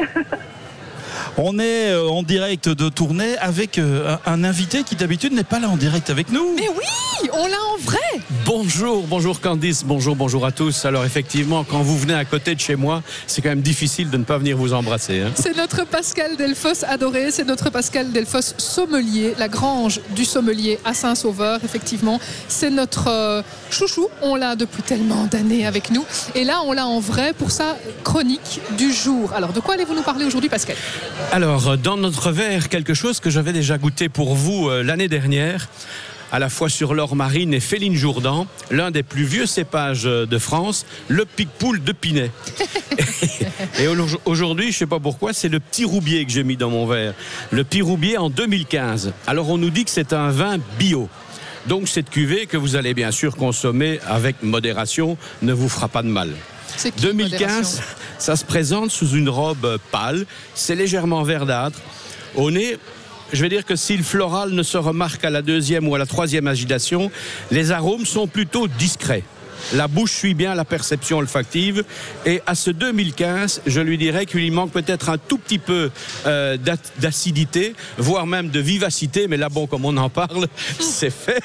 On est en direct de Tournai avec un invité qui d'habitude n'est pas là en direct avec nous. Mais oui, on l'a en vrai. Bonjour Candice, bonjour à tous. Alors effectivement, quand vous venez à côté de chez moi, c'est quand même difficile de ne pas venir vous embrasser. C'est notre Pascal Delfosse adoré, c'est notre Pascal Delfosse sommelier, la grange du sommelier à Saint-Sauveur, effectivement. C'est notre chouchou, on l'a depuis tellement d'années avec nous. Et là, on l'a en vrai pour sa chronique du jour. Alors, de quoi allez-vous nous parler aujourd'hui, Pascal ? Alors, dans notre verre, quelque chose que j'avais déjà goûté pour vous l'année dernière, à la fois sur l'or marine et Féline Jourdan, l'un des plus vieux cépages de France, le Picpoul de Pinet. Et aujourd'hui, je ne sais pas pourquoi, c'est le Petit Roubier que j'ai mis dans mon verre. Le Petit Roubier en 2015. Alors, on nous dit que c'est un vin bio. Donc, cette cuvée que vous allez bien sûr consommer avec modération ne vous fera pas de mal. 2015, ça se présente sous une robe pâle, c'est légèrement verdâtre. Au nez, je vais dire que si le floral ne se remarque à la deuxième ou à la troisième agitation, les arômes sont plutôt discrets. La bouche suit bien la perception olfactive et à ce 2015, je lui dirais qu'il lui manque peut-être un tout petit peu d'acidité, voire même de vivacité, mais là bon, comme on en parle, c'est fait.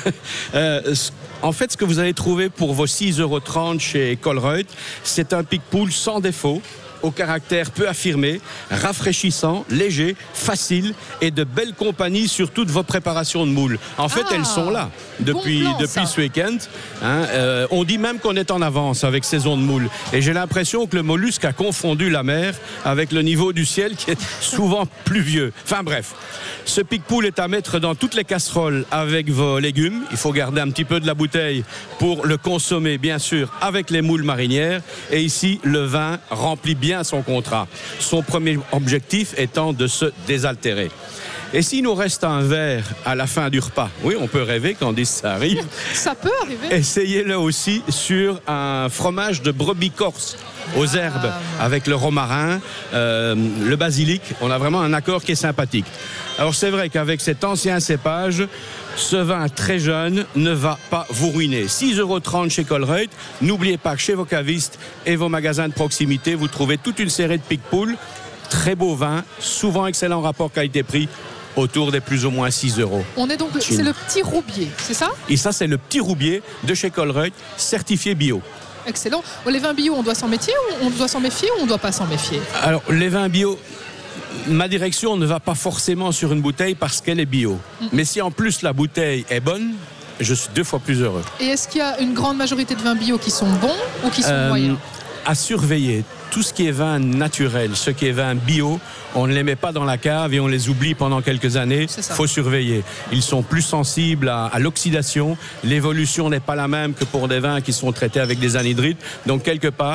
En fait, ce que vous allez trouver pour vos 6,30 € chez Colruyt, c'est un Picpoul sans défaut, au caractère peu affirmé, rafraîchissant, léger, facile et de belle compagnie sur toutes vos préparations de moules. En fait, elles sont là depuis ce week-end. On dit même qu'on est en avance avec saison de moules. Et j'ai l'impression que le mollusque a confondu la mer avec le niveau du ciel qui est souvent pluvieux. Enfin bref, ce Picpoul est à mettre dans toutes les casseroles avec vos légumes. Il faut garder un petit peu de la bouteille pour le consommer, bien sûr, avec les moules marinières. Et ici, le vin remplit bien son contrat. Son premier objectif étant de se désaltérer. Et s'il nous reste un verre à la fin du repas, oui, on peut rêver quand ça arrive. Ça peut arriver. Essayez-le aussi sur un fromage de brebis corse aux herbes avec le romarin, le basilic. On a vraiment un accord qui est sympathique. Alors c'est vrai qu'avec cet ancien cépage, ce vin très jeune ne va pas vous ruiner. 6,30 € chez Colruyt. N'oubliez pas que chez vos cavistes et vos magasins de proximité, vous trouvez toute une série de Picpoul. Très beau vin, souvent excellent rapport qualité-prix, autour des plus ou moins 6 €. On est donc, c'est le Petit Roubier, c'est ça ? Et ça, c'est le Petit Roubier de chez Colruyt, certifié bio. Excellent. Les vins bio, on doit s'en méfier ou on doit s'en méfier ou on ne doit pas s'en méfier ? Alors, les vins bio, ma direction ne va pas forcément sur une bouteille parce qu'elle est bio. Mais si en plus la bouteille est bonne, je suis 2 fois plus heureux. Et est-ce qu'il y a une grande majorité de vins bio qui sont bons ou qui sont moyens ? À surveiller. Tout ce qui est vin naturel, ce qui est vin bio, on ne les met pas dans la cave et on les oublie pendant quelques années. Il faut surveiller. Ils sont plus sensibles à l'oxydation. L'évolution n'est pas la même que pour des vins qui sont traités avec des anhydrides. Donc quelque part,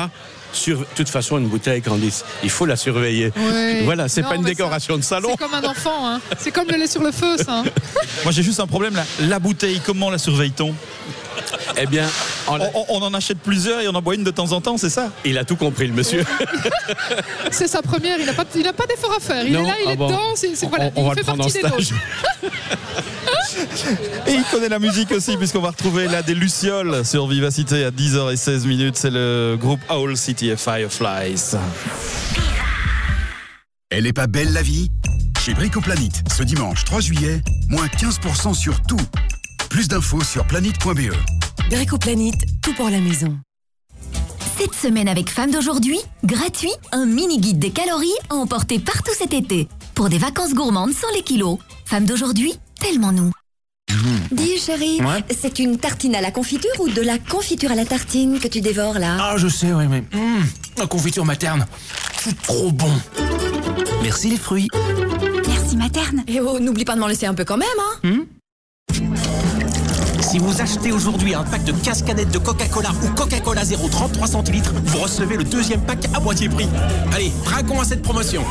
De toute façon, une bouteille, Candice, il faut la surveiller. Ouais. Voilà, c'est Non, pas une mais décoration de salon. C'est comme un enfant, hein. C'est comme le lait sur le feu, ça. Hein. Moi, j'ai juste un problème là. La bouteille, comment la surveille-t-on ? Eh bien, on en achète plusieurs et on en boit une de temps en temps, c'est ça ? Il a tout compris, le monsieur. C'est sa première, il n'a pas d'effort à faire. Il Non, est là, il est dedans. Voilà, on va il fait le prendre en partie des stage. nôtres. Et il connaît la musique aussi, puisqu'on va retrouver là des Lucioles sur Vivacité à 10h16. C'est le groupe Owl City Fireflies. Elle est pas belle la vie ? Chez Bricoplanète, ce dimanche 3 juillet, moins 15% sur tout. Plus d'infos sur planète.be. Bricoplanète, tout pour la maison. Cette semaine avec Femmes d'aujourd'hui, gratuit, un mini-guide des calories à emporter partout cet été. Pour des vacances gourmandes sans les kilos. Femmes d'aujourd'hui, tellement nous. Dis chérie, c'est une tartine à la confiture ou de la confiture à la tartine que tu dévores là ? Ah, je sais, oui, mais la confiture materne, c'est trop bon. Merci les fruits. Merci materne. Et oh, n'oublie pas de m'en laisser un peu quand même, hein. Si vous achetez aujourd'hui un pack de 15 canettes de Coca-Cola ou Coca-Cola 0 33 centilitres, vous recevez le deuxième pack à moitié prix. Allez, trinquons à cette promotion.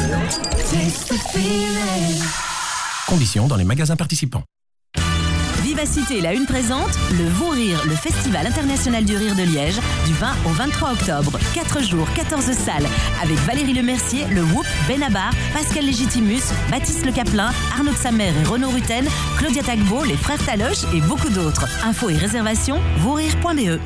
Conditions dans les magasins participants. Vivacité La Une présente le Vaux Rire, le Festival international du rire de Liège, du 20 au 23 octobre. 4 jours, 14 salles, avec Valérie Lemercier, le Whoop, Benabar, Pascal Légitimus, Baptiste Le Caplin, Arnaud de Samer et Renaud Rutten, Claudia Tagbo, les frères Taloche et beaucoup d'autres. Infos et réservations, vaurire.be.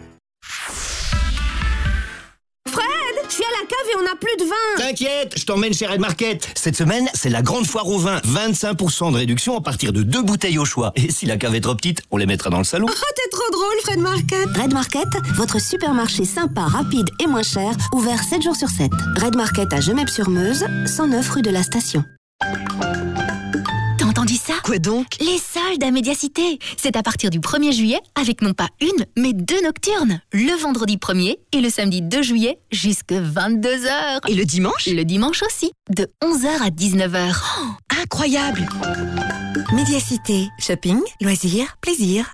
Je suis à la cave et on n'a plus de vin. T'inquiète, je t'emmène chez Red Market. Cette semaine, c'est la grande foire au vin. 25% de réduction à partir de 2 bouteilles au choix. Et si la cave est trop petite, on les mettra dans le salon. Oh, t'es trop drôle, Red Market. Red Market, votre supermarché sympa, rapide et moins cher, ouvert 7 jours sur 7. Red Market à Gemep-sur-Meuse, 109 rue de la Station. T'as entendu ça ? Quoi donc ? Les soldes à Médiacité. C'est à partir du 1er juillet avec non pas une, mais 2 nocturnes. Le vendredi 1er et le samedi 2 juillet jusque 22h. Et le dimanche ? Le dimanche aussi, de 11h à 19h. Oh, incroyable ! Médiacité, shopping, loisirs, plaisir.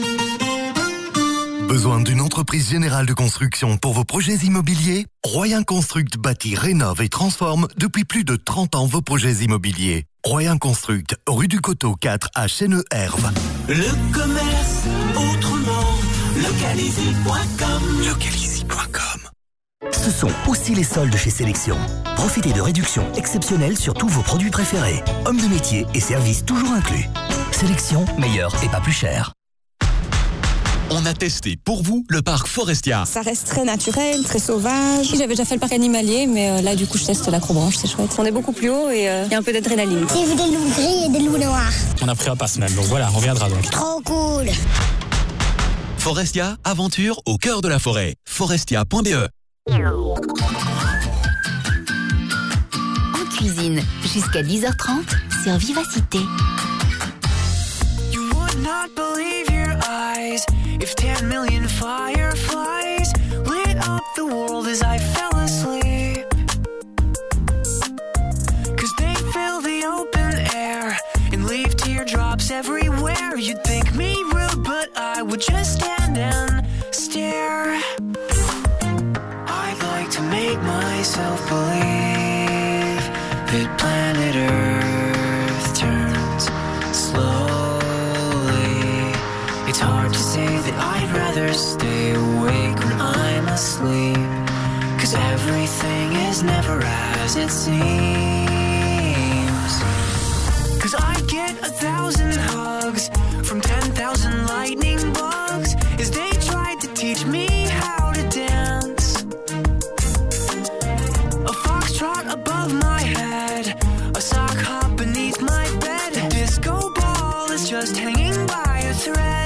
Besoin d'une entreprise générale de construction pour vos projets immobiliers ? Royen Construct bâtit, rénove et transforme depuis plus de 30 ans vos projets immobiliers. Royen Construct, rue du Coteau 4 à Chêne-Herve. Le commerce autrement, localizy.com. Localizy.com. Ce sont aussi les soldes chez Sélection. Profitez de réductions exceptionnelles sur tous vos produits préférés. Hommes de métier et services toujours inclus. Sélection, meilleur et pas plus cher. On a testé pour vous le parc Forestia. Ça reste très naturel, très sauvage. J'avais déjà fait le parc animalier, mais là du coup je teste l'acrobranche, c'est chouette. On est beaucoup plus haut et il y a un peu d'adrénaline. J'ai vu des loups gris et des loups noirs. On a pris un pass même, donc voilà, on reviendra donc. Trop cool. Forestia, aventure au cœur de la forêt. Forestia.be. En cuisine, jusqu'à 10h30 sur Vivacité. You would not believe your eyes if 10 million fireflies lit up the world as I fell asleep. 'Cause they fill the open air and leave teardrops everywhere. You'd think me rude, but I would just stand and stare. I'd like to make myself believe that planet Earth turns slowly. It's hard to say that I'd rather stay awake when I'm asleep, 'cause everything is never as it seems. 'Cause I get 1,000 hugs from 10,000 lightning bugs as they tried to teach me how to dance. A foxtrot above my head, a sock hop beneath my bed. A disco ball is just hanging by a thread.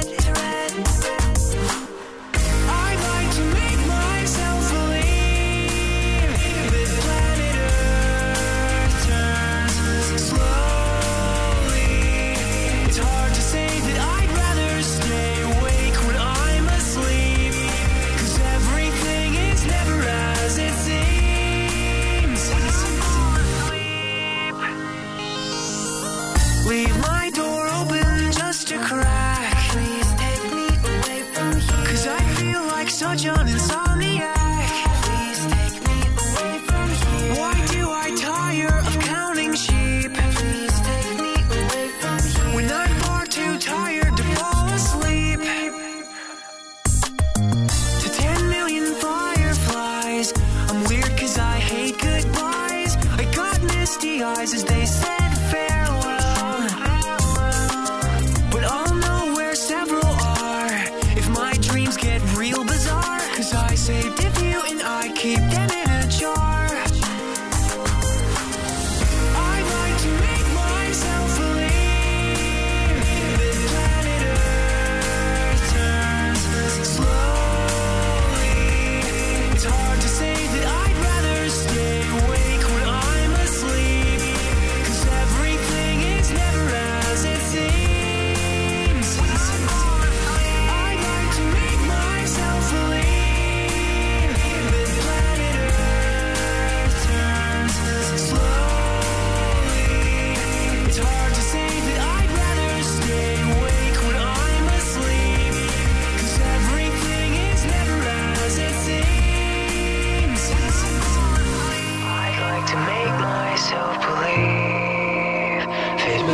I'd like to make myself believe that planet Earth turns slowly. It's hard to say that I'd rather stay awake when I'm asleep, 'cause everything is never as it seems. Leave my door open just a crack. Please take me away from here, 'cause I feel like such an insomniac.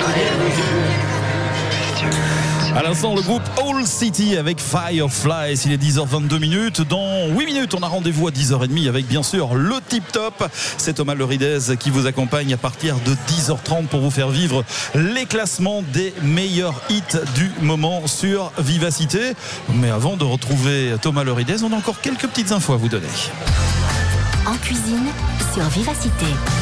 À l'instant, le groupe All City avec Fireflies. Il est 10h22. Dans 8 minutes, on a rendez-vous à 10h30 avec bien sûr le Tip Top. C'est Thomas Loridez qui vous accompagne à partir de 10h30 pour vous faire vivre les classements des meilleurs hits du moment sur Vivacité. Mais avant de retrouver Thomas Loridez, on a encore quelques petites infos à vous donner. En cuisine, sur Vivacité.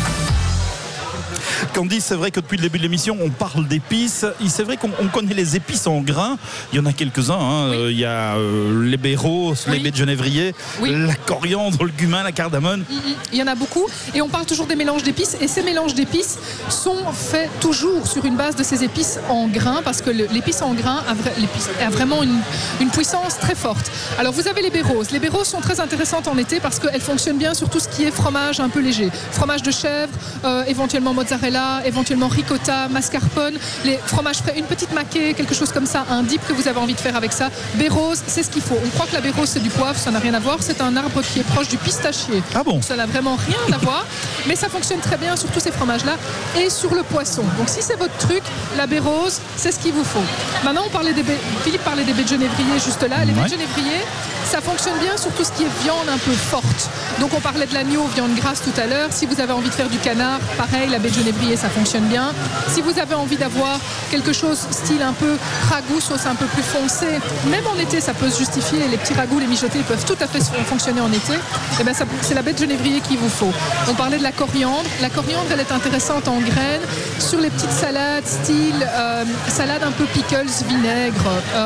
Candice, c'est vrai que depuis le début de l'émission, on parle d'épices. C'est vrai qu'on connaît les épices en grains. Il y en a quelques-uns. Hein. Oui. Il y a les baies roses, les baies de genévrier, la coriandre, le cumin, la cardamone. Il y en a beaucoup. Et on parle toujours des mélanges d'épices. Et ces mélanges d'épices sont faits toujours sur une base de ces épices en grains, parce que l'épice en grains a vraiment une puissance très forte. Alors vous avez les baies roses. Les baies roses sont très intéressantes en été parce qu'elles fonctionnent bien sur tout ce qui est fromage un peu léger. Fromage de chèvre, éventuellement mozzarella, éventuellement ricotta, mascarpone, les fromages frais, une petite maquée, quelque chose comme ça, un dip que vous avez envie de faire avec ça. Baie rose, c'est ce qu'il faut. On croit que la baie rose c'est du poivre, ça n'a rien à voir. C'est un arbre qui est proche du pistachier. Ah bon? Ça n'a vraiment rien à voir, mais ça fonctionne très bien sur tous ces fromages-là et sur le poisson. Donc si c'est votre truc, la baie rose, c'est ce qu'il vous faut. Maintenant, Philippe parlait des baies de genévrier juste là. Les baies de genévrier, ça fonctionne bien sur tout ce qui est viande un peu forte. Donc on parlait de l'agneau, viande grasse tout à l'heure. Si vous avez envie de faire du canard, pareil, la baie de genévrier, ça fonctionne bien. Si vous avez envie d'avoir quelque chose style un peu ragoût, sauce un peu plus foncée, même en été, ça peut se justifier. Les petits ragoûts, les mijotés, peuvent tout à fait fonctionner en été. Et ben c'est la baie de genévrier qu'il vous faut. On parlait de la coriandre. La coriandre, elle est intéressante en graines sur les petites salades, style salade un peu pickles, vinaigre,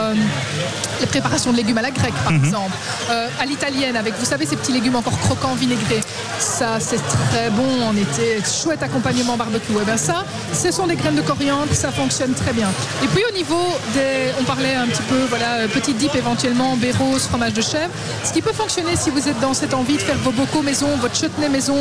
les préparations de légumes à la grecque, par exemple, à l'italienne, avec, vous savez, ces petits légumes encore croquants, vinaigrés. Ça, c'est très bon en été. Chouette accompagnement barbecue. Et bien ça, ce sont des graines de coriandre, ça fonctionne très bien. Et puis au niveau on parlait un petit peu, voilà, petit dip éventuellement, baie rose, fromage de chèvre. Ce qui peut fonctionner si vous êtes dans cette envie de faire vos bocaux maison, votre chutney maison,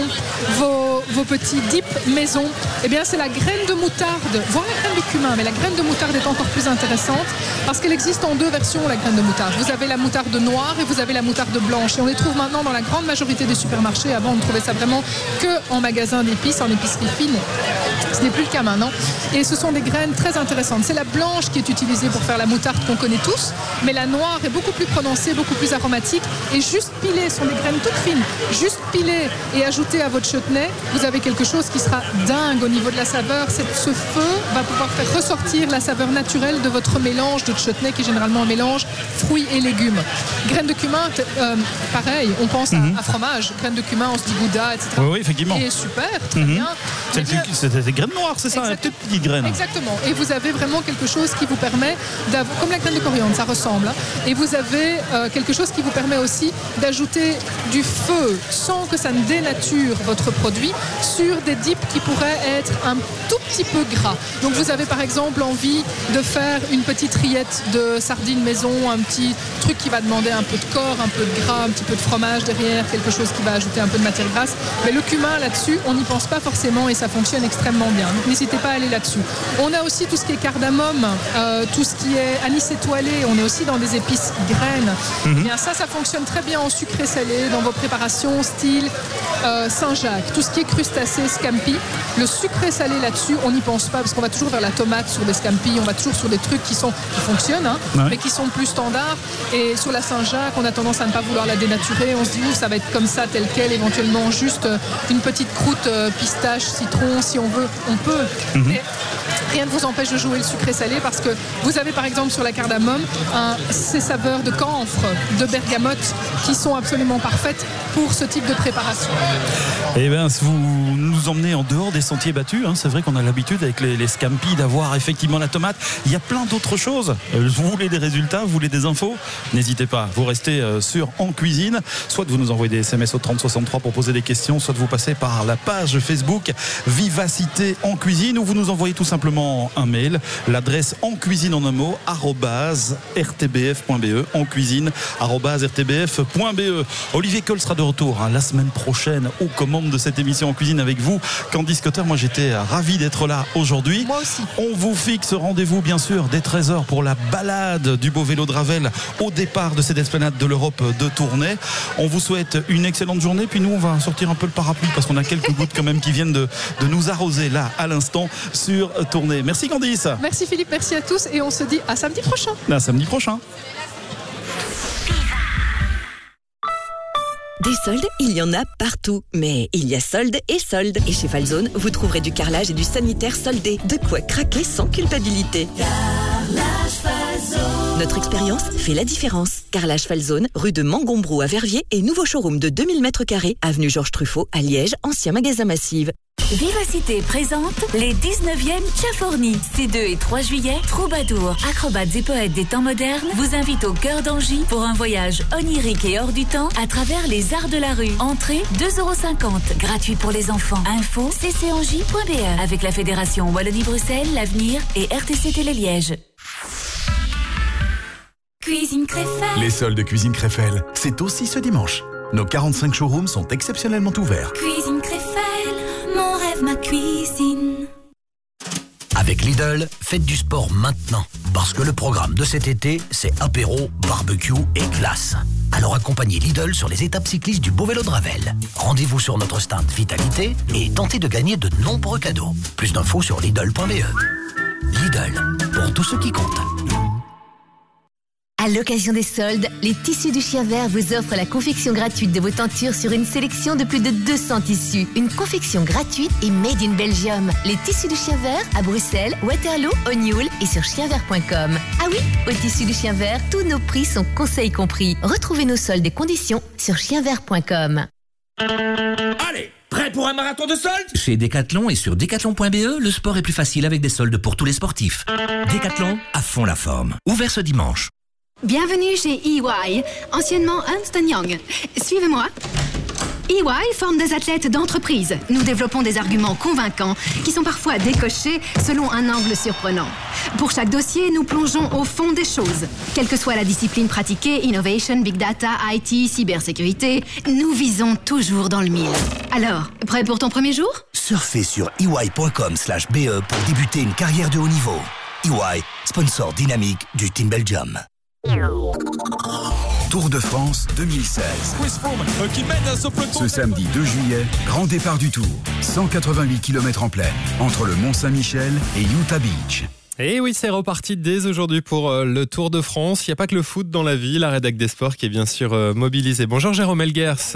vos petits dips maison, eh bien c'est la graine de moutarde, voire la graine de cumin, mais la graine de moutarde est encore plus intéressante parce qu'elle existe en deux versions, la graine de moutarde. Vous avez la moutarde noire et vous avez la moutarde blanche. Et on les trouve maintenant dans la grande majorité des supermarchés. Avant, on ne trouvait ça vraiment que en magasin d'épices, en épicerie fine. Ce n'est plus le cas maintenant. Et ce sont des graines très intéressantes. C'est la blanche qui est utilisée pour faire la moutarde qu'on connaît tous, mais la noire est beaucoup plus prononcée, beaucoup plus aromatique. Et juste pilées, ce sont des graines toutes fines. Juste pilées et ajoutées à votre chutney, vous avez quelque chose qui sera dingue au niveau de la saveur. Ce feu va pouvoir faire ressortir la saveur naturelle de votre mélange de chutney, qui est généralement un mélange fruits et légumes. Graines de cumin, pareil, on pense à fromage. Graines de cumin, on se dit gouda, etc. Oui, effectivement. Et super, très bien. C'est des graines noires, c'est ça, toutes petites graines. Exactement. Et vous avez vraiment quelque chose qui vous permet d'avoir, comme la graine de coriandre, ça ressemble. Hein, et vous avez quelque chose qui vous permet aussi d'ajouter du feu sans que ça ne dénature votre produit sur des dips qui pourraient être un tout petit peu gras. Donc vous avez par exemple envie de faire une petite rillette de sardines maison, un petit truc qui va demander un peu de corps, un peu de gras, un petit peu de fromage derrière, quelque chose qui va ajouter un peu de matière grasse. Mais le cumin là-dessus, on n'y pense pas forcément et ça fonctionne extrêmement bien. Donc n'hésitez pas à aller là-dessus. On a aussi tout ce qui est cardamome, tout ce qui est anis étoilé. On est aussi dans des épices graines. Et bien ça fonctionne très bien en sucré salé dans vos préparations style Saint-Jacques. Tout ce qui est crustacés, scampi. Le sucré salé là-dessus, on n'y pense pas parce qu'on va toujours vers la tomate sur des scampi. On va toujours sur des trucs qui fonctionnent, hein, mais qui sont plus standards. Et sur la Saint-Jacques, on a tendance à ne pas vouloir la dénaturer. On se dit, ça va être comme ça, tel quel, éventuellement juste une petite croûte pistache, citron, si on veut, on peut. Mais rien ne vous empêche de jouer le sucré salé parce que vous avez par exemple sur la cardamome ces saveurs de camphre, de bergamote qui sont absolument parfaites pour ce type de préparation. Eh bien, vous nous emmenez en dehors des sentiers battus. Hein. C'est vrai qu'on a l'habitude avec les scampi d'avoir effectivement la tomate. Il y a plein d'autres choses. Vous voulez des résultats, vous voulez des infos? N'hésitez pas, vous restez sur En Cuisine. Soit vous nous envoyez des SMS au 3063 pour poser des questions, soit vous passez par la page Facebook Vivacité En Cuisine, ou vous nous envoyez tout simplement un mail. L'adresse encuisine en un mot @rtbf.be, encuisine@rtbf.be. Olivier Coll sera de retour la semaine prochaine aux commandes de cette émission En Cuisine avec vous, Candice Cotter. Moi j'étais ravi d'être là aujourd'hui. Moi aussi. On vous fixe rendez-vous bien sûr dès 13h pour la balade du beau vélo de Ravel au départ de cette esplanade de l'Europe de Tournai. On vous souhaite une excellente journée, puis nous on va sortir un peu le parapluie parce qu'on a quelques gouttes quand même qui viennent de nous arroser là à l'instant sur Tournai. journée. Merci Candice. Merci Philippe, merci à tous et on se dit à samedi prochain. À samedi prochain. Des soldes, il y en a partout. Mais il y a soldes et soldes. Et chez Falzone, vous trouverez du carrelage et du sanitaire soldé. De quoi craquer sans culpabilité. Carrelage Falzone. Notre expérience fait la différence. Carrelage Falzone, rue de Mangombrou à Verviers et nouveau showroom de 2000 m², avenue Georges Truffaut à Liège, ancien magasin Massive. Vivacité présente les 19e Chafornis. Ces 2 et 3 juillet, troubadours, acrobates et poètes des temps modernes vous invitent au cœur d'Angy pour un voyage onirique et hors du temps à travers les arts de la rue. Entrée 2,50 €, gratuit pour les enfants. Info ccangy.be avec la Fédération Wallonie-Bruxelles, l'Avenir et RTC Télé Liège. Cuisine Créfelle. Les soldes de Cuisine Créfelle, c'est aussi ce dimanche. Nos 45 showrooms sont exceptionnellement ouverts. Cuisine Créfelle, mon rêve, ma cuisine. Avec Lidl, faites du sport maintenant. Parce que le programme de cet été, c'est apéro, barbecue et glace. Alors accompagnez Lidl sur les étapes cyclistes du Beau Vélo de Ravel. Rendez-vous sur notre stand Vitalité et tentez de gagner de nombreux cadeaux. Plus d'infos sur Lidl.be. Lidl, pour tout ce qui compte. À l'occasion des soldes, les Tissus du Chien Vert vous offrent la confection gratuite de vos tentures sur une sélection de plus de 200 tissus. Une confection gratuite et made in Belgium. Les Tissus du Chien Vert à Bruxelles, Waterloo, Ognoul et sur chienvert.com. Ah oui, au Tissus du Chien Vert, tous nos prix sont conseils compris. Retrouvez nos soldes et conditions sur chienvert.com. Allez, prêt pour un marathon de soldes? Chez Decathlon et sur decathlon.be, le sport est plus facile avec des soldes pour tous les sportifs. Decathlon, à fond la forme. Ouvert ce dimanche. Bienvenue chez EY, anciennement Ernst & Young. Suivez-moi. EY forme des athlètes d'entreprise. Nous développons des arguments convaincants qui sont parfois décochés selon un angle surprenant. Pour chaque dossier, nous plongeons au fond des choses. Quelle que soit la discipline pratiquée, innovation, big data, IT, cybersécurité, nous visons toujours dans le mille. Alors, prêt pour ton premier jour? Surfez sur ey.com/be pour débuter une carrière de haut niveau. EY, sponsor dynamique du Team Belgium. Tour de France 2016. Qui mène à ce peloton. Ce samedi 2 juillet, grand départ du Tour. 188 km en plaine, entre le Mont-Saint-Michel et Utah Beach. Et oui, c'est reparti dès aujourd'hui pour le Tour de France. Il n'y a pas que le foot dans la vie, la rédac des sports qui est bien sûr mobilisée. Bonjour Jérôme Elgers.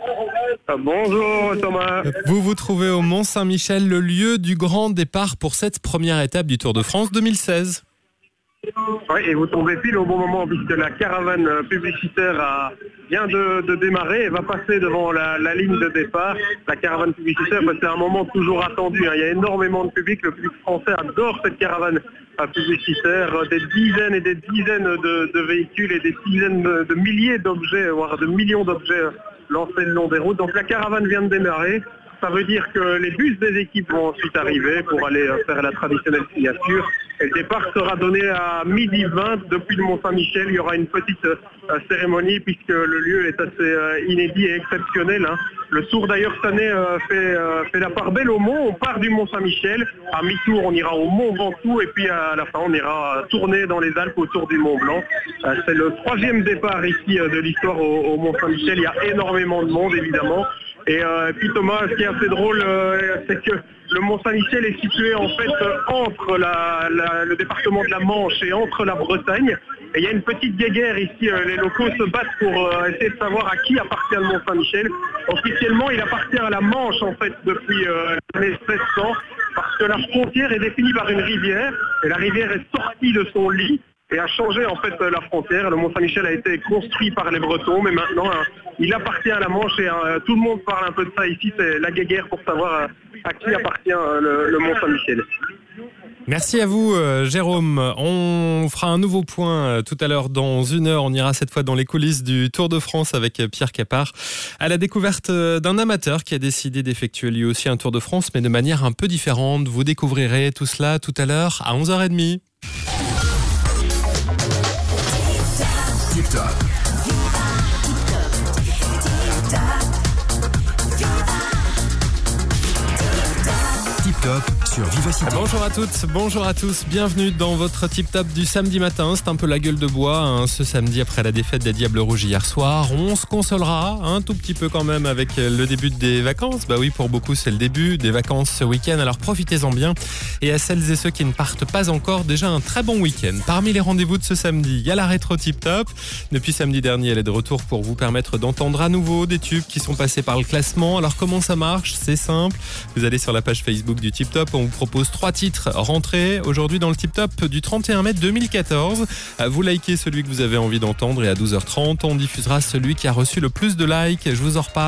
Bonjour Thomas. Vous vous trouvez au Mont-Saint-Michel, le lieu du grand départ pour cette première étape du Tour de France 2016. Oui, et vous tombez pile au bon moment puisque la caravane publicitaire vient de démarrer et va passer devant la ligne de départ. La caravane publicitaire, c'est un moment toujours attendu. Il y a énormément de public. Le public français adore cette caravane publicitaire. Des dizaines et des dizaines de véhicules et des dizaines de milliers d'objets, voire de millions d'objets lancés le long des routes. Donc la caravane vient de démarrer. Ça veut dire que les bus des équipes vont ensuite arriver pour aller faire la traditionnelle signature. Et le départ sera donné à 12h20 depuis le Mont-Saint-Michel. Il y aura une petite cérémonie puisque le lieu est assez inédit et exceptionnel. Le Tour d'ailleurs cette année fait la part belle au Mont. On part du Mont-Saint-Michel. À mi-tour, on ira au Mont Ventoux et puis à la fin, on ira tourner dans les Alpes autour du Mont Blanc. C'est le 3e départ ici de l'histoire au Mont-Saint-Michel. Il y a énormément de monde évidemment. Et puis Thomas, ce qui est assez drôle, c'est que le Mont-Saint-Michel est situé en fait entre le département de la Manche et entre la Bretagne. Et il y a une petite guéguerre ici, les locaux se battent pour essayer de savoir à qui appartient le Mont-Saint-Michel. Officiellement, il appartient à la Manche en fait depuis l'année 1600, parce que la frontière est définie par une rivière, et la rivière est sortie de son lit et a changé en fait la frontière. Le Mont-Saint-Michel a été construit par les Bretons, mais maintenant il appartient à la Manche et tout le monde parle un peu de ça ici. C'est la guéguerre pour savoir à qui appartient le Mont-Saint-Michel. Merci à vous Jérôme. On fera un nouveau point tout à l'heure dans 1 heure. On ira cette fois dans les coulisses du Tour de France avec Pierre Capard à la découverte d'un amateur qui a décidé d'effectuer lui aussi un Tour de France mais de manière un peu différente. Vous découvrirez tout cela tout à l'heure à 11h30. TikTok. TikTok sur Vivacité. Bonjour à toutes, bonjour à tous, bienvenue dans votre tip top du samedi matin. C'est un peu la gueule de bois ce samedi après la défaite des Diables Rouges hier soir. On se consolera un tout petit peu quand même avec le début des vacances. Bah oui, pour beaucoup c'est le début des vacances ce week-end, alors profitez-en bien. Et à celles et ceux qui ne partent pas encore, déjà un très bon week-end. Parmi les rendez-vous de ce samedi, il y a la rétro tip top. Depuis samedi dernier, elle est de retour pour vous permettre d'entendre à nouveau des tubes qui sont passés par le classement. Alors comment ça marche ? C'est simple. Vous allez sur la page Facebook du Tip Top, on vous propose 3 titres rentrés aujourd'hui dans le Tip Top du 31 mai 2014. Vous likez celui que vous avez envie d'entendre et à 12h30, on diffusera celui qui a reçu le plus de likes. Je vous en reparle.